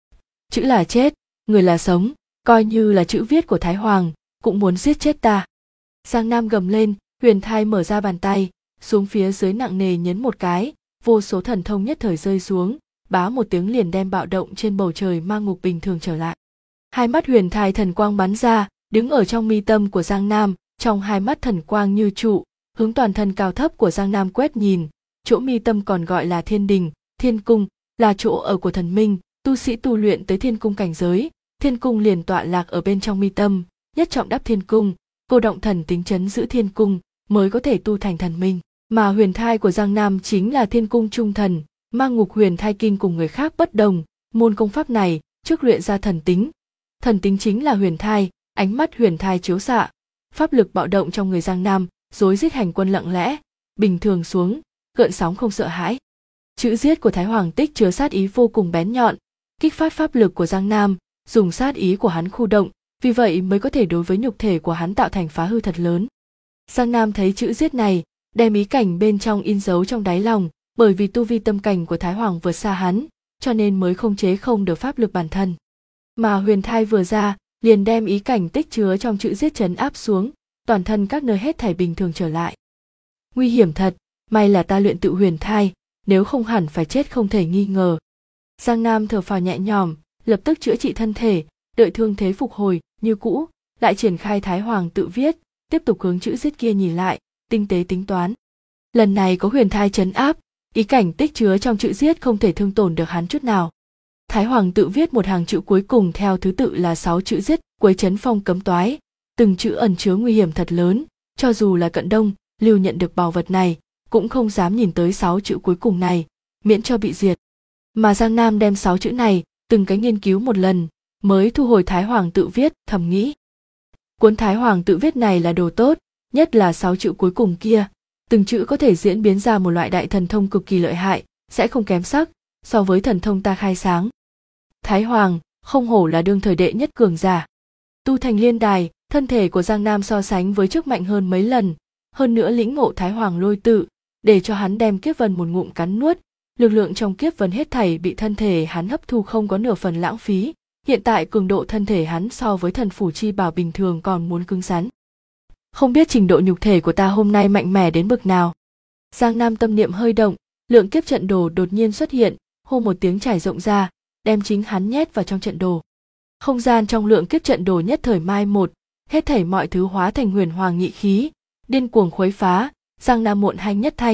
Speaker 1: Chữ là chết, người là sống, coi như là chữ viết của Thái Hoàng, cũng muốn giết chết ta. Giang Nam gầm lên, huyền thai mở ra bàn tay, xuống phía dưới nặng nề nhấn một cái, vô số thần thông nhất thời rơi xuống, bá một tiếng liền đem bạo động trên bầu trời ma ngục bình thường trở lại. Hai mắt huyền thai thần quang bắn ra, đứng ở trong mi tâm của Giang Nam, trong hai mắt thần quang như trụ, hướng toàn thân cao thấp của Giang Nam quét nhìn, chỗ mi tâm còn gọi là thiên đình, thiên cung, là chỗ ở của thần minh, tu sĩ tu luyện tới thiên cung cảnh giới, thiên cung liền tọa lạc ở bên trong mi tâm, nhất trọng đắp thiên cung, cô động thần tính trấn giữ thiên cung, mới có thể tu thành thần minh. Mà huyền thai của Giang Nam chính là thiên cung trung thần, mang ngục huyền thai kinh cùng người khác bất đồng, môn công pháp này trước luyện ra thần tính chính là huyền thai, ánh mắt huyền thai chiếu xạ, pháp lực bạo động trong người Giang Nam, rối rít hành quân lặng lẽ, bình thường xuống, gợn sóng không sợ hãi. Chữ giết của Thái Hoàng tích chứa sát ý vô cùng bén nhọn, kích phát pháp lực của Giang Nam, dùng sát ý của hắn khu động, vì vậy mới có thể đối với nhục thể của hắn tạo thành phá hư thật lớn. Giang Nam thấy chữ giết này, đem ý cảnh bên trong in dấu trong đáy lòng, bởi vì tu vi tâm cảnh của Thái Hoàng vượt xa hắn, cho nên mới không chế không được pháp lực bản thân. Mà huyền thai vừa ra, liền đem ý cảnh tích chứa trong chữ giết trấn áp xuống, toàn thân các nơi hết thảy bình thường trở lại. Nguy hiểm thật, may là ta luyện tự huyền thai, nếu không hẳn phải chết không thể nghi ngờ. Giang Nam thở phào nhẹ nhõm, lập tức chữa trị thân thể, đợi thương thế phục hồi như cũ, lại triển khai Thái Hoàng tự viết, tiếp tục hướng chữ giết kia nhìn lại, tinh tế tính toán. Lần này có huyền thai trấn áp, ý cảnh tích chứa trong chữ giết không thể thương tổn được hắn chút nào. Thái Hoàng tự viết một hàng chữ cuối cùng theo thứ tự là 6 chữ giết, quấy chấn phong cấm toái, từng chữ ẩn chứa nguy hiểm thật lớn, cho dù là Cận Đông, Lưu nhận được bảo vật này, cũng không dám nhìn tới 6 chữ cuối cùng này, miễn cho bị diệt. Mà Giang Nam đem 6 chữ này, từng cái nghiên cứu một lần, mới thu hồi Thái Hoàng tự viết, thầm nghĩ. Cuốn Thái Hoàng tự viết này là đồ tốt, nhất là 6 chữ cuối cùng kia, từng chữ có thể diễn biến ra một loại đại thần thông cực kỳ lợi hại, sẽ không kém sắc so với thần thông ta khai sáng. Thái Hoàng, không hổ là đương thời đệ nhất cường giả. Tu thành liên đài, thân thể của Giang Nam so sánh với trước mạnh hơn mấy lần, hơn nữa lĩnh ngộ Thái Hoàng lôi tự, để cho hắn đem kiếp vân một ngụm cắn nuốt, lực lượng trong kiếp vân hết thảy bị thân thể hắn hấp thu không có nửa phần lãng phí, hiện tại cường độ thân thể hắn so với thần phủ chi bảo bình thường còn muốn cứng rắn. Không biết trình độ nhục thể của ta hôm nay mạnh mẽ đến bực nào. Giang Nam tâm niệm hơi động, lượng kiếp trận đồ đột nhiên xuất hiện, hô một tiếng trải rộng ra, đem chính hắn nhét vào trong trận đồ. Không gian trong lượng kiếp trận đồ nhất thời mai một, hết thảy mọi thứ hóa thành huyền hoàng nhị khí, điên cuồng khuấy phá. Giang Nam Muộn Hanh Nhất Thanh,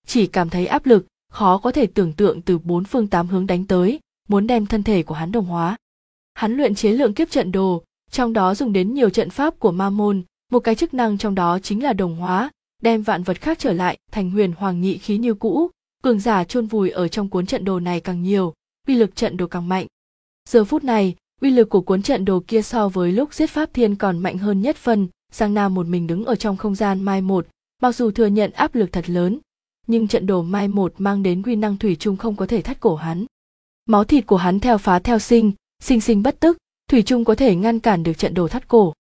Speaker 1: chỉ cảm thấy áp lực, khó có thể tưởng tượng từ 4 phương 8 hướng đánh tới, muốn đem thân thể của hắn đồng hóa. Hắn luyện chế lượng kiếp trận đồ, trong đó dùng đến nhiều trận pháp của ma môn, một cái chức năng trong đó chính là đồng hóa, đem vạn vật khác trở lại thành huyền hoàng nhị khí như cũ, cường giả chôn vùi ở trong cuốn trận đồ này càng nhiều, uy lực trận đồ càng mạnh. Giờ phút này, uy lực của cuốn trận đồ kia so với lúc giết Pháp Thiên còn mạnh hơn nhất phân. Giang Nam một mình đứng ở trong không gian mai một, mặc dù thừa nhận áp lực thật lớn, nhưng trận đồ mai một mang đến uy năng thủy chung không có thể thắt cổ hắn. Máu thịt của hắn theo phá theo sinh, sinh sinh bất tức, thủy chung có thể ngăn cản được trận đồ thắt cổ.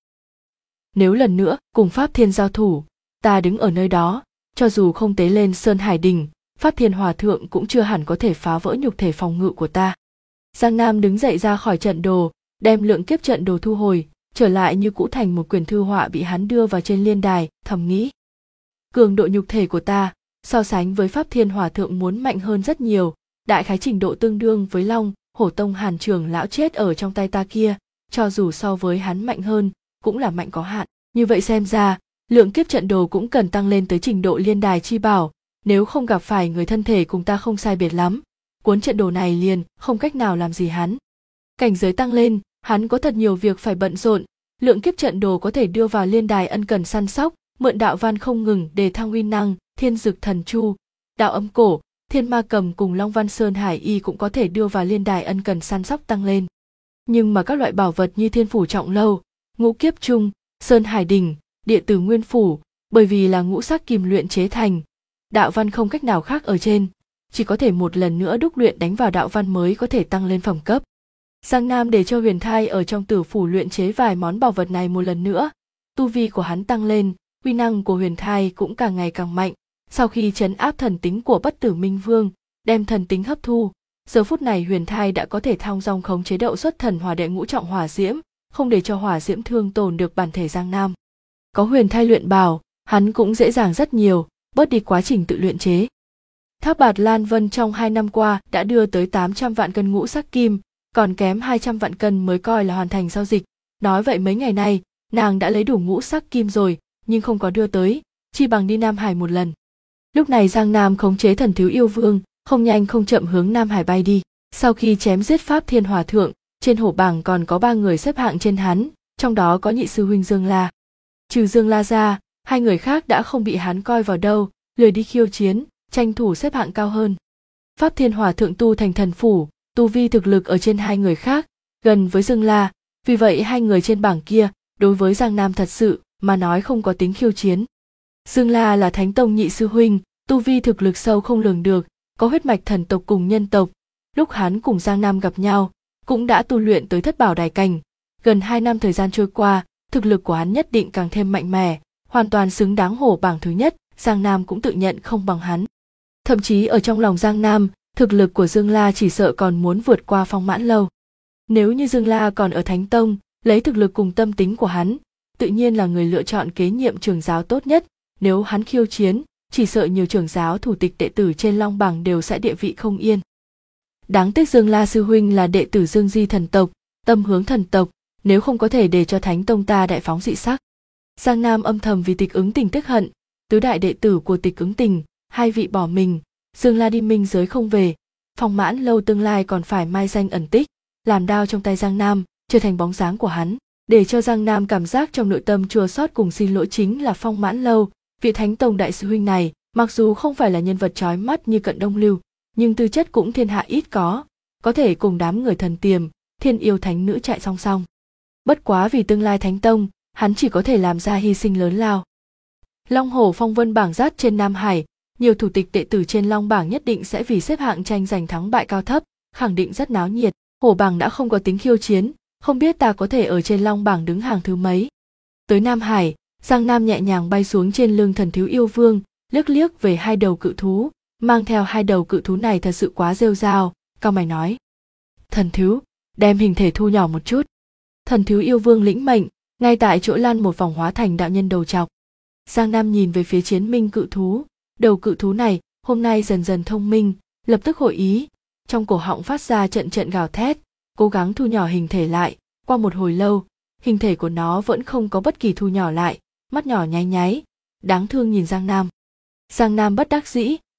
Speaker 1: Nếu lần nữa cùng Pháp Thiên giao thủ, ta đứng ở nơi đó, cho dù không tế lên Sơn Hải Đỉnh, Pháp Thiên Hòa Thượng cũng chưa hẳn có thể phá vỡ nhục thể phòng ngự của ta. Giang Nam đứng dậy ra khỏi trận đồ, đem lượng kiếp trận đồ thu hồi, trở lại như cũ thành một quyển thư họa bị hắn đưa vào trên liên đài, thầm nghĩ. Cường độ nhục thể của ta, so sánh với Pháp Thiên Hòa Thượng muốn mạnh hơn rất nhiều, đại khái trình độ tương đương với Long, Hổ Tông Hàn Trường lão chết ở trong tay ta kia, cho dù so với hắn mạnh hơn, cũng là mạnh có hạn. Như vậy xem ra, lượng kiếp trận đồ cũng cần tăng lên tới trình độ liên đài chi bảo, nếu không gặp phải người thân thể cùng ta không sai biệt lắm, cuốn trận đồ này liền không cách nào làm gì hắn. Cảnh giới tăng lên, hắn có thật nhiều việc phải bận rộn, lượng kiếp trận đồ có thể đưa vào liên đài ân cần săn sóc, mượn đạo văn không ngừng đề thăng uy năng, thiên dực thần chu, đạo âm cổ, thiên ma cầm cùng Long Văn Sơn Hải y cũng có thể đưa vào liên đài ân cần săn sóc tăng lên. Nhưng mà các loại bảo vật như thiên phủ trọng lâu, ngũ kiếp trung, Sơn Hải đỉnh, địa tử nguyên phủ, bởi vì là ngũ sắc kim luyện chế thành, đạo văn không cách nào khác ở trên, chỉ có thể một lần nữa đúc luyện đánh vào đạo văn mới có thể tăng lên phẩm cấp. Giang Nam để cho Huyền Thai ở trong tử phủ luyện chế vài món bảo vật này một lần nữa, tu vi của hắn tăng lên, uy năng của Huyền Thai cũng càng ngày càng mạnh. Sau khi trấn áp thần tính của Bất Tử Minh Vương, đem thần tính hấp thu, giờ phút này Huyền Thai đã có thể thong dong khống chế đậu xuất thần hỏa đệ ngũ trọng hỏa diễm, không để cho hỏa diễm thương tổn được bản thể Giang Nam. Có Huyền Thai luyện bảo, hắn cũng dễ dàng rất nhiều, bớt đi quá trình tự luyện chế. Thác Bạt Lan Vân trong 2 năm qua đã đưa tới 800 vạn cân ngũ sắc kim, còn kém 200 vạn cân mới coi là hoàn thành giao dịch. Nói vậy mấy ngày nay, nàng đã lấy đủ ngũ sắc kim rồi, nhưng không có đưa tới, chi bằng đi Nam Hải một lần. Lúc này Giang Nam khống chế Thần Thiếu Yêu Vương, không nhanh không chậm hướng Nam Hải bay đi. Sau khi chém giết Pháp Thiên Hòa Thượng, trên hổ bảng còn có 3 người xếp hạng trên hắn, trong đó có nhị sư huynh Dương La. Trừ Dương La ra, 2 người khác đã không bị hắn coi vào đâu, lười đi khiêu chiến, tranh thủ xếp hạng cao hơn. Pháp Thiên Hòa Thượng tu thành thần phủ, tu vi thực lực ở trên 2 người khác, gần với Dương La, vì vậy 2 người trên bảng kia, đối với Giang Nam thật sự mà nói không có tính khiêu chiến. Dương La là Thánh Tông nhị sư huynh, tu vi thực lực sâu không lường được, có huyết mạch thần tộc cùng nhân tộc. Lúc hắn cùng Giang Nam gặp nhau, cũng đã tu luyện tới thất bảo đài cảnh. Gần 2 năm thời gian trôi qua, thực lực của hắn nhất định càng thêm mạnh mẽ, hoàn toàn xứng đáng hổ bảng thứ nhất. Giang Nam cũng tự nhận không bằng hắn. Thậm chí ở trong lòng Giang Nam, thực lực của Dương La chỉ sợ còn muốn vượt qua Phong Mãn Lâu. Nếu như Dương La còn ở Thánh Tông, lấy thực lực cùng tâm tính của hắn, tự nhiên là người lựa chọn kế nhiệm trưởng giáo tốt nhất. Nếu hắn khiêu chiến, chỉ sợ nhiều trưởng giáo thủ tịch đệ tử trên Long Bảng đều sẽ địa vị không yên. Đáng tiếc Dương La sư huynh là đệ tử Dương Di thần tộc, tâm hướng thần tộc, nếu không có thể để cho Thánh Tông ta đại phóng dị sắc. Giang Nam âm thầm vì Tịch Ứng Tình tiếc hận, tứ đại đệ tử của Tịch Ứng Tình, 2 vị bỏ mình, Dương La đi minh giới không về, Phong Mãn Lâu tương lai còn phải mai danh ẩn tích, làm đao trong tay Giang Nam, trở thành bóng dáng của hắn, để cho Giang Nam cảm giác trong nội tâm chua xót cùng xin lỗi chính là Phong Mãn Lâu, vị Thánh Tông đại sư huynh này, mặc dù không phải là nhân vật chói mắt như Cận Đông Lưu, nhưng tư chất cũng thiên hạ ít có thể cùng đám người thần tiềm, thiên yêu thánh nữ chạy song song. Bất quá vì tương lai Thánh Tông, hắn chỉ có thể làm ra hy sinh lớn lao. Long Hổ Phong Vân bảng rát trên Nam Hải, nhiều thủ tịch đệ tử trên Long bảng nhất định sẽ vì xếp hạng tranh giành thắng bại cao thấp, khẳng định rất náo nhiệt. Hổ bảng đã không có tính khiêu chiến, không biết ta có thể ở trên Long bảng đứng hàng thứ mấy. Tới Nam Hải, Giang Nam nhẹ nhàng bay xuống trên lưng Thần Thiếu Yêu Vương, liếc liếc về 2 đầu cự thú, mang theo 2 đầu cự thú này thật sự quá rêu rao, cau mày nói: "Thần Thiếu, đem hình thể thu nhỏ một chút." Thần Thiếu Yêu Vương lĩnh mệnh, ngay tại chỗ lăn một vòng hóa thành đạo nhân đầu trọc. Giang Nam nhìn về phía chiến minh cự thú, đầu cự thú này hôm nay dần dần thông minh, lập tức hội ý, trong cổ họng phát ra trận trận gào thét, cố gắng thu nhỏ hình thể lại. Qua một hồi lâu, hình thể của nó vẫn không có bất kỳ thu nhỏ lại, mắt nhỏ nháy nháy, đáng thương nhìn Giang Nam. Giang Nam bất đắc dĩ,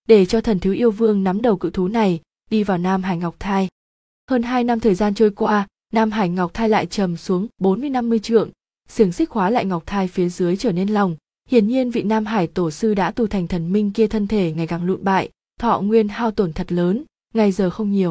Speaker 1: để cho thần thiếu yêu vương nắm đầu cự thú này đi vào Nam Hải Ngọc Thai. Hơn 2 năm thời gian trôi qua, Nam Hải Ngọc Thai lại trầm xuống 40-50 trượng, xiềng xích khóa lại Ngọc Thai phía dưới trở nên lỏng. Hiển nhiên vị Nam Hải tổ sư đã tu thành thần minh kia thân thể ngày càng lụn bại, thọ nguyên hao tổn thật lớn, ngày giờ không nhiều.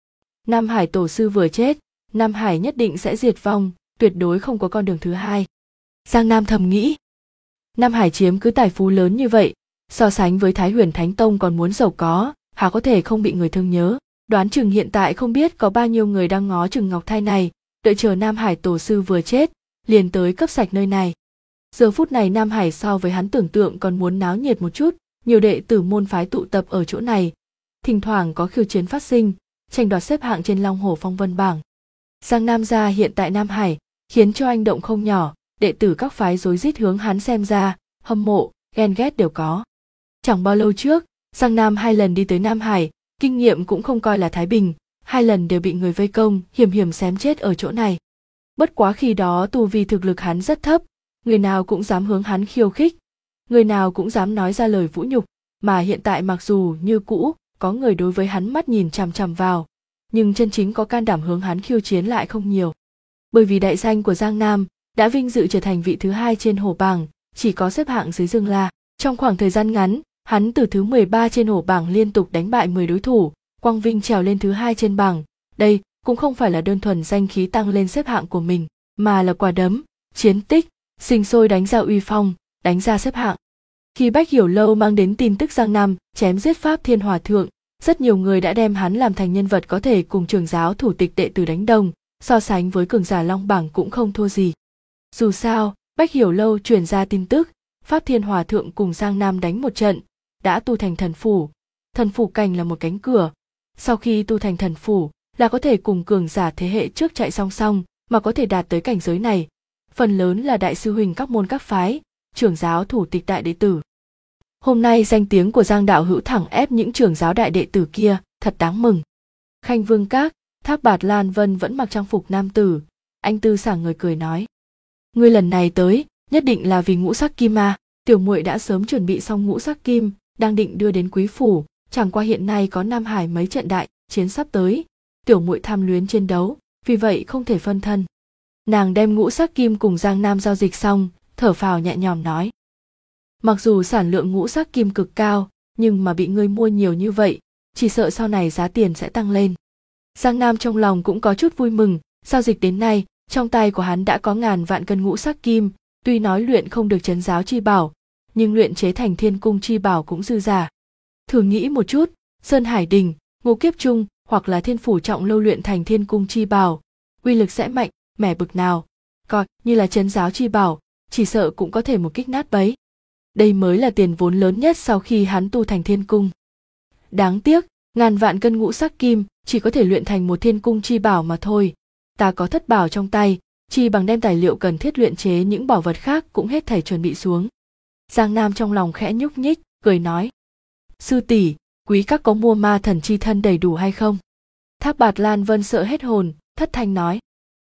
Speaker 1: Nam Hải tổ sư vừa chết, Nam Hải nhất định sẽ diệt vong, tuyệt đối không có con đường thứ hai. Giang Nam thầm nghĩ, Nam Hải chiếm cứ tài phú lớn như vậy, so sánh với Thái Huyền Thánh Tông còn muốn giàu có, há có thể không bị người thương nhớ. Đoán chừng hiện tại không biết có bao nhiêu người đang ngó chừng Ngọc Thai này, đợi chờ Nam Hải tổ sư vừa chết, liền tới cướp sạch nơi này. Giờ phút này Nam Hải so với hắn tưởng tượng còn muốn náo nhiệt một chút, nhiều đệ tử môn phái tụ tập ở chỗ này, thỉnh thoảng có khiêu chiến phát sinh, tranh đoạt xếp hạng trên Long Hổ Phong Vân bảng. Giang Nam gia hiện tại Nam Hải, khiến cho anh động không nhỏ, đệ tử các phái rối rít hướng hắn xem ra, hâm mộ, ghen ghét đều có. Chẳng bao lâu trước, Giang Nam 2 lần đi tới Nam Hải, kinh nghiệm cũng không coi là thái bình, 2 lần đều bị người vây công, hiểm hiểm xém chết ở chỗ này. Bất quá khi đó tu vi thực lực hắn rất thấp, người nào cũng dám hướng hắn khiêu khích, người nào cũng dám nói ra lời vũ nhục, mà hiện tại mặc dù như cũ có người đối với hắn mắt nhìn chằm chằm vào, nhưng chân chính có can đảm hướng hắn khiêu chiến lại không nhiều. Bởi vì đại danh của Giang Nam đã vinh dự trở thành vị thứ 2 trên hổ bảng, chỉ có xếp hạng dưới Dương La. Trong khoảng thời gian ngắn, hắn từ thứ 13 trên hổ bảng liên tục đánh bại 10 đối thủ, quang vinh trèo lên thứ 2 trên bảng. Đây cũng không phải là đơn thuần danh khí tăng lên xếp hạng của mình, mà là quả đấm, chiến tích, sinh sôi đánh ra uy phong, đánh ra xếp hạng. Khi Bách Hiểu Lâu mang đến tin tức Giang Nam chém giết Pháp Thiên Hòa Thượng, rất nhiều người đã đem hắn làm thành nhân vật có thể cùng trưởng giáo thủ tịch đệ tử đánh đồng, so sánh với cường giả Long bảng cũng không thua gì. Dù sao, Bách Hiểu Lâu truyền ra tin tức, Pháp Thiên Hòa Thượng cùng Giang Nam đánh một trận, đã tu thành thần phủ cảnh là một cánh cửa. Sau khi tu thành thần phủ, là có thể cùng cường giả thế hệ trước chạy song song, mà có thể đạt tới cảnh giới này, phần lớn là đại sư huynh các môn các phái, trưởng giáo thủ tịch đại đệ tử. Hôm nay danh tiếng của Giang đạo hữu thẳng ép những trưởng giáo đại đệ tử kia, thật đáng mừng. Khanh Vương Các, Thác Bạt Lan Vân vẫn mặc trang phục nam tử, anh tư sảng người cười nói: "Ngươi lần này tới, nhất định là vì ngũ sắc kim à? Tiểu muội đã sớm chuẩn bị xong ngũ sắc kim, đang định đưa đến quý phủ, chẳng qua hiện nay có Nam Hải mấy trận đại chiến sắp tới, tiểu muội tham luyến chiến đấu, vì vậy không thể phân thân." Nàng đem ngũ sắc kim cùng Giang Nam giao dịch xong, thở phào nhẹ nhõm nói: "Mặc dù sản lượng ngũ sắc kim cực cao, nhưng mà bị ngươi mua nhiều như vậy, chỉ sợ sau này giá tiền sẽ tăng lên." Giang Nam trong lòng cũng có chút vui mừng, giao dịch đến nay, trong tay của hắn đã có ngàn vạn cân ngũ sắc kim, tuy nói luyện không được trấn giáo chi bảo, nhưng luyện chế thành thiên cung chi bảo cũng dư giả. Thử nghĩ một chút, Sơn Hải Đình, Ngô Kiếp Trung hoặc là Thiên Phủ Trọng Lâu luyện thành thiên cung chi bảo, uy lực sẽ mạnh mẽ bực nào, coi như là trấn giáo chi bảo, chỉ sợ cũng có thể một kích nát bấy. Đây mới là tiền vốn lớn nhất sau khi hắn tu thành thiên cung. Đáng tiếc, ngàn vạn cân ngũ sắc kim chỉ có thể luyện thành một thiên cung chi bảo mà thôi. Ta có thất bảo trong tay, chi bằng đem tài liệu cần thiết luyện chế những bảo vật khác cũng hết thảy chuẩn bị xuống. Giang Nam trong lòng khẽ nhúc nhích, cười nói: "Sư tỷ, quý các có mua ma thần chi thân đầy đủ hay không?" Thác Bạt Lan Vân sợ hết hồn, thất thanh nói: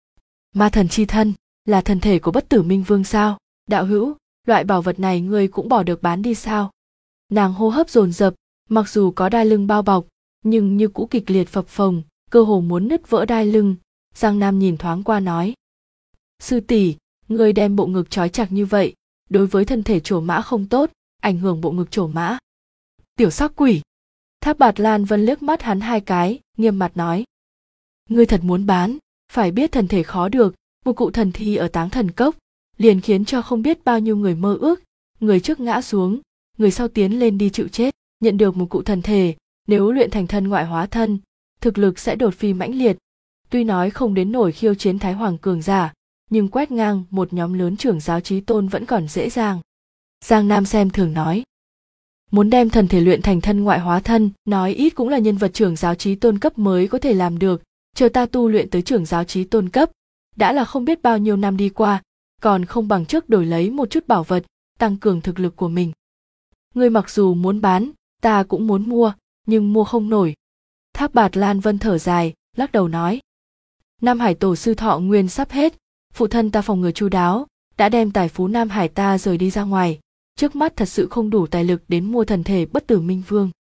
Speaker 1: "Ma thần chi thân là thân thể của Bất Tử Minh Vương sao? Đạo hữu, loại bảo vật này ngươi cũng bỏ được bán đi sao?" Nàng hô hấp dồn dập, mặc dù có đai lưng bao bọc, nhưng như cũ kịch liệt phập phồng, cơ hồ muốn nứt vỡ đai lưng. Giang Nam nhìn thoáng qua nói: "Sư tỷ, ngươi đem bộ ngực trói chặt như vậy, đối với thân thể trổ mã không tốt, ảnh hưởng bộ ngực trổ mã." "Tiểu sắc quỷ!" Thác Bạt Lan Vân liếc mắt hắn 2 cái, nghiêm mặt nói: "Ngươi thật muốn bán, phải biết thần thể khó được, một cụ thần thi ở Táng Thần Cốc, liền khiến cho không biết bao nhiêu người mơ ước, người trước ngã xuống, người sau tiến lên đi chịu chết, nhận được một cụ thần thể, nếu luyện thành thân ngoại hóa thân, thực lực sẽ đột phi mãnh liệt. Tuy nói không đến nổi khiêu chiến Thái Hoàng cường giả, nhưng quét ngang một nhóm lớn trưởng giáo chí tôn vẫn còn dễ dàng." Giang Nam xem thường nói: "Muốn đem thần thể luyện thành thân ngoại hóa thân, nói ít cũng là nhân vật trưởng giáo chí tôn cấp mới có thể làm được, chờ ta tu luyện tới trưởng giáo chí tôn cấp, đã là không biết bao nhiêu năm đi qua, còn không bằng trước đổi lấy một chút bảo vật, tăng cường thực lực của mình. Ngươi mặc dù muốn bán, ta cũng muốn mua, nhưng mua không nổi." Thác Bạt Lan Vân thở dài, lắc đầu nói: "Nam Hải tổ sư thọ nguyên sắp hết, phụ thân ta phòng ngừa chu đáo, đã đem tài phú Nam Hải ta rời đi ra ngoài, trước mắt thật sự không đủ tài lực đến mua thần thể Bất Tử Minh Vương.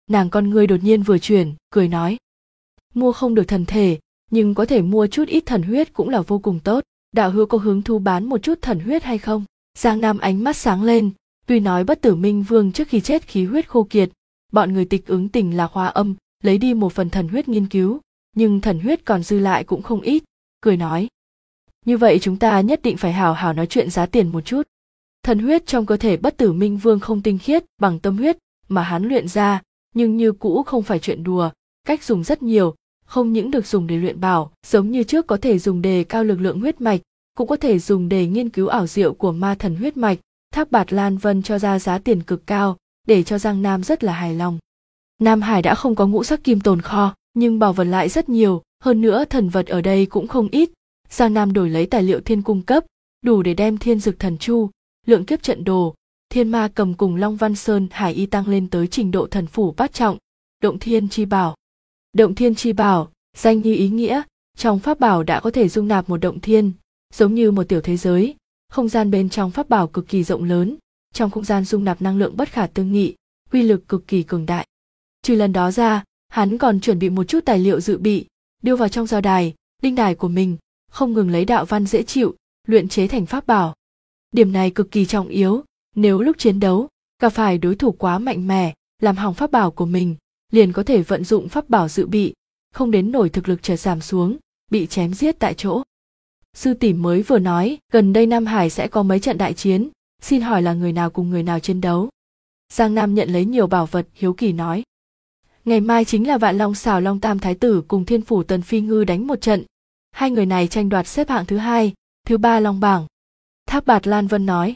Speaker 1: Nàng con ngươi đột nhiên vừa chuyển, cười nói. Mua không được thần thể, nhưng có thể mua chút ít thần huyết cũng là vô cùng tốt. Đạo hữu có hứng thú bán một chút thần huyết hay không? Giang Nam ánh mắt sáng lên, tuy nói Bất Tử Minh Vương trước khi chết khí huyết khô kiệt, bọn người Tịch Ứng Tình là Hoa Âm lấy đi một phần thần huyết nghiên cứu, nhưng thần huyết còn dư lại cũng không ít, cười nói. Như vậy chúng ta nhất định phải hào hào nói chuyện giá tiền một chút. Thần huyết trong cơ thể Bất Tử Minh Vương không tinh khiết bằng tâm huyết mà hắn luyện ra, nhưng như cũ không phải chuyện đùa, cách dùng rất nhiều, không những được dùng để luyện bảo, giống như trước có thể dùng để cao lực lượng huyết mạch, cũng có thể dùng để nghiên cứu ảo diệu của ma thần huyết mạch. Thác Bạt Lan Vân cho ra giá tiền cực cao, để cho Giang Nam rất là hài lòng. Nam Hải đã không có ngũ sắc kim tồn kho, nhưng bảo vật lại rất nhiều, hơn nữa thần vật ở đây cũng không ít. Giang Nam đổi lấy tài liệu thiên cung cấp, đủ để đem thiên dực thần chu, lượng kiếp trận đồ, thiên ma cầm cùng Long Văn Sơn Hải y tăng lên tới trình độ thần phủ bát trọng. Động thiên chi bảo. Động thiên chi bảo, danh như ý nghĩa, trong pháp bảo đã có thể dung nạp một động thiên, giống như một tiểu thế giới. Không gian bên trong pháp bảo cực kỳ rộng lớn, trong không gian dung nạp năng lượng bất khả tư nghị, uy lực cực kỳ cường đại. Trừ lần đó ra, hắn còn chuẩn bị một chút tài liệu dự bị, đưa vào trong giao đài, linh đài của mình, không ngừng lấy đạo văn dễ chịu, luyện chế thành pháp bảo. Điểm này cực kỳ trọng yếu, nếu lúc chiến đấu, gặp phải đối thủ quá mạnh mẽ, làm hỏng pháp bảo của mình, liền có thể vận dụng pháp bảo dự bị, không đến nổi thực lực chợt giảm xuống, bị chém giết tại chỗ. Sư tỷ mới vừa nói, gần đây Nam Hải sẽ có mấy trận đại chiến, xin hỏi là người nào cùng người nào chiến đấu? Giang Nam nhận lấy nhiều bảo vật, hiếu kỳ nói. Ngày mai chính là Vạn Long Xảo Long Tam Thái Tử cùng Thiên Phủ Tần Phi Ngư đánh một trận. Hai người này tranh đoạt xếp hạng thứ 2, thứ 3 Long bảng. Thác Bạt Lan Vân nói.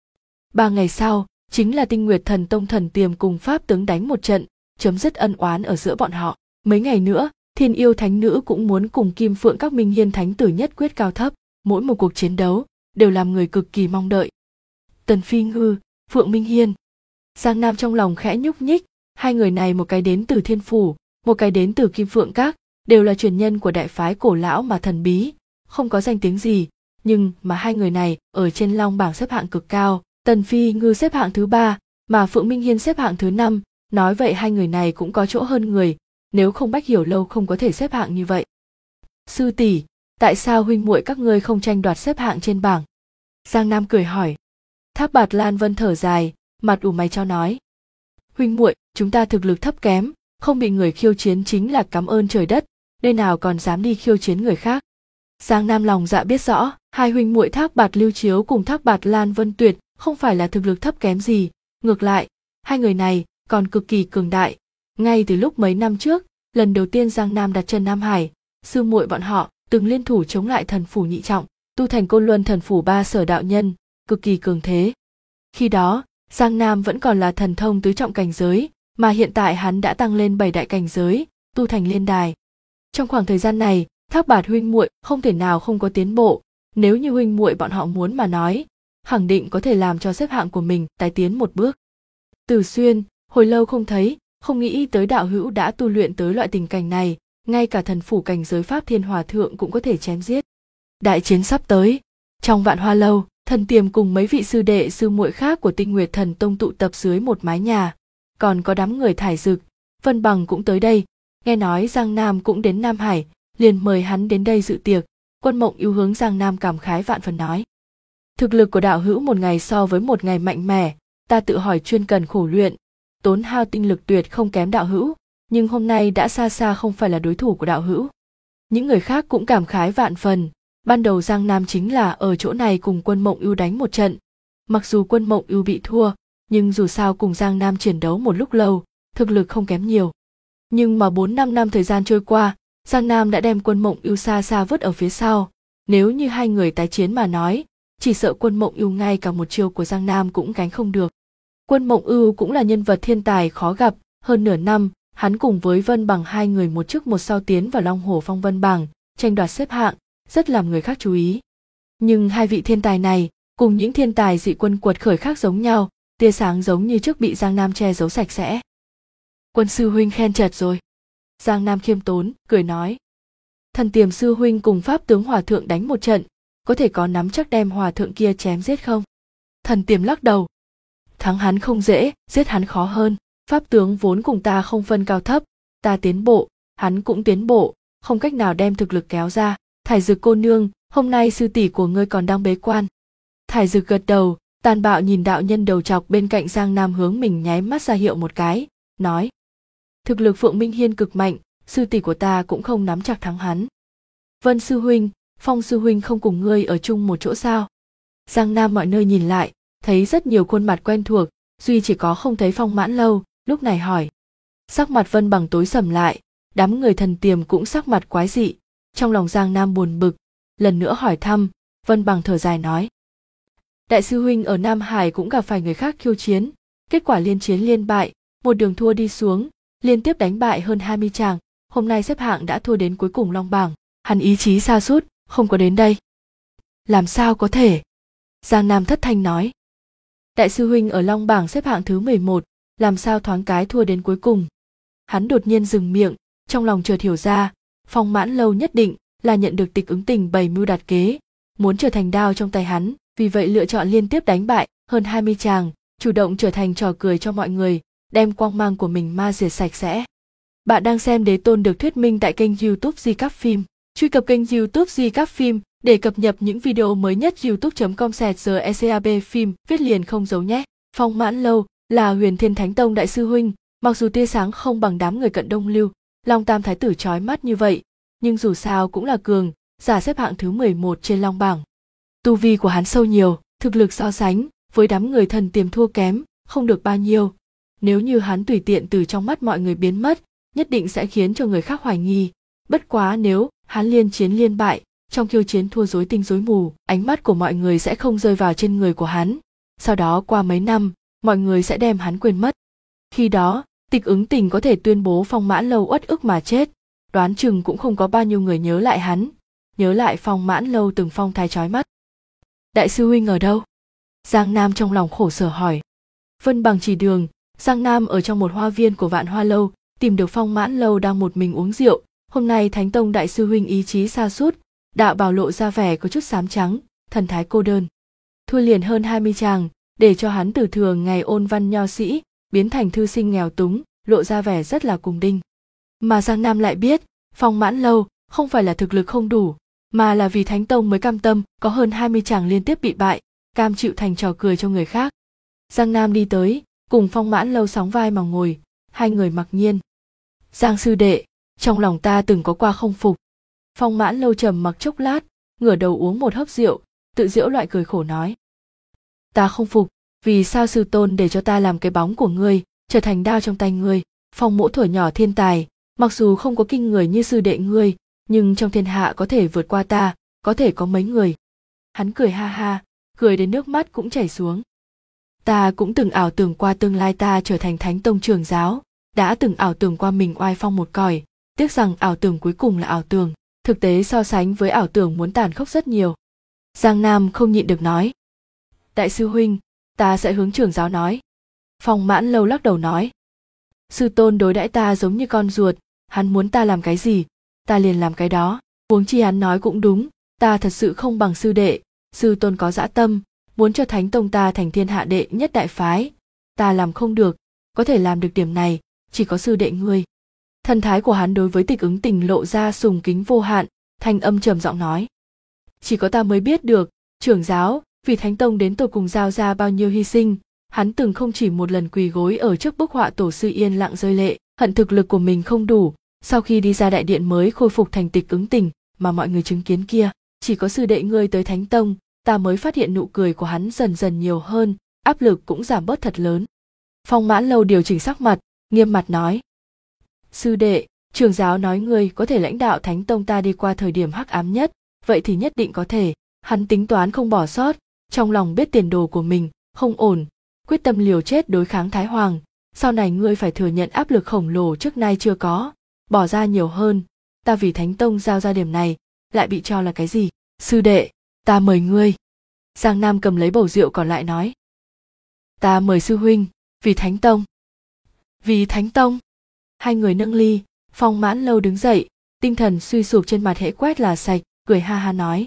Speaker 1: 3 ngày sau, chính là Tinh Nguyệt Thần Tông Thần Tiềm cùng Pháp Tướng đánh một trận, chấm dứt ân oán ở giữa bọn họ. Mấy ngày nữa, Thiên Yêu Thánh Nữ cũng muốn cùng Kim Phượng các minh hiên thánh tử nhất quyết cao thấp, mỗi một cuộc chiến đấu đều làm người cực kỳ mong đợi. Tần Phi Ngư, Phượng Minh Hiên. Giang Nam trong lòng khẽ nhúc nhích, hai người này một cái đến từ Thiên Phủ, một cái đến từ Kim Phượng Các, đều là truyền nhân của đại phái cổ lão mà thần bí, không có danh tiếng gì, nhưng mà hai người này ở trên Long bảng xếp hạng cực cao, Tần Phi Ngư xếp hạng thứ 3, mà Phượng Minh Hiên xếp hạng thứ 5, nói vậy hai người này cũng có chỗ hơn người, nếu không Bách Hiểu Lâu không có thể xếp hạng như vậy. Sư tỷ, tại sao huynh muội các ngươi không tranh đoạt xếp hạng trên bảng? Giang Nam cười hỏi. Thác Bạt Lan Vân thở dài, mặt ủ mày cho nói. Huynh muội, chúng ta thực lực thấp kém, không bị người khiêu chiến chính là cảm ơn trời đất, nơi nào còn dám đi khiêu chiến người khác. Giang Nam lòng dạ biết rõ, hai huynh muội Thác Bạt Lưu Chiếu cùng Thác Bạt Lan Vân Tuyệt không phải là thực lực thấp kém gì, ngược lại, hai người này còn cực kỳ cường đại. Ngay từ lúc mấy năm trước, lần đầu tiên Giang Nam đặt chân Nam Hải, sư muội bọn họ từng liên thủ chống lại thần phủ nhị trọng, tu thành Côn Luân thần phủ 3 sở đạo nhân, cực kỳ cường thế. Khi đó, Giang Nam vẫn còn là thần thông tứ trọng cảnh giới, mà hiện tại hắn đã tăng lên 7 đại cảnh giới, tu thành liên đài. Trong khoảng thời gian này, Thác Bạt huynh muội không thể nào không có tiến bộ, nếu như huynh muội bọn họ muốn mà nói, khẳng định có thể làm cho xếp hạng của mình tái tiến một bước. Từ Xuyên, hồi lâu không thấy, không nghĩ tới đạo hữu đã tu luyện tới loại tình cảnh này, ngay cả thần phủ cảnh giới Pháp Thiên Hòa Thượng cũng có thể chém giết. Đại chiến sắp tới, trong Vạn Hoa Lâu, Thần Tiềm cùng mấy vị sư đệ sư muội khác của Tinh Nguyệt Thần Tông tụ tập dưới một mái nhà, còn có đám người Thải Dực, Vân Bằng cũng tới đây, nghe nói Giang Nam cũng đến Nam Hải, liền mời hắn đến đây dự tiệc. Quân Mộng Ưu hướng Giang Nam cảm khái vạn phần nói. Thực lực của đạo hữu một ngày so với một ngày mạnh mẽ, ta tự hỏi chuyên cần khổ luyện, tốn hao tinh lực tuyệt không kém đạo hữu, nhưng hôm nay đã xa xa không phải là đối thủ của đạo hữu. Những người khác cũng cảm khái vạn phần, ban đầu Giang Nam chính là ở chỗ này cùng Quân Mộng Ưu đánh một trận. Mặc dù Quân Mộng Ưu bị thua, nhưng dù sao cùng Giang Nam chiến đấu một lúc lâu, thực lực không kém nhiều. Nhưng mà 4-5 năm thời gian trôi qua, Giang Nam đã đem Quân Mộng Ưu xa xa vứt ở phía sau. Nếu như hai người tái chiến mà nói, chỉ sợ Quân Mộng Ưu ngay cả một chiêu của Giang Nam cũng gánh không được. Quân Mộng Ưu cũng là nhân vật thiên tài khó gặp, hơn nửa năm, hắn cùng với Vân Bằng hai người một trước một sau tiến vào Long Hổ Phong Vân Bằng, tranh đoạt xếp hạng, rất làm người khác chú ý. Nhưng hai vị thiên tài này, cùng những thiên tài dị quân quật khởi khác giống nhau, tia sáng giống như trước bị Giang Nam che giấu sạch sẽ. Quân sư huynh khen chật rồi. Giang Nam khiêm tốn, cười nói. Thần Tiềm sư huynh cùng Pháp Tướng Hòa Thượng đánh một trận, có thể có nắm chắc đem Hòa Thượng kia chém giết không? Thần Tiềm lắc đầu. Thắng hắn không dễ, giết hắn khó hơn. Pháp tướng vốn cùng ta không phân cao thấp, ta tiến bộ, hắn cũng tiến bộ, không cách nào đem thực lực kéo ra. Thải Dực cô nương, hôm nay sư tỷ của ngươi còn đang bế quan. Thải Dực gật đầu, tàn bạo nhìn đạo nhân đầu trọc bên cạnh Giang Nam hướng mình nháy mắt ra hiệu một cái, nói. Thực lực Phượng Minh Hiên cực mạnh, sư tỷ của ta cũng không nắm chặt thắng hắn. Vân sư huynh, Phong sư huynh không cùng ngươi ở chung một chỗ sao? Giang Nam mọi nơi nhìn lại, thấy rất nhiều khuôn mặt quen thuộc, duy chỉ có không thấy Phong Mãn Lâu, lúc này hỏi. Sắc mặt Vân Bằng tối sầm lại, đám người thần tiềm cũng sắc mặt quái dị, trong lòng Giang Nam buồn bực, lần nữa hỏi thăm, Vân Bằng thở dài nói. Đại sư huynh ở Nam Hải cũng gặp phải người khác khiêu chiến, kết quả liên chiến liên bại, một đường thua đi xuống, liên tiếp đánh bại hơn 20 chàng, hôm nay xếp hạng đã thua đến cuối cùng Long bảng, hắn ý chí sa sút, không có đến đây. Làm sao có thể? Giang Nam thất thanh nói. Đại sư huynh ở Long bảng xếp hạng thứ 11, làm sao thoáng cái thua đến cuối cùng? Hắn đột nhiên dừng miệng, trong lòng chợt hiểu ra, Phong Mãn Lâu nhất định là nhận được Tịch Ứng Tình bày mưu đặt kế, muốn trở thành đao trong tay hắn, vì vậy lựa chọn liên tiếp đánh bại hơn 20 chàng, chủ động trở thành trò cười cho mọi người, đem quang mang của mình ma diệt sạch sẽ. Bạn đang xem Đế Tôn được thuyết minh tại kênh YouTube Di Các Phim. Truy cập kênh YouTube Di Các Phim để cập nhật những video mới nhất. youtube.com/secab phim viết liền không giấu nhé. Phong Mãn Lâu là Huyền Thiên Thánh Tông đại sư huynh, mặc dù tia sáng không bằng đám người cận Đông Lưu, Long Tam thái tử chói mắt như vậy, nhưng dù sao cũng là cường giả xếp hạng thứ 11 trên Long bảng. Tu vi của hắn sâu nhiều, thực lực so sánh với đám người thần tiềm thua kém không được bao nhiêu. Nếu như hắn tùy tiện từ trong mắt mọi người biến mất, nhất định sẽ khiến cho người khác hoài nghi. Bất quá nếu hắn liên chiến liên bại, trong khiêu chiến thua rối tinh rối mù, ánh mắt của mọi người sẽ không rơi vào trên người của hắn. Sau đó qua mấy năm, mọi người sẽ đem hắn quên mất. Khi đó, Tịch Ứng Tình có thể tuyên bố Phong Mãn Lâu uất ức mà chết, đoán chừng cũng không có bao nhiêu người nhớ lại hắn, nhớ lại Phong Mãn Lâu từng phong thái chói mắt. Đại sư huynh ở đâu? Giang Nam trong lòng khổ sở hỏi. Vân Bằng chỉ đường, Giang Nam ở trong một hoa viên của Vạn Hoa Lâu, tìm được Phong Mãn Lâu đang một mình uống rượu. Hôm nay Thánh Tông đại sư huynh ý chí sa sút, đạo bào lộ ra vẻ có chút xám trắng, thần thái cô đơn. Thua liền hơn 20 chàng, để cho hắn từ thường ngày ôn văn nho sĩ, biến thành thư sinh nghèo túng, lộ ra vẻ rất là cùng đinh. Mà Giang Nam lại biết, Phong Mãn Lâu không phải là thực lực không đủ, mà là vì Thánh Tông mới cam tâm có hơn 20 chàng liên tiếp bị bại, cam chịu thành trò cười cho người khác. Giang Nam đi tới, cùng Phong Mãn Lâu sóng vai mà ngồi, hai người mặc nhiên. Giang sư đệ, trong lòng ta từng có qua không phục. Phong Mãn Lâu trầm mặc chốc lát, ngửa đầu uống một hớp rượu, tự giễu loại cười khổ nói. Ta không phục, vì sao sư tôn để cho ta làm cái bóng của ngươi, trở thành đao trong tay ngươi. Phong Mỗ thuở nhỏ thiên tài, mặc dù không có kinh người như sư đệ ngươi, nhưng trong thiên hạ có thể vượt qua ta, có thể có mấy người. Hắn cười ha ha, cười đến nước mắt cũng chảy xuống. Ta cũng từng ảo tưởng qua tương lai ta trở thành Thánh Tông trưởng giáo, đã từng ảo tưởng qua mình oai phong một cõi, tiếc rằng ảo tưởng cuối cùng là ảo tưởng, thực tế so sánh với ảo tưởng muốn tàn khốc rất nhiều. Giang Nam không nhịn được nói. Đại sư huynh, ta sẽ hướng trưởng giáo nói. Phong Mãn Lâu lắc đầu nói. Sư tôn đối đãi ta giống như con ruột, hắn muốn ta làm cái gì, ta liền làm cái đó. Huống chi hắn nói cũng đúng, ta thật sự không bằng sư đệ, sư tôn có dã tâm, muốn cho Thánh Tông ta thành thiên hạ đệ nhất đại phái. Ta làm không được, có thể làm được điểm này, chỉ có sư đệ ngươi. Thần thái của hắn đối với Tịch Ứng Tình lộ ra sùng kính vô hạn, thanh âm trầm giọng nói. Chỉ có ta mới biết được, trưởng giáo, vì Thánh Tông đến tột cùng giao ra bao nhiêu hy sinh, hắn từng không chỉ một lần quỳ gối ở trước bức họa tổ sư yên lặng rơi lệ, hận thực lực của mình không đủ, sau khi đi ra đại điện mới khôi phục thành Tịch Ứng Tình mà mọi người chứng kiến kia. Chỉ có sư đệ ngươi tới Thánh Tông, ta mới phát hiện nụ cười của hắn dần dần nhiều hơn, áp lực cũng giảm bớt thật lớn. Phong Mãn Lâu điều chỉnh sắc mặt, nghiêm mặt nói. Sư đệ, trưởng giáo nói ngươi có thể lãnh đạo Thánh Tông ta đi qua thời điểm hắc ám nhất, vậy thì nhất định có thể. Hắn tính toán không bỏ sót, trong lòng biết tiền đồ của mình không ổn, quyết tâm liều chết đối kháng Thái Hoàng. Sau này ngươi phải thừa nhận áp lực khổng lồ trước nay chưa có, bỏ ra nhiều hơn. Ta vì Thánh Tông giao ra điểm này, lại bị cho là cái gì? Sư đệ, ta mời ngươi. Giang Nam cầm lấy bầu rượu còn lại nói. Ta mời sư huynh, vì Thánh Tông. Vì Thánh Tông. Hai người nâng ly, Phong Mãn Lâu đứng dậy, tinh thần suy sụp trên mặt hễ quét là sạch, cười ha ha nói.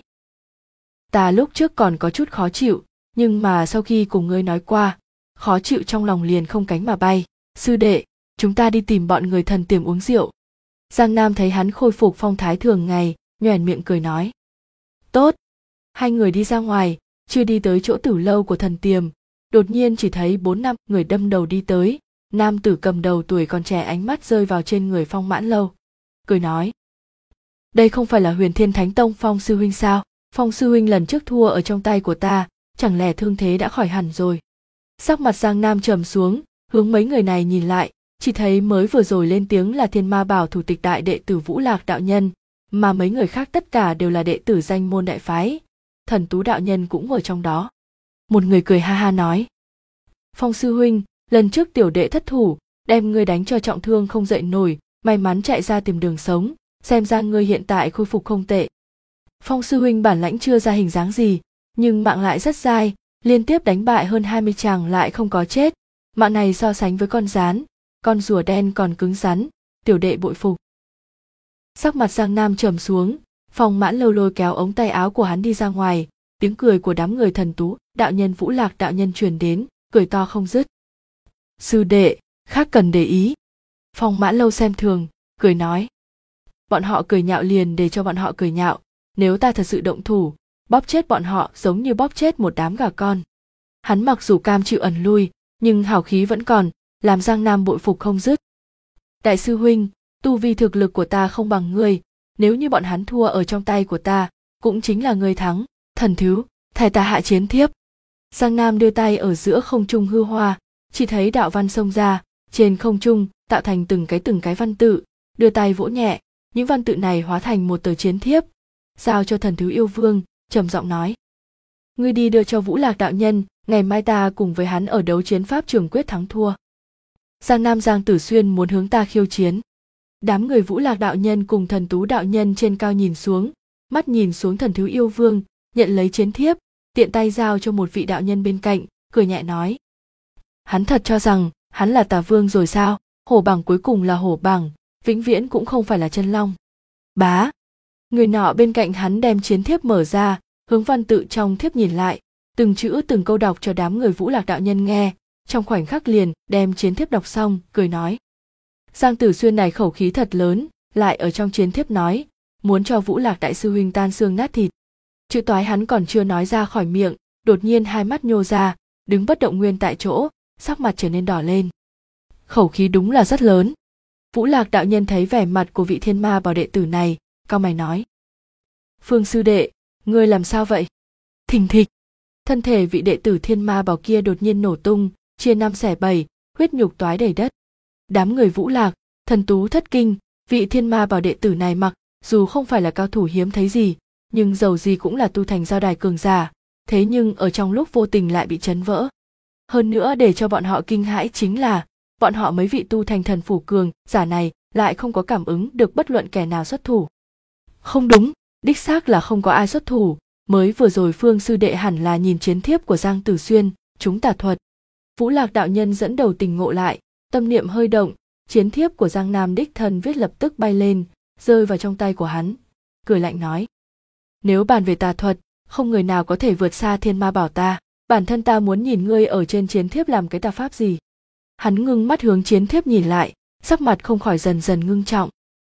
Speaker 1: Ta lúc trước còn có chút khó chịu, nhưng mà sau khi cùng ngươi nói qua, khó chịu trong lòng liền không cánh mà bay. Sư đệ, chúng ta đi tìm bọn người thần tiềm uống rượu. Giang Nam thấy hắn khôi phục phong thái thường ngày, nhoẻn miệng cười nói. Tốt. Hai người đi ra ngoài, chưa đi tới chỗ tử lâu của thần tiềm, đột nhiên chỉ thấy 4-5 người đâm đầu đi tới. Nam tử cầm đầu tuổi còn trẻ ánh mắt rơi vào trên người Phong Mãn Lâu, cười nói. Đây không phải là Huyền Thiên Thánh Tông Phong sư huynh sao? Phong sư huynh lần trước thua ở trong tay của ta, chẳng lẽ thương thế đã khỏi hẳn rồi? Sắc mặt Giang Nam trầm xuống, hướng mấy người này nhìn lại, chỉ thấy mới vừa rồi lên tiếng là Thiên Ma Bảo thủ tịch đại đệ tử Vũ Lạc đạo nhân, mà mấy người khác tất cả đều là đệ tử danh môn đại phái. Thần Tú đạo nhân cũng ở trong đó. Một người cười ha ha nói. Phong sư huynh, lần trước tiểu đệ thất thủ, đem ngươi đánh cho trọng thương không dậy nổi, may mắn chạy ra tìm đường sống, xem ra ngươi hiện tại khôi phục không tệ. Phong sư huynh bản lãnh chưa ra hình dáng gì, nhưng mạng lại rất dai, liên tiếp đánh bại hơn 20 chàng lại không có chết. Mạng này so sánh với con gián, con rùa đen còn cứng rắn, tiểu đệ bội phục. Sắc mặt Giang Nam trầm xuống, Phong Mãn Lâu lôi kéo ống tay áo của hắn đi ra ngoài, tiếng cười của đám người Thần Tú đạo nhân Vũ Lạc đạo nhân truyền đến, cười to không dứt. Sư đệ, khác cần để ý. Phong Mãn Lâu xem thường, cười nói. Bọn họ cười nhạo liền để cho bọn họ cười nhạo, nếu ta thật sự động thủ, bóp chết bọn họ giống như bóp chết một đám gà con. Hắn mặc dù cam chịu ẩn lui, nhưng hào khí vẫn còn, làm Giang Nam bội phục không dứt. Đại sư huynh, tu vi thực lực của ta không bằng ngươi, nếu như bọn hắn thua ở trong tay của ta, cũng chính là ngươi thắng. Thần thiếu, thầy ta hạ chiến thiếp. Giang Nam đưa tay ở giữa không trung hư hoa, chỉ thấy đạo văn xông ra, trên không trung tạo thành từng cái văn tự, đưa tay vỗ nhẹ, những văn tự này hóa thành một tờ chiến thiếp, giao cho Thần thiếu yêu vương, trầm giọng nói. Ngươi đi đưa cho Vũ Lạc đạo nhân, ngày mai ta cùng với hắn ở đấu chiến pháp trường quyết thắng thua. Giang Nam Giang Tử Xuyên muốn hướng ta khiêu chiến. Đám người Vũ Lạc đạo nhân cùng Thần Tú đạo nhân trên cao nhìn xuống, mắt nhìn xuống Thần thiếu yêu vương, nhận lấy chiến thiếp, tiện tay giao cho một vị đạo nhân bên cạnh, cười nhẹ nói. Hắn thật cho rằng hắn là Tà Vương rồi sao? Hổ bằng cuối cùng là hổ bằng, vĩnh viễn cũng không phải là chân long. Bá. Người nọ bên cạnh hắn đem chiến thiếp mở ra, hướng văn tự trong thiếp nhìn lại, từng chữ từng câu đọc cho đám người Vũ Lạc đạo nhân nghe, trong khoảnh khắc liền đem chiến thiếp đọc xong, cười nói. Giang Tử Xuyên này khẩu khí thật lớn, lại ở trong chiến thiếp nói, muốn cho Vũ Lạc đại sư huynh tan xương nát thịt. Chữ toái hắn còn chưa nói ra khỏi miệng, đột nhiên hai mắt nhô ra, đứng bất động nguyên tại chỗ, sắc mặt trở nên đỏ lên. Khẩu khí đúng là rất lớn. Vũ Lạc đạo nhân thấy vẻ mặt của vị Thiên Ma Bảo đệ tử này, cau mày nói. Phương sư đệ, ngươi làm sao vậy? Thình thịch. Thân thể vị đệ tử Thiên Ma Bảo kia đột nhiên nổ tung, chia 5 xẻ 7, huyết nhục toái đầy đất. Đám người Vũ Lạc, Thần Tú thất kinh, vị Thiên Ma Bảo đệ tử này mặc dù không phải là cao thủ hiếm thấy gì, nhưng dầu gì cũng là tu thành giao đài cường giả, thế nhưng ở trong lúc vô tình lại bị chấn vỡ. Hơn nữa để cho bọn họ kinh hãi chính là, bọn họ mấy vị tu thành thần phủ cường giả này lại không có cảm ứng được bất luận kẻ nào xuất thủ. Không đúng, đích xác là không có ai xuất thủ, mới vừa rồi Phương sư đệ hẳn là nhìn chiến thiếp của Giang Tử Xuyên, chúng tà thuật. Vũ Lạc đạo nhân dẫn đầu tỉnh ngộ lại, tâm niệm hơi động, chiến thiếp của Giang Nam đích thân viết lập tức bay lên, rơi vào trong tay của hắn, cười lạnh nói. Nếu bàn về tà thuật, không người nào có thể vượt xa Thiên Ma Bảo ta, bản thân ta muốn nhìn ngươi ở trên chiến thiếp làm cái tà pháp gì. Hắn ngưng mắt hướng chiến thiếp nhìn lại, sắc mặt không khỏi dần dần ngưng trọng.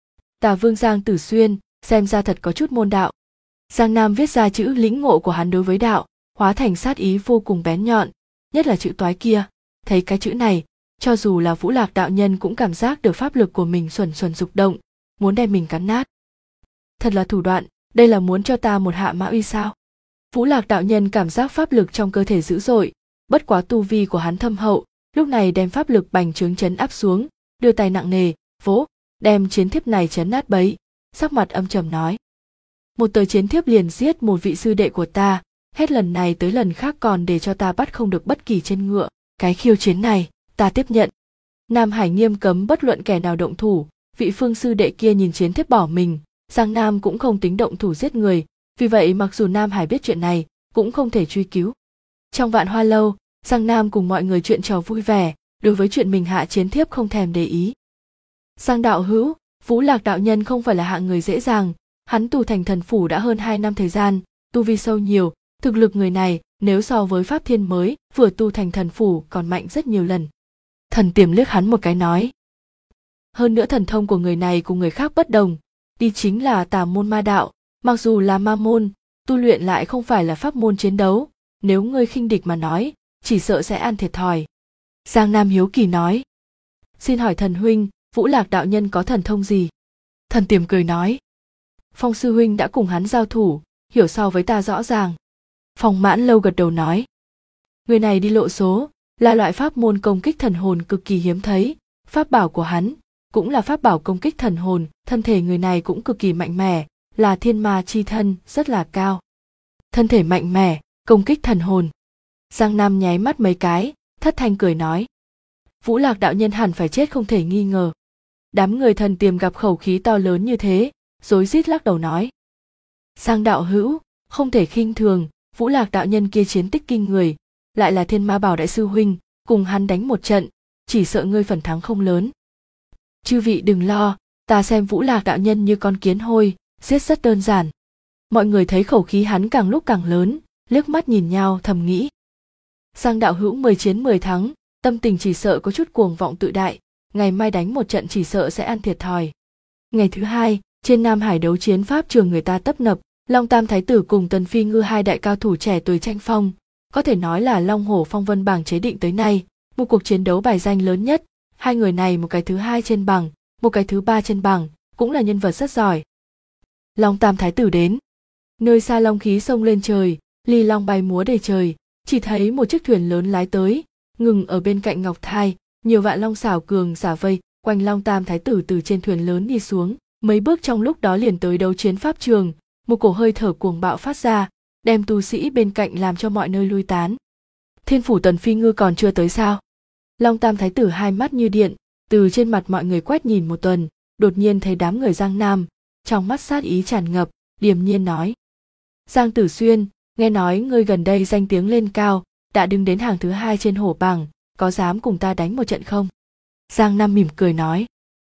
Speaker 1: Tà Vương Giang Tử Xuyên, xem ra thật có chút môn đạo. Giang Nam viết ra chữ lĩnh ngộ của hắn đối với đạo, hóa thành sát ý vô cùng bén nhọn, nhất là chữ toái kia, thấy cái chữ này, cho dù là Vũ Lạc đạo nhân cũng cảm giác được pháp lực của mình xuẩn xuẩn dục động, muốn đem mình cắn nát. Thật là thủ đoạn, đây là muốn cho ta một hạ mã uy sao? Vũ Lạc đạo nhân cảm giác pháp lực trong cơ thể dữ dội, bất quá tu vi của hắn thâm hậu, lúc này đem pháp lực bành trướng chấn áp xuống, đưa tay nặng nề, vỗ, đem chiến thiếp này chấn nát bấy, sắc mặt âm trầm nói. Một tờ chiến thiếp liền giết một vị sư đệ của ta, hết lần này tới lần khác còn để cho ta bắt không được bất kỳ trên ngựa, cái khiêu chiến này, ta tiếp nhận. Nam Hải nghiêm cấm bất luận kẻ nào động thủ, vị Phương sư đệ kia nhìn chiến thiếp bỏ mình, Giang Nam cũng không tính động thủ giết người, vì vậy mặc dù Nam Hải biết chuyện này, cũng không thể truy cứu. Trong Vạn Hoa lâu, Giang Nam cùng mọi người chuyện trò vui vẻ, đối với chuyện mình hạ chiến thiếp không thèm để ý. Giang đạo hữu, Vũ Lạc đạo nhân không phải là hạng người dễ dàng, hắn tu thành thần phủ đã hơn 2 năm thời gian, tu vi sâu nhiều, thực lực người này nếu so với Pháp Thiên mới vừa tu thành thần phủ còn mạnh rất nhiều lần. Thần Tiềm liếc hắn một cái nói. Hơn nữa thần thông của người này cùng người khác bất đồng, đi chính là tà môn ma đạo, mặc dù là ma môn, tu luyện lại không phải là pháp môn chiến đấu, nếu ngươi khinh địch mà nói, chỉ sợ sẽ ăn thiệt thòi. Giang Nam hiếu kỳ nói. Xin hỏi thần huynh, Vũ Lạc đạo nhân có thần thông gì? Thần Tiềm cười nói. Phong sư huynh đã cùng hắn giao thủ, hiểu so với ta rõ ràng. Phong Mãn Lâu gật đầu nói. Người này đi lộ số, là loại pháp môn công kích thần hồn cực kỳ hiếm thấy, pháp bảo của hắn cũng là pháp bảo công kích thần hồn, thân thể người này cũng cực kỳ mạnh mẽ, là thiên ma chi thân, rất là cao. Thân thể mạnh mẽ, công kích thần hồn. Giang Nam nháy mắt mấy cái, thất thanh cười nói. Vũ Lạc đạo nhân hẳn phải chết không thể nghi ngờ. Đám người Thần Tiềm gặp khẩu khí to lớn như thế, rối rít lắc đầu nói. Giang đạo hữu, không thể khinh thường, Vũ Lạc đạo nhân kia chiến tích kinh người, lại là Thiên Ma Bảo đại sư huynh, cùng hắn đánh một trận, chỉ sợ ngươi phần thắng không lớn. Chư vị đừng lo, ta xem Vũ Lạc đạo nhân như con kiến hôi, giết rất đơn giản. Mọi người thấy khẩu khí hắn càng lúc càng lớn, liếc mắt nhìn nhau thầm nghĩ. Giang đạo hữu 10 chiến 10 thắng, tâm tình chỉ sợ có chút cuồng vọng tự đại, ngày mai đánh một trận chỉ sợ sẽ ăn thiệt thòi. Ngày thứ hai, trên Nam Hải đấu chiến pháp trường người ta tấp nập, Long Tam Thái tử cùng Tần Phi Ngư hai đại cao thủ trẻ tuổi tranh phong, có thể nói là Long Hổ Phong Vân bảng chế định tới nay, một cuộc chiến đấu bài danh lớn nhất. Hai người này một cái thứ hai trên bảng, một cái thứ ba trên bảng, cũng là nhân vật rất giỏi. Long Tam Thái tử đến. Nơi xa long khí xông lên trời, ly long bay múa đầy trời, chỉ thấy một chiếc thuyền lớn lái tới, ngừng ở bên cạnh Ngọc Thai, nhiều vạn long xảo cường xả vây quanh Long Tam Thái tử từ trên thuyền lớn đi xuống, mấy bước trong lúc đó liền tới đấu chiến pháp trường, một cổ hơi thở cuồng bạo phát ra, đem tu sĩ bên cạnh làm cho mọi nơi lui tán. Thiên phủ Tần Phi Ngư còn chưa tới sao? Long Tam Thái tử hai mắt như điện, từ trên mặt mọi người quét nhìn một tuần, đột nhiên thấy đám người Giang Nam, trong mắt sát ý tràn ngập, điềm nhiên nói. Giang Tử Xuyên, nghe nói ngươi gần đây danh tiếng lên cao, đã đứng đến hàng thứ hai trên hổ bảng, có dám cùng ta đánh một trận không? Giang Nam mỉm cười nói.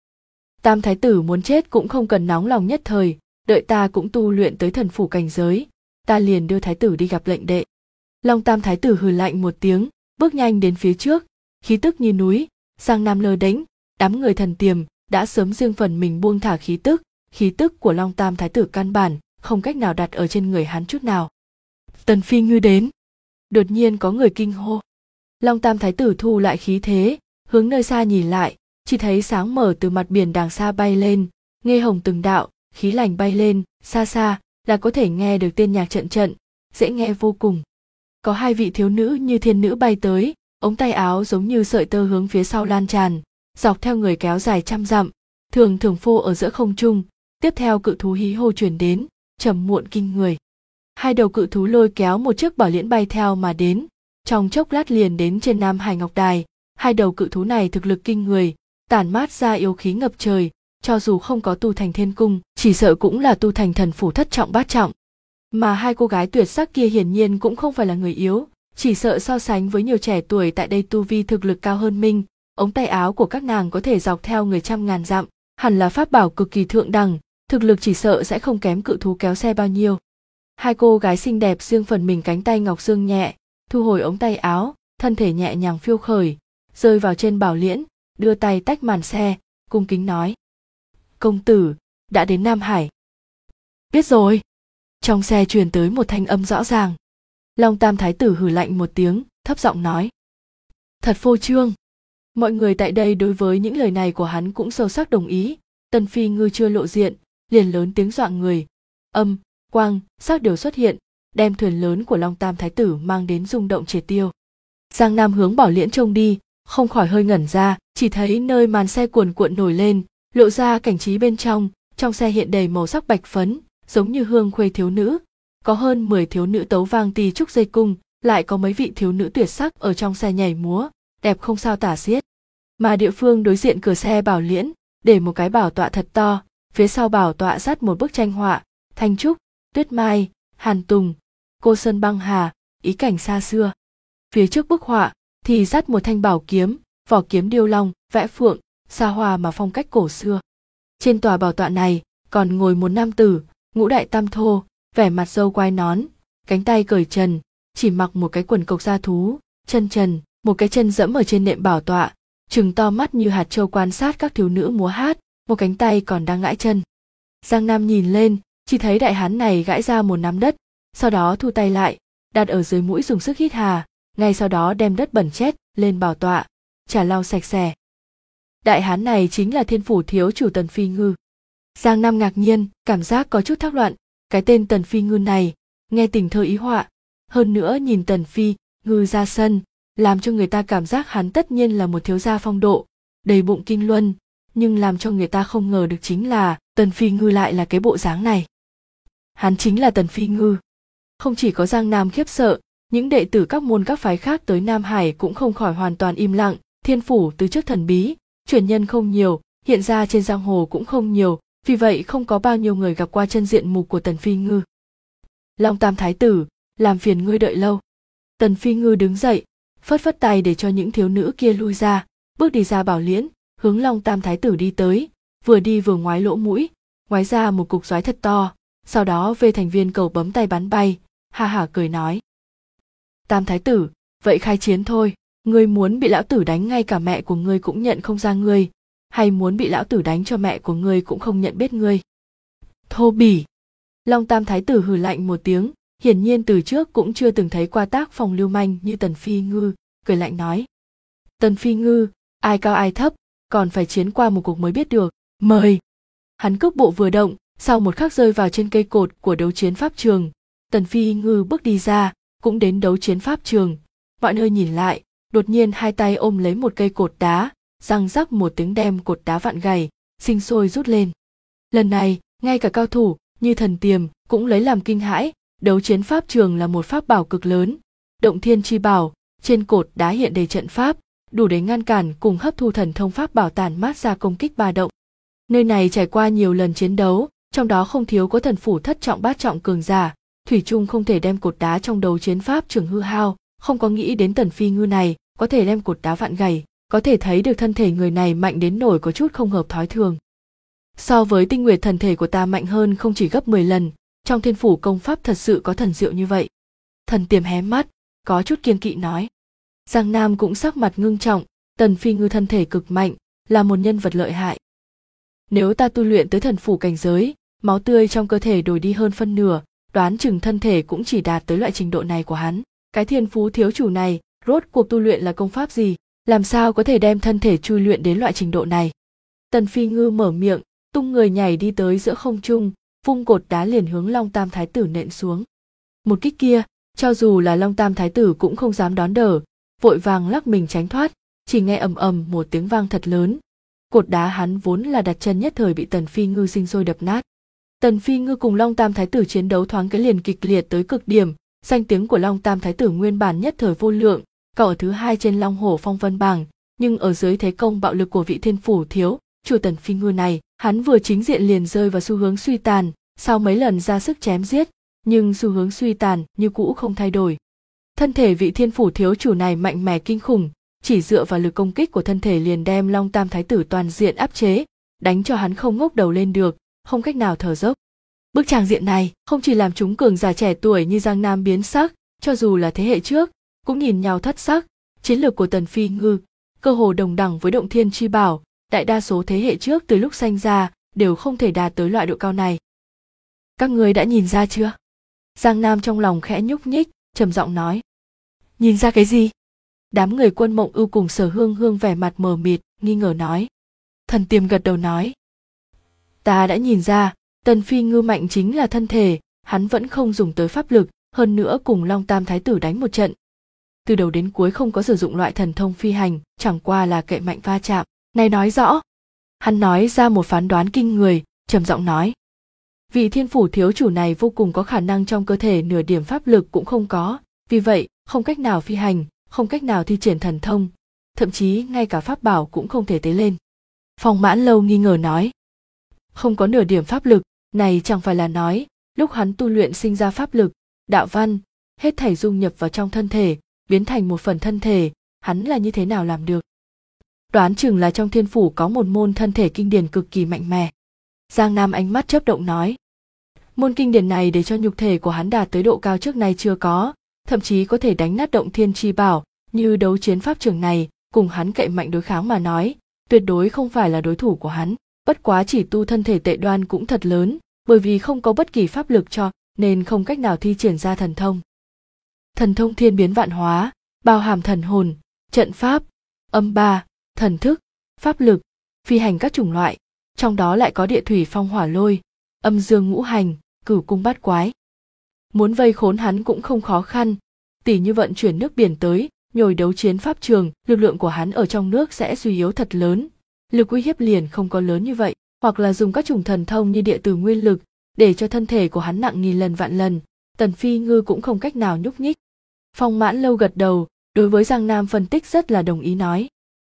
Speaker 1: Tam Thái tử muốn chết cũng không cần nóng lòng nhất thời, đợi ta cũng tu luyện tới thần phủ cảnh giới, ta liền đưa Thái tử đi gặp lệnh đệ. Long Tam Thái tử hừ lạnh một tiếng, bước nhanh đến phía trước, khí tức như núi. Giang Nam lơ đánh, đám người Thần Tiềm đã sớm riêng phần mình buông thả khí tức của Long Tam Thái tử căn bản không cách nào đặt ở trên người hắn chút nào. Tần Phi Ngư đến. Đột nhiên có người kinh hô. Long Tam Thái tử thu lại khí thế, hướng nơi xa nhìn lại, chỉ thấy sáng mở từ mặt biển đàng xa bay lên, nghe hồng từng đạo, khí lành bay lên, xa xa là có thể nghe được tên nhạc trận trận, dễ nghe vô cùng. Có hai vị thiếu nữ như thiên nữ bay tới, ống tay áo giống như sợi tơ hướng phía sau lan tràn, dọc theo người kéo dài trăm dặm, thường thường phô ở giữa không trung. Tiếp theo cự thú hí hô truyền đến, trầm muộn kinh người. Hai đầu cự thú lôi kéo một chiếc bảo liễn bay theo mà đến, trong chốc lát liền đến trên Nam Hải Ngọc Đài. Hai đầu cự thú này thực lực kinh người, tản mát ra yêu khí ngập trời, cho dù không có tu thành thiên cung, chỉ sợ cũng là tu thành thần phủ thất trọng bát trọng. Mà hai cô gái tuyệt sắc kia hiển nhiên cũng không phải là người yếu, chỉ sợ so sánh với nhiều trẻ tuổi tại đây tu vi thực lực cao hơn mình, ống tay áo của các nàng có thể dọc theo người trăm ngàn dặm, hẳn là pháp bảo cực kỳ thượng đẳng, thực lực chỉ sợ sẽ không kém cự thú kéo xe bao nhiêu. Hai cô gái xinh đẹp riêng phần mình cánh tay ngọc xương nhẹ, thu hồi ống tay áo, thân thể nhẹ nhàng phiêu khởi, rơi vào trên bảo liễn, đưa tay tách màn xe, cung kính nói. Công tử, đã đến Nam Hải. Biết rồi. Trong xe truyền tới một thanh âm rõ ràng. Long Tam Thái tử hừ lạnh một tiếng, thấp giọng nói. Thật phô trương. Mọi người tại đây đối với những lời này của hắn cũng sâu sắc đồng ý. Tần Phi Ngư chưa lộ diện, liền lớn tiếng dọa người. Âm, quang, sắc đều xuất hiện, đem thuyền lớn của Long Tam Thái tử mang đến rung động triệt tiêu. Giang Nam hướng bảo liễn trông đi, không khỏi hơi ngẩn ra, chỉ thấy nơi màn xe cuồn cuộn nổi lên, lộ ra cảnh trí bên trong xe hiện đầy màu sắc bạch phấn, giống như hương khuê thiếu nữ, có hơn 10 thiếu nữ tấu vang tì trúc dây cung, lại có mấy vị thiếu nữ tuyệt sắc ở trong xe nhảy múa, đẹp không sao tả xiết. Mà địa phương đối diện cửa xe bảo liễn, để một cái bảo tọa thật to, phía sau bảo tọa dắt một bức tranh họa, Thanh Trúc, Tuyết Mai, Hàn Tùng, Cô Sơn Băng Hà, ý cảnh xa xưa. Phía trước bức họa thì dắt một thanh bảo kiếm, vỏ kiếm điêu long, vẽ phượng, xa hoa mà phong cách cổ xưa. Trên tòa bảo tọa này còn ngồi một nam tử, ngũ đại tam thô, vẻ mặt râu quai nón, cánh tay cởi trần, chỉ mặc một cái quần cộc da thú, chân trần, một cái chân dẫm ở trên nệm bảo tọa, trừng to mắt như hạt trâu quan sát các thiếu nữ múa hát, một cánh tay còn đang gãi chân. Giang Nam nhìn lên, chỉ thấy đại hán này gãi ra một nắm đất, sau đó thu tay lại, đặt ở dưới mũi dùng sức hít hà, ngay sau đó đem đất bẩn chét lên bảo tọa, chả lau sạch sẽ. Đại hán này chính là Thiên Phủ thiếu chủ Tần Phi Ngư. Giang Nam ngạc nhiên, cảm giác có chút thác loạn, cái tên Tần Phi Ngư này, nghe tình thơ ý họa, hơn nữa nhìn Tần Phi Ngư ra sân, làm cho người ta cảm giác hắn tất nhiên là một thiếu gia phong độ, đầy bụng kinh luân, nhưng làm cho người ta không ngờ được chính là Tần Phi Ngư lại là cái bộ dáng này. Hắn chính là Tần Phi Ngư. Không chỉ có Giang Nam khiếp sợ, những đệ tử các môn các phái khác tới Nam Hải cũng không khỏi hoàn toàn im lặng. Thiên Phủ từ trước thần bí, truyền nhân không nhiều, hiện ra trên giang hồ cũng không nhiều, vì vậy không có bao nhiêu người gặp qua chân diện mục của Tần Phi Ngư. Long Tam Thái tử, làm phiền ngươi đợi lâu. Tần Phi Ngư đứng dậy, phất phất tay để cho những thiếu nữ kia lui ra, bước đi ra bảo liễn, hướng Long Tam Thái tử đi tới, vừa đi vừa ngoái lỗ mũi, ngoái ra một cục xoáy thật to, sau đó vê thành viên cầu bấm tay bắn bay, ha hả cười nói. Tam Thái tử, vậy khai chiến thôi, ngươi muốn bị lão tử đánh ngay cả mẹ của ngươi cũng nhận không ra ngươi, hay muốn bị lão tử đánh cho mẹ của ngươi cũng không nhận biết ngươi? Thô bỉ! Long Tam Thái tử hừ lạnh một tiếng, hiển nhiên từ trước cũng chưa từng thấy qua tác phong lưu manh như Tần Phi Ngư, cười lạnh nói. Tần Phi Ngư, ai cao ai thấp, còn phải chiến qua một cuộc mới biết được, mời! Hắn cước bộ vừa động, sau một khắc rơi vào trên cây cột của đấu chiến pháp trường. Tần Phi Ngư bước đi ra, cũng đến đấu chiến pháp trường. Mọi nơi nhìn lại, đột nhiên hai tay ôm lấy một cây cột đá, răng rắc một tiếng đem cột đá vặn gãy, sinh sôi rút lên. Lần này, ngay cả cao thủ như Thần Tiềm cũng lấy làm kinh hãi. Đấu chiến pháp trường là một pháp bảo cực lớn, động thiên chi bảo, trên cột đá hiện đầy trận pháp, đủ để ngăn cản cùng hấp thu thần thông pháp bảo tản mát ra công kích ba động. Nơi này trải qua nhiều lần chiến đấu, trong đó không thiếu có thần phủ thất trọng bát trọng cường giả, thủy chung không thể đem cột đá trong đấu chiến pháp trường hư hao, không có nghĩ đến Tần Phi Ngư này có thể đem cột đá vặn gãy, có thể thấy được thân thể người này mạnh đến nỗi có chút không hợp thói thường. So với Tinh Nguyệt thần thể của ta mạnh hơn không chỉ gấp 10 lần, trong Thiên Phủ công pháp thật sự có thần diệu như vậy. Thần Tiềm hé mắt, có chút kiêng kỵ nói. Giang Nam cũng sắc mặt ngưng trọng, Tần Phi Ngư thân thể cực mạnh, là một nhân vật lợi hại. Nếu ta tu luyện tới thần phủ cảnh giới, máu tươi trong cơ thể đổi đi hơn phân nửa, đoán chừng thân thể cũng chỉ đạt tới loại trình độ này của hắn. Cái Thiên Phú thiếu chủ này, rốt cuộc tu luyện là công pháp gì, làm sao có thể đem thân thể chui luyện đến loại trình độ này? Tần Phi Ngư mở miệng, tung người nhảy đi tới giữa không trung, vung cột đá liền hướng Long Tam Thái tử nện xuống. Một kích kia, cho dù là Long Tam Thái tử cũng không dám đón đỡ, vội vàng lắc mình tránh thoát, chỉ nghe ầm ầm một tiếng vang thật lớn. Cột đá hắn vốn là đặt chân nhất thời bị Tần Phi Ngư sinh sôi đập nát. Tần Phi Ngư cùng Long Tam Thái tử chiến đấu thoáng cái liền kịch liệt tới cực điểm, danh tiếng của Long Tam Thái tử nguyên bản nhất thời vô lượng, cậu ở thứ hai trên Long Hổ phong vân bảng, nhưng ở dưới thế công bạo lực của vị Thiên Phủ thiếu chủ Tần Phi Ngư này, hắn vừa chính diện liền rơi vào xu hướng suy tàn, sau mấy lần ra sức chém giết, nhưng xu hướng suy tàn như cũ không thay đổi. Thân thể vị Thiên Phủ thiếu chủ này mạnh mẽ kinh khủng, chỉ dựa vào lực công kích của thân thể liền đem Long Tam Thái tử toàn diện áp chế, đánh cho hắn không ngóc đầu lên được, không cách nào thở dốc. Bức tràng diện này không chỉ làm chúng cường giả trẻ tuổi như Giang Nam biến sắc, cho dù là thế hệ trước cũng nhìn nhau thất sắc. Chiến lược của Tần Phi Ngư cơ hồ đồng đẳng với động thiên chi bảo, đại đa số thế hệ trước từ lúc sanh ra đều không thể đạt tới loại độ cao này. Các ngươi đã nhìn ra chưa? Giang Nam trong lòng khẽ nhúc nhích, trầm giọng nói. Nhìn ra cái gì? Đám người Quân Mộng Ưu cùng Sở Hương Hương vẻ mặt mờ mịt, nghi ngờ nói. Thần Tiềm gật đầu nói. Ta đã nhìn ra, Tần Phi Ngư mạnh chính là thân thể, hắn vẫn không dùng tới pháp lực, hơn nữa cùng Long Tam Thái tử đánh một trận. Từ đầu đến cuối không có sử dụng loại thần thông phi hành, chẳng qua là kệ mạnh va chạm. Này nói rõ. Hắn nói ra một phán đoán kinh người, trầm giọng nói. Vị Thiên Phủ thiếu chủ này vô cùng có khả năng trong cơ thể nửa điểm pháp lực cũng không có, vì vậy không cách nào phi hành, không cách nào thi triển thần thông, thậm chí ngay cả pháp bảo cũng không thể tế lên. Phong Mãn Lâu nghi ngờ nói. Không có nửa điểm pháp lực, này chẳng phải là nói, lúc hắn tu luyện sinh ra pháp lực, đạo văn, hết thảy dung nhập vào trong thân thể, biến thành một phần thân thể, hắn là như thế nào làm được? Đoán chừng là trong Thiên Phủ có một môn thân thể kinh điển cực kỳ mạnh mẽ. Giang Nam ánh mắt chớp động nói. Môn kinh điển này để cho nhục thể của hắn đạt tới độ cao trước nay chưa có, thậm chí có thể đánh nát động thiên chi bảo, như đấu chiến pháp trường này, cùng hắn cậy mạnh đối kháng mà nói, tuyệt đối không phải là đối thủ của hắn. Bất quá chỉ tu thân thể tệ đoan cũng thật lớn, bởi vì không có bất kỳ pháp lực cho nên không cách nào thi triển ra thần thông. Thần thông thiên biến vạn hóa, bao hàm thần hồn, trận pháp, âm ba, thần thức, pháp lực, phi hành các chủng loại, trong đó lại có địa thủy phong hỏa lôi, âm dương ngũ hành, cửu cung bát quái. Muốn vây khốn hắn cũng không khó khăn, tỉ như vận chuyển nước biển tới, nhồi đấu chiến pháp trường, lực lượng của hắn ở trong nước sẽ suy yếu thật lớn, lực uy hiếp liền không có lớn như vậy, hoặc là dùng các chủng thần thông như địa từ nguyên lực, để cho thân thể của hắn nặng nghìn lần vạn lần, Tần Phi Ngư cũng không cách nào nhúc nhích. Phong Mãn Lâu gật đầu, đối với Giang Nam phân tích rất là đồng ý nói.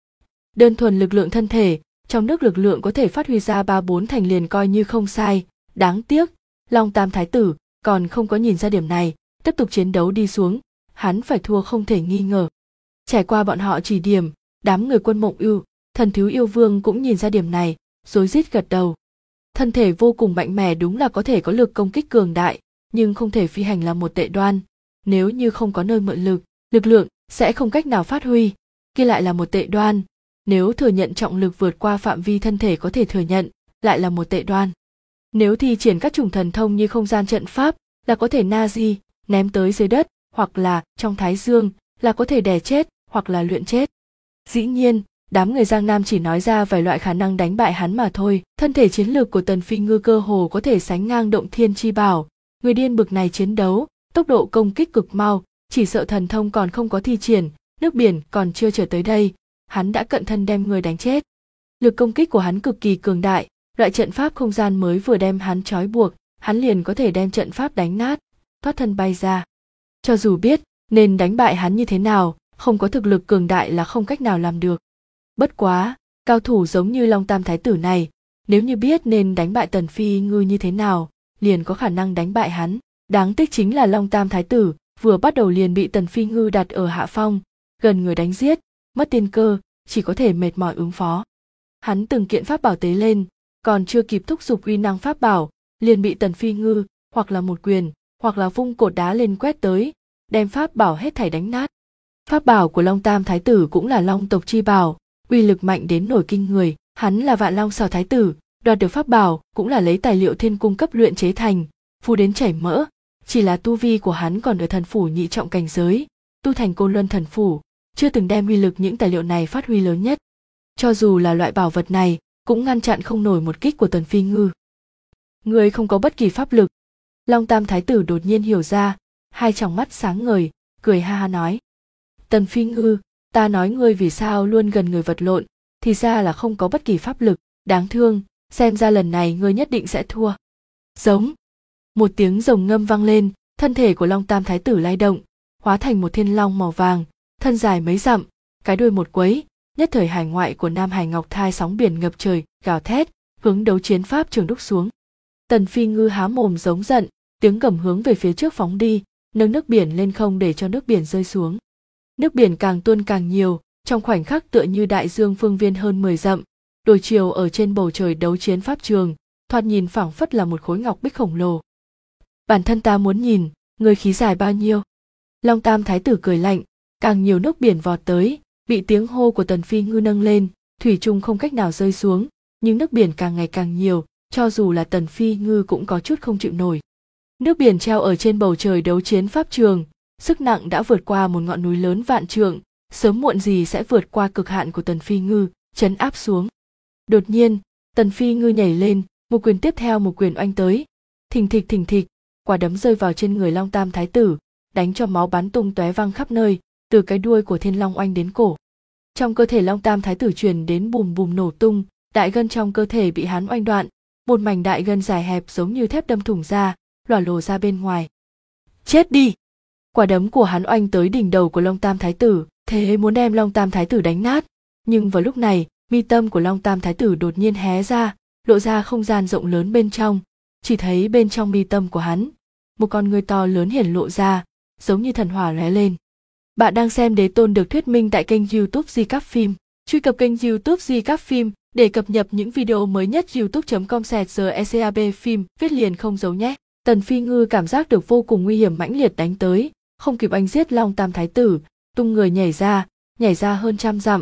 Speaker 1: Đơn thuần lực lượng thân thể, trong nước lực lượng có thể phát huy ra 3-4 thành liền coi như không sai, đáng tiếc, Long Tam Thái Tử còn không có nhìn ra điểm này, tiếp tục chiến đấu đi xuống, hắn phải thua không thể nghi ngờ. Trải qua bọn họ chỉ điểm, đám người Quân Mộng Ưu, Thần Thiếu Yêu Vương cũng nhìn ra điểm này, rối rít gật đầu. Thân thể vô cùng mạnh mẽ đúng là có thể có lực công kích cường đại, nhưng không thể phi hành là một tệ đoan, nếu như không có nơi mượn lực, lực lượng sẽ không cách nào phát huy, kia lại là một tệ đoan, nếu thừa nhận trọng lực vượt qua phạm vi thân thể có thể thừa nhận, lại là một tệ đoan. Nếu thi triển các chủng thần thông như không gian trận pháp, là có thể na di, ném tới dưới đất, hoặc là trong thái dương, là có thể đè chết, hoặc là luyện chết. Dĩ nhiên, đám người Giang Nam chỉ nói ra vài loại khả năng đánh bại hắn mà thôi. Thân thể chiến lược của Tần Phi Ngư cơ hồ có thể sánh ngang Động Thiên Chi Bảo, người điên bực này chiến đấu, tốc độ công kích cực mau, chỉ sợ thần thông còn không có thi triển, nước biển còn chưa trở tới đây, hắn đã cận thân đem người đánh chết. Lực công kích của hắn cực kỳ cường đại, loại trận pháp không gian mới vừa đem hắn trói buộc, hắn liền có thể đem trận pháp đánh nát, thoát thân bay ra. Cho dù biết nên đánh bại hắn như thế nào, không có thực lực cường đại là không cách nào làm được. Bất quá, cao thủ giống như Long Tam Thái Tử này, nếu như biết nên đánh bại Tần Phi Ngư như thế nào, liền có khả năng đánh bại hắn. Đáng tiếc chính là Long Tam Thái Tử vừa bắt đầu liền bị Tần Phi Ngư đặt ở hạ phong, gần người đánh giết, mất tiên cơ, chỉ có thể mệt mỏi ứng phó. Hắn từng kiện pháp bảo tế lên, còn chưa kịp thúc giục uy năng pháp bảo, liền bị Tần Phi Ngư hoặc là một quyền, hoặc là vung cột đá lên quét tới, đem pháp bảo hết thảy đánh nát. Pháp bảo của Long Tam Thái Tử cũng là Long tộc chi bảo, uy lực mạnh đến nổi kinh người, hắn là Vạn Long Sào Thái Tử, đoạt được pháp bảo cũng là lấy tài liệu thiên cung cấp luyện chế thành, phù đến chảy mỡ, chỉ là tu vi của hắn còn ở thần phủ nhị trọng cảnh giới, tu thành Côn Luân thần phủ, chưa từng đem uy lực những tài liệu này phát huy lớn nhất. Cho dù là loại bảo vật này, cũng ngăn chặn không nổi một kích của Tần Phi Ngư. Người không có bất kỳ pháp lực. Long Tam Thái Tử đột nhiên hiểu ra, hai tròng mắt sáng ngời, cười ha ha nói. Tần Phi Ngư, ta nói ngươi vì sao luôn gần người vật lộn, thì ra là không có bất kỳ pháp lực, đáng thương, xem ra lần này ngươi nhất định sẽ thua. Giống. Một tiếng rồng ngâm vang lên, thân thể của Long Tam Thái Tử lay động, hóa thành một thiên long màu vàng, thân dài mấy dặm, cái đuôi một quấy, nhất thời hải ngoại của Nam Hải Ngọc Thai sóng biển ngập trời, gào thét, hướng đấu chiến pháp trường đúc xuống. Tần Phi Ngư há mồm giống giận, tiếng gầm hướng về phía trước phóng đi, nâng nước biển lên không để cho nước biển rơi xuống. Nước biển càng tuôn càng nhiều, trong khoảnh khắc tựa như đại dương phương viên hơn 10 dặm, đổi chiều ở trên bầu trời đấu chiến pháp trường, thoạt nhìn phảng phất là một khối ngọc bích khổng lồ. Bản thân ta muốn nhìn, người khí dài bao nhiêu? Long Tam Thái Tử cười lạnh, càng nhiều nước biển vọt tới, bị tiếng hô của Tần Phi Ngư nâng lên, thủy chung không cách nào rơi xuống, nhưng nước biển càng ngày càng nhiều, cho dù là Tần Phi Ngư cũng có chút không chịu nổi. Nước biển treo ở trên bầu trời đấu chiến pháp trường, sức nặng đã vượt qua một ngọn núi lớn vạn trượng, sớm muộn gì sẽ vượt qua cực hạn của Tần Phi Ngư, trấn áp xuống. Đột nhiên, Tần Phi Ngư nhảy lên, một quyền tiếp theo một quyền oanh tới, thình thịch, quả đấm rơi vào trên người Long Tam Thái Tử, đánh cho máu bắn tung tóe văng khắp nơi, từ cái đuôi của Thiên Long oanh đến cổ. Trong cơ thể Long Tam Thái Tử truyền đến bùm bùm nổ tung, đại gân trong cơ thể bị hắn oanh đoạn, một mảnh đại gân dài hẹp giống như thép đâm thủng ra, lòa lồ ra bên ngoài. Chết đi! Quả đấm của hắn oanh tới đỉnh đầu của Long Tam Thái Tử, thế muốn đem Long Tam Thái Tử đánh nát. Nhưng vào lúc này, mi tâm của Long Tam Thái Tử đột nhiên hé ra, lộ ra không gian rộng lớn bên trong. Chỉ thấy bên trong mi tâm của hắn, một con người to lớn hiển lộ ra, giống như thần hỏa lóe lên. Bạn đang xem Đế Tôn được thuyết minh tại kênh YouTube Di Cáp Phim. Truy cập kênh YouTube Di Cáp Phim để cập nhật những video mới nhất. youtube.com/GECAB phim viết liền không giấu nhé. Tần Phi Ngư cảm giác được vô cùng nguy hiểm mãnh liệt đánh tới, không kịp anh giết Long Tam Thái Tử, tung người nhảy ra hơn trăm dặm,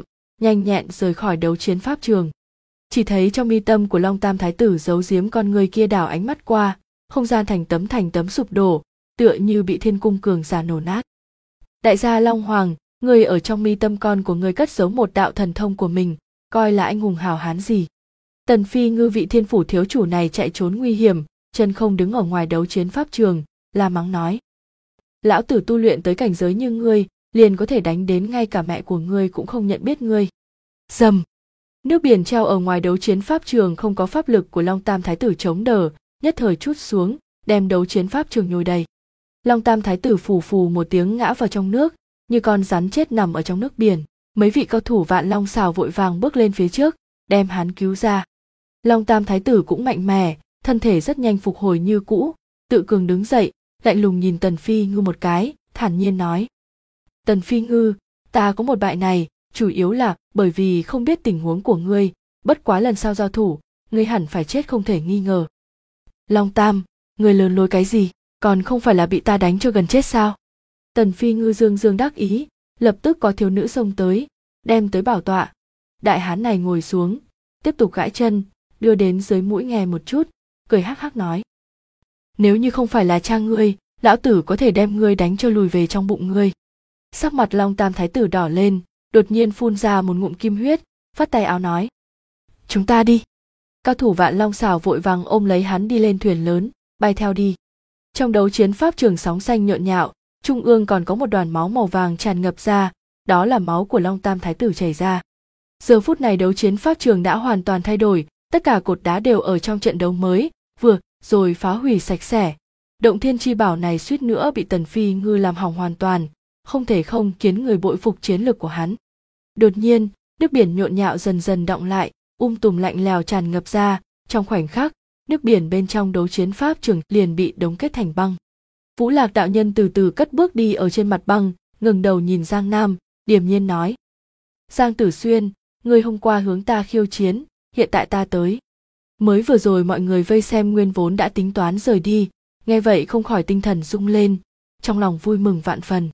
Speaker 1: nhanh nhẹn rời khỏi đấu chiến pháp trường. Chỉ thấy trong mi tâm của Long Tam Thái tử giấu giếm con người kia đảo ánh mắt qua, không gian thành tấm sụp đổ, tựa như bị thiên cung cường giả nổ nát. Đại gia Long Hoàng, người ở trong mi tâm con của người cất giấu một đạo thần thông của mình, coi là anh hùng hào hán gì. Tần Phi Ngư vị thiên phủ thiếu chủ này chạy trốn nguy hiểm, chân không đứng ở ngoài đấu chiến pháp trường, la mắng nói. Lão tử tu luyện tới cảnh giới như ngươi, liền có thể đánh đến ngay cả mẹ của ngươi cũng không nhận biết ngươi. Dầm! Nước biển treo ở ngoài đấu chiến pháp trường không có pháp lực của Long Tam Thái tử chống đỡ, nhất thời trút xuống, đem đấu chiến pháp trường nhồi đầy. Long Tam Thái tử phù phù một tiếng ngã vào trong nước, như con rắn chết nằm ở trong nước biển. Mấy vị cao thủ Vạn Long Xào vội vàng bước lên phía trước, đem hắn cứu ra. Long Tam Thái tử cũng mạnh mẽ, thân thể rất nhanh phục hồi như cũ, tự cường đứng dậy, lạnh lùng nhìn Tần Phi Ngư một cái, thản nhiên nói. Tần Phi Ngư, ta có một bại này, chủ yếu là bởi vì không biết tình huống của ngươi, bất quá lần sau giao thủ, ngươi hẳn phải chết không thể nghi ngờ. Long Tam, ngươi lớn lối cái gì, còn không phải là bị ta đánh cho gần chết sao? Tần Phi Ngư dương dương đắc ý, lập tức có thiếu nữ xông tới, đem tới bảo tọa. Đại hán này ngồi xuống, tiếp tục gãi chân, đưa đến dưới mũi nghe một chút, cười hắc hắc nói. Nếu như không phải là cha ngươi, lão tử có thể đem ngươi đánh cho lùi về trong bụng ngươi. Sắc mặt Long Tam Thái tử đỏ lên, đột nhiên phun ra một ngụm kim huyết, phất tay áo nói. Chúng ta đi. Cao thủ Vạn Long Xào vội vàng ôm lấy hắn đi lên thuyền lớn, bay theo đi. Trong đấu chiến pháp trường sóng xanh nhộn nhạo, trung ương còn có một đoàn máu màu vàng tràn ngập ra, đó là máu của Long Tam Thái tử chảy ra. Giờ phút này đấu chiến pháp trường đã hoàn toàn thay đổi, tất cả cột đá đều ở trong trận đấu mới, vừa rồi phá hủy sạch sẽ. Động Thiên Chi Bảo này suýt nữa bị Tần Phi Ngư làm hỏng hoàn toàn, không thể không khiến người bội phục chiến lực của hắn. Đột nhiên, nước biển nhộn nhạo dần dần đọng lại, tùm lạnh lẽo tràn ngập ra, trong khoảnh khắc, nước biển bên trong đấu chiến pháp trường liền bị đóng kết thành băng. Vũ Lạc đạo nhân từ từ cất bước đi ở trên mặt băng, ngẩng đầu nhìn Giang Nam, điềm nhiên nói. Giang Tử Xuyên, ngươi hôm qua hướng ta khiêu chiến, hiện tại ta tới. Mới vừa rồi mọi người vây xem nguyên vốn đã tính toán rời đi, nghe vậy không khỏi tinh thần rung lên, trong lòng vui mừng vạn phần.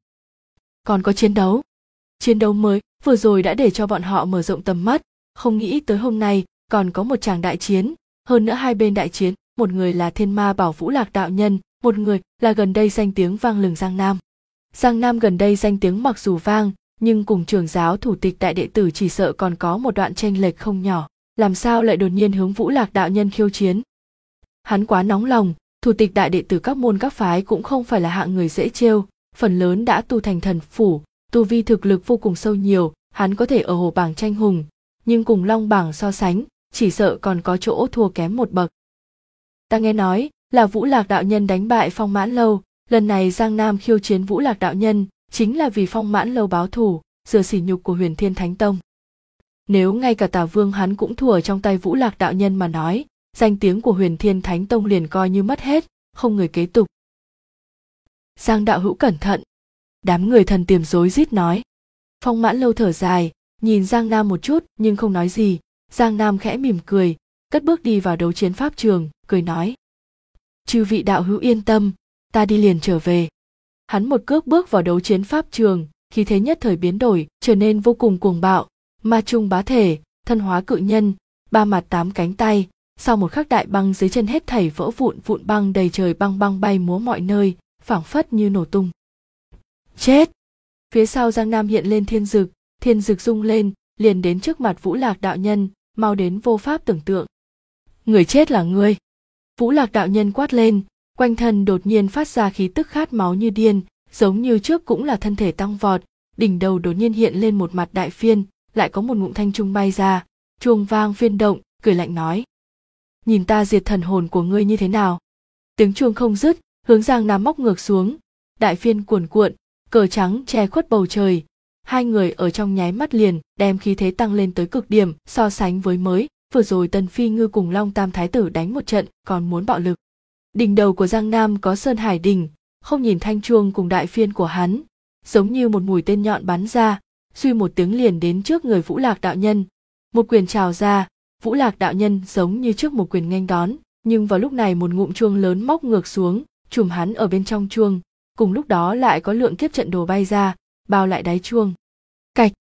Speaker 1: Còn có chiến đấu. Chiến đấu mới, vừa rồi đã để cho bọn họ mở rộng tầm mắt, không nghĩ tới hôm nay còn có một tràng đại chiến, hơn nữa hai bên đại chiến, một người là Thiên Ma Bảo Vũ Lạc đạo nhân, một người là gần đây danh tiếng vang lừng Giang Nam. Giang Nam gần đây danh tiếng mặc dù vang, nhưng cùng Trường giáo thủ tịch đại đệ tử chỉ sợ còn có một đoạn chênh lệch không nhỏ, làm sao lại đột nhiên hướng Vũ Lạc đạo nhân khiêu chiến? Hắn quá nóng lòng, thủ tịch đại đệ tử các môn các phái cũng không phải là hạng người dễ trêu, phần lớn đã tu thành thần phủ, tu vi thực lực vô cùng sâu nhiều, hắn có thể ở hồ bảng tranh hùng, nhưng cùng Long bảng so sánh, chỉ sợ còn có chỗ thua kém một bậc. Ta nghe nói là Vũ Lạc đạo nhân đánh bại Phong Mãn Lâu, lần này Giang Nam khiêu chiến Vũ Lạc đạo nhân chính là vì Phong Mãn Lâu báo thù, rửa sỉ nhục của Huyền Thiên Thánh Tông. Nếu ngay cả Tả Vương hắn cũng thua ở trong tay Vũ Lạc đạo nhân mà nói, danh tiếng của Huyền Thiên Thánh Tông liền coi như mất hết, không người kế tục. Giang đạo hữu cẩn thận. Đám người thần tiềm rối rít nói. Phong Mãn Lâu thở dài, nhìn Giang Nam một chút nhưng không nói gì. Giang Nam khẽ mỉm cười, cất bước đi vào đấu chiến pháp trường, cười nói. Chư vị đạo hữu yên tâm, ta đi liền trở về. Hắn một cước bước vào đấu chiến pháp trường, khí thế nhất thời biến đổi, trở nên vô cùng cuồng bạo, ma trung bá thể, thân hóa cự nhân, ba mặt tám cánh tay, sau một khắc đại băng dưới chân hết thảy vỡ vụn băng đầy trời, băng bay múa mọi nơi, phảng phất như nổ tung. Chết! Phía sau Giang Nam hiện lên thiên dực rung lên, liền đến trước mặt Vũ Lạc đạo nhân, mau đến vô pháp tưởng tượng. Người chết là ngươi! Vũ Lạc đạo nhân quát lên, quanh thân đột nhiên phát ra khí tức khát máu như điên, giống như trước cũng là thân thể tăng vọt, đỉnh đầu đột nhiên hiện lên một mặt đại phiên, lại có một ngụm thanh trung bay ra, chuông vang phiên động, cười lạnh nói. Nhìn ta diệt thần hồn của ngươi như thế nào? Tiếng chuông không dứt, hướng Giang Nam móc ngược xuống, đại phiên cuồn cuộn, cờ trắng che khuất bầu trời. Hai người ở trong nháy mắt liền đem khí thế tăng lên tới cực điểm, so sánh với mới vừa rồi Tần Phi Ngư cùng Long Tam Thái tử đánh một trận còn muốn bạo lực. Đỉnh đầu của Giang Nam có Sơn Hải đỉnh, không nhìn thanh chuông cùng đại phiên của hắn, giống như một mũi tên nhọn bắn ra, suy một tiếng liền đến trước người Vũ Lạc đạo nhân. Một quyền trào ra, Vũ Lạc đạo nhân giống như trước một quyền nghênh đón, nhưng vào lúc này một ngụm chuông lớn móc ngược xuống, trùm hắn ở bên trong chuông, cùng lúc đó lại có lượng kiếp trận đồ bay ra, bao lại đáy chuông. Cạch!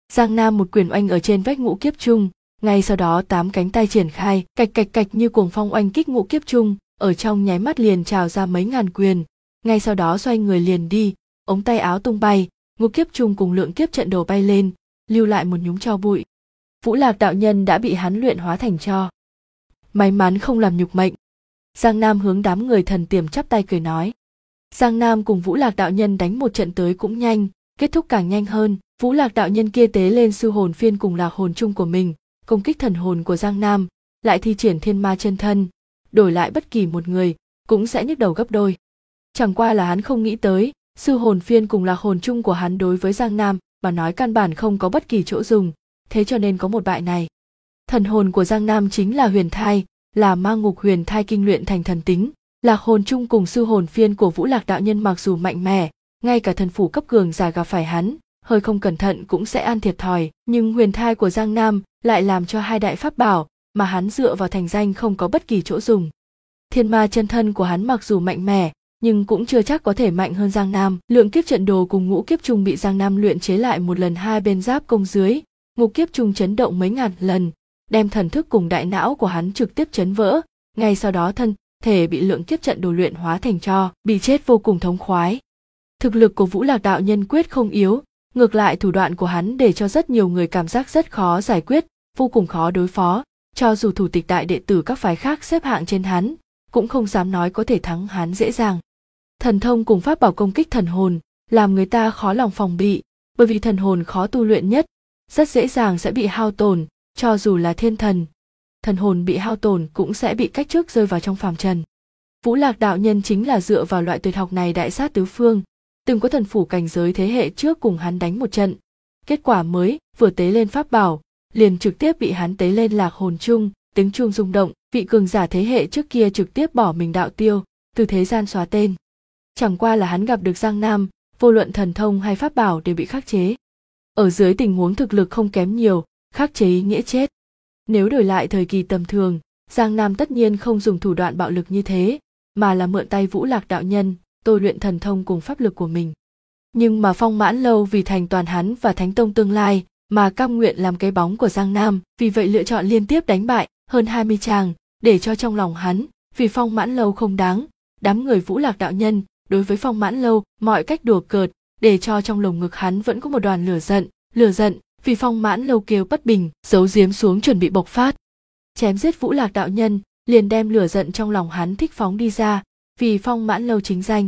Speaker 1: Giang Nam một quyền oanh ở trên vách ngũ kiếp trung, ngay sau đó 8 cánh tay triển khai, cạch cạch cạch như cuồng phong oanh kích ngũ kiếp trung, ở trong nháy mắt liền trào ra mấy ngàn quyền, ngay sau đó xoay người liền đi, ống tay áo tung bay, ngũ kiếp trung cùng lượng kiếp trận đồ bay lên, lưu lại một nhúm tro bụi. Vũ Lạc đạo nhân đã bị hắn luyện hóa thành tro. May mắn không làm nhục mệnh. Giang Nam hướng đám người thần tiềm chắp tay cười nói. Giang Nam cùng Vũ Lạc đạo nhân đánh một trận tới cũng nhanh, kết thúc càng nhanh hơn. Vũ Lạc đạo nhân kia tế lên sư hồn phiên cùng lạc hồn chung của mình, công kích thần hồn của Giang Nam, lại thi triển thiên ma chân thân, đổi lại bất kỳ một người cũng sẽ nhức đầu gấp đôi. Chẳng qua là hắn không nghĩ tới, sư hồn phiên cùng lạc hồn chung của hắn đối với Giang Nam mà nói căn bản không có bất kỳ chỗ dùng, thế cho nên có một bại này. Thần hồn của Giang Nam chính là huyền thai, là ma ngục huyền thai kinh luyện thành thần tính. Lạc hồn chung cùng sư hồn phiên của Vũ Lạc đạo nhân mặc dù mạnh mẽ, ngay cả thần phủ cấp cường giả gặp phải hắn, hơi không cẩn thận cũng sẽ ăn thiệt thòi, nhưng huyền thai của Giang Nam lại làm cho hai đại pháp bảo mà hắn dựa vào thành danh không có bất kỳ chỗ dùng. Thiên ma chân thân của hắn mặc dù mạnh mẽ, nhưng cũng chưa chắc có thể mạnh hơn Giang Nam. Lượng kiếp trận đồ cùng ngũ kiếp trung bị Giang Nam luyện chế lại một lần, hai bên giáp công dưới, ngũ kiếp trung chấn động mấy ngàn lần, đem thần thức cùng đại não của hắn trực tiếp chấn vỡ, ngay sau đó thân thể bị lượng kiếp trận đồ luyện hóa thành tro, bị chết vô cùng thống khoái. Thực lực của Vũ Lạc đạo nhân quyết không yếu, ngược lại thủ đoạn của hắn để cho rất nhiều người cảm giác rất khó giải quyết, vô cùng khó đối phó, cho dù thủ tịch đại đệ tử các phái khác xếp hạng trên hắn, cũng không dám nói có thể thắng hắn dễ dàng. Thần thông cùng pháp bảo công kích thần hồn, làm người ta khó lòng phòng bị, bởi vì thần hồn khó tu luyện nhất, rất dễ dàng sẽ bị hao tổn, cho dù là thiên thần. Thần hồn bị hao tổn cũng sẽ bị cách trước rơi vào trong phàm trần. Vũ Lạc đạo nhân chính là dựa vào loại tuyệt học này đại sát tứ phương, từng có thần phủ cảnh giới thế hệ trước cùng hắn đánh một trận, kết quả mới vừa tế lên pháp bảo, liền trực tiếp bị hắn tế lên lạc hồn chung, tiếng chuông rung động, vị cường giả thế hệ trước kia trực tiếp bỏ mình đạo tiêu, từ thế gian xóa tên. Chẳng qua là hắn gặp được Giang Nam, vô luận thần thông hay pháp bảo đều bị khắc chế. Ở dưới tình huống thực lực không kém nhiều, khắc chế ý nghĩa chết. Nếu đổi lại thời kỳ tầm thường, Giang Nam tất nhiên không dùng thủ đoạn bạo lực như thế, mà là mượn tay Vũ Lạc đạo nhân, tôi luyện thần thông cùng pháp lực của mình. Nhưng mà Phong Mãn Lâu vì thành toàn hắn và Thánh Tông tương lai, mà cam nguyện làm cái bóng của Giang Nam, vì vậy lựa chọn liên tiếp đánh bại hơn 20 chàng, để cho trong lòng hắn, vì Phong Mãn Lâu không đáng, đám người Vũ Lạc đạo nhân đối với Phong Mãn Lâu mọi cách đùa cợt, để cho trong lồng ngực hắn vẫn có một đoàn lửa giận, vì Phong Mãn Lâu kêu bất bình, giấu giếm xuống chuẩn bị bộc phát. Chém giết Vũ Lạc đạo nhân, liền đem lửa giận trong lòng hắn thích phóng đi ra, vì Phong Mãn Lâu chính danh.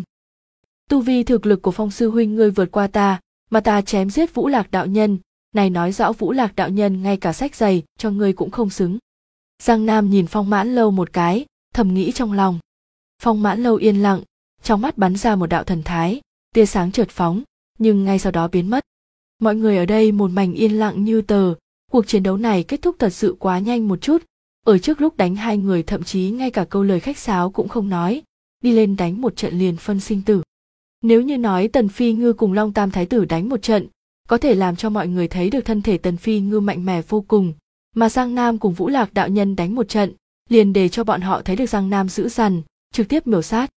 Speaker 1: Tu vi thực lực của Phong sư huynh ngươi vượt qua ta, mà ta chém giết Vũ Lạc đạo nhân, này nói rõ Vũ Lạc đạo nhân ngay cả sách giày cho ngươi cũng không xứng. Giang Nam nhìn Phong Mãn Lâu một cái, thầm nghĩ trong lòng. Phong Mãn Lâu yên lặng, trong mắt bắn ra một đạo thần thái, tia sáng chợt phóng, nhưng ngay sau đó biến mất. Mọi người ở đây một mảnh yên lặng như tờ, cuộc chiến đấu này kết thúc thật sự quá nhanh một chút, ở trước lúc đánh hai người thậm chí ngay cả câu lời khách sáo cũng không nói, đi lên đánh một trận liền phân sinh tử. Nếu như nói Tần Phi Ngư cùng Long Tam Thái Tử đánh một trận, có thể làm cho mọi người thấy được thân thể Tần Phi Ngư mạnh mẽ vô cùng, mà Giang Nam cùng Vũ Lạc đạo nhân đánh một trận, liền để cho bọn họ thấy được Giang Nam dữ dằn, trực tiếp miểu sát.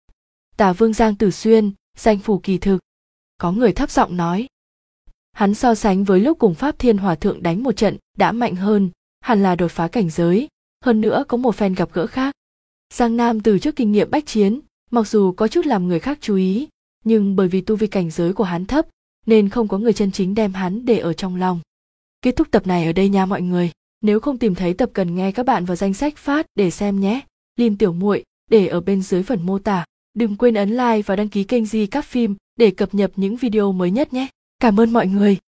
Speaker 1: Tả Vương Giang Tử Xuyên, danh phủ kỳ thực. Có người thấp giọng nói. Hắn so sánh với lúc cùng Pháp Thiên Hòa Thượng đánh một trận đã mạnh hơn, hẳn là đột phá cảnh giới, hơn nữa có một phen gặp gỡ khác. Giang Nam từ trước kinh nghiệm bách chiến, mặc dù có chút làm người khác chú ý, nhưng bởi vì tu vi cảnh giới của hắn thấp, nên không có người chân chính đem hắn để ở trong lòng. Kết thúc tập này ở đây nha mọi người. Nếu không tìm thấy tập cần nghe các bạn vào danh sách phát để xem nhé. Link tiểu muội để ở bên dưới phần mô tả. Đừng quên ấn like và đăng ký kênh Di Cáp Phim để cập nhật những video mới nhất nhé. Cảm ơn mọi người.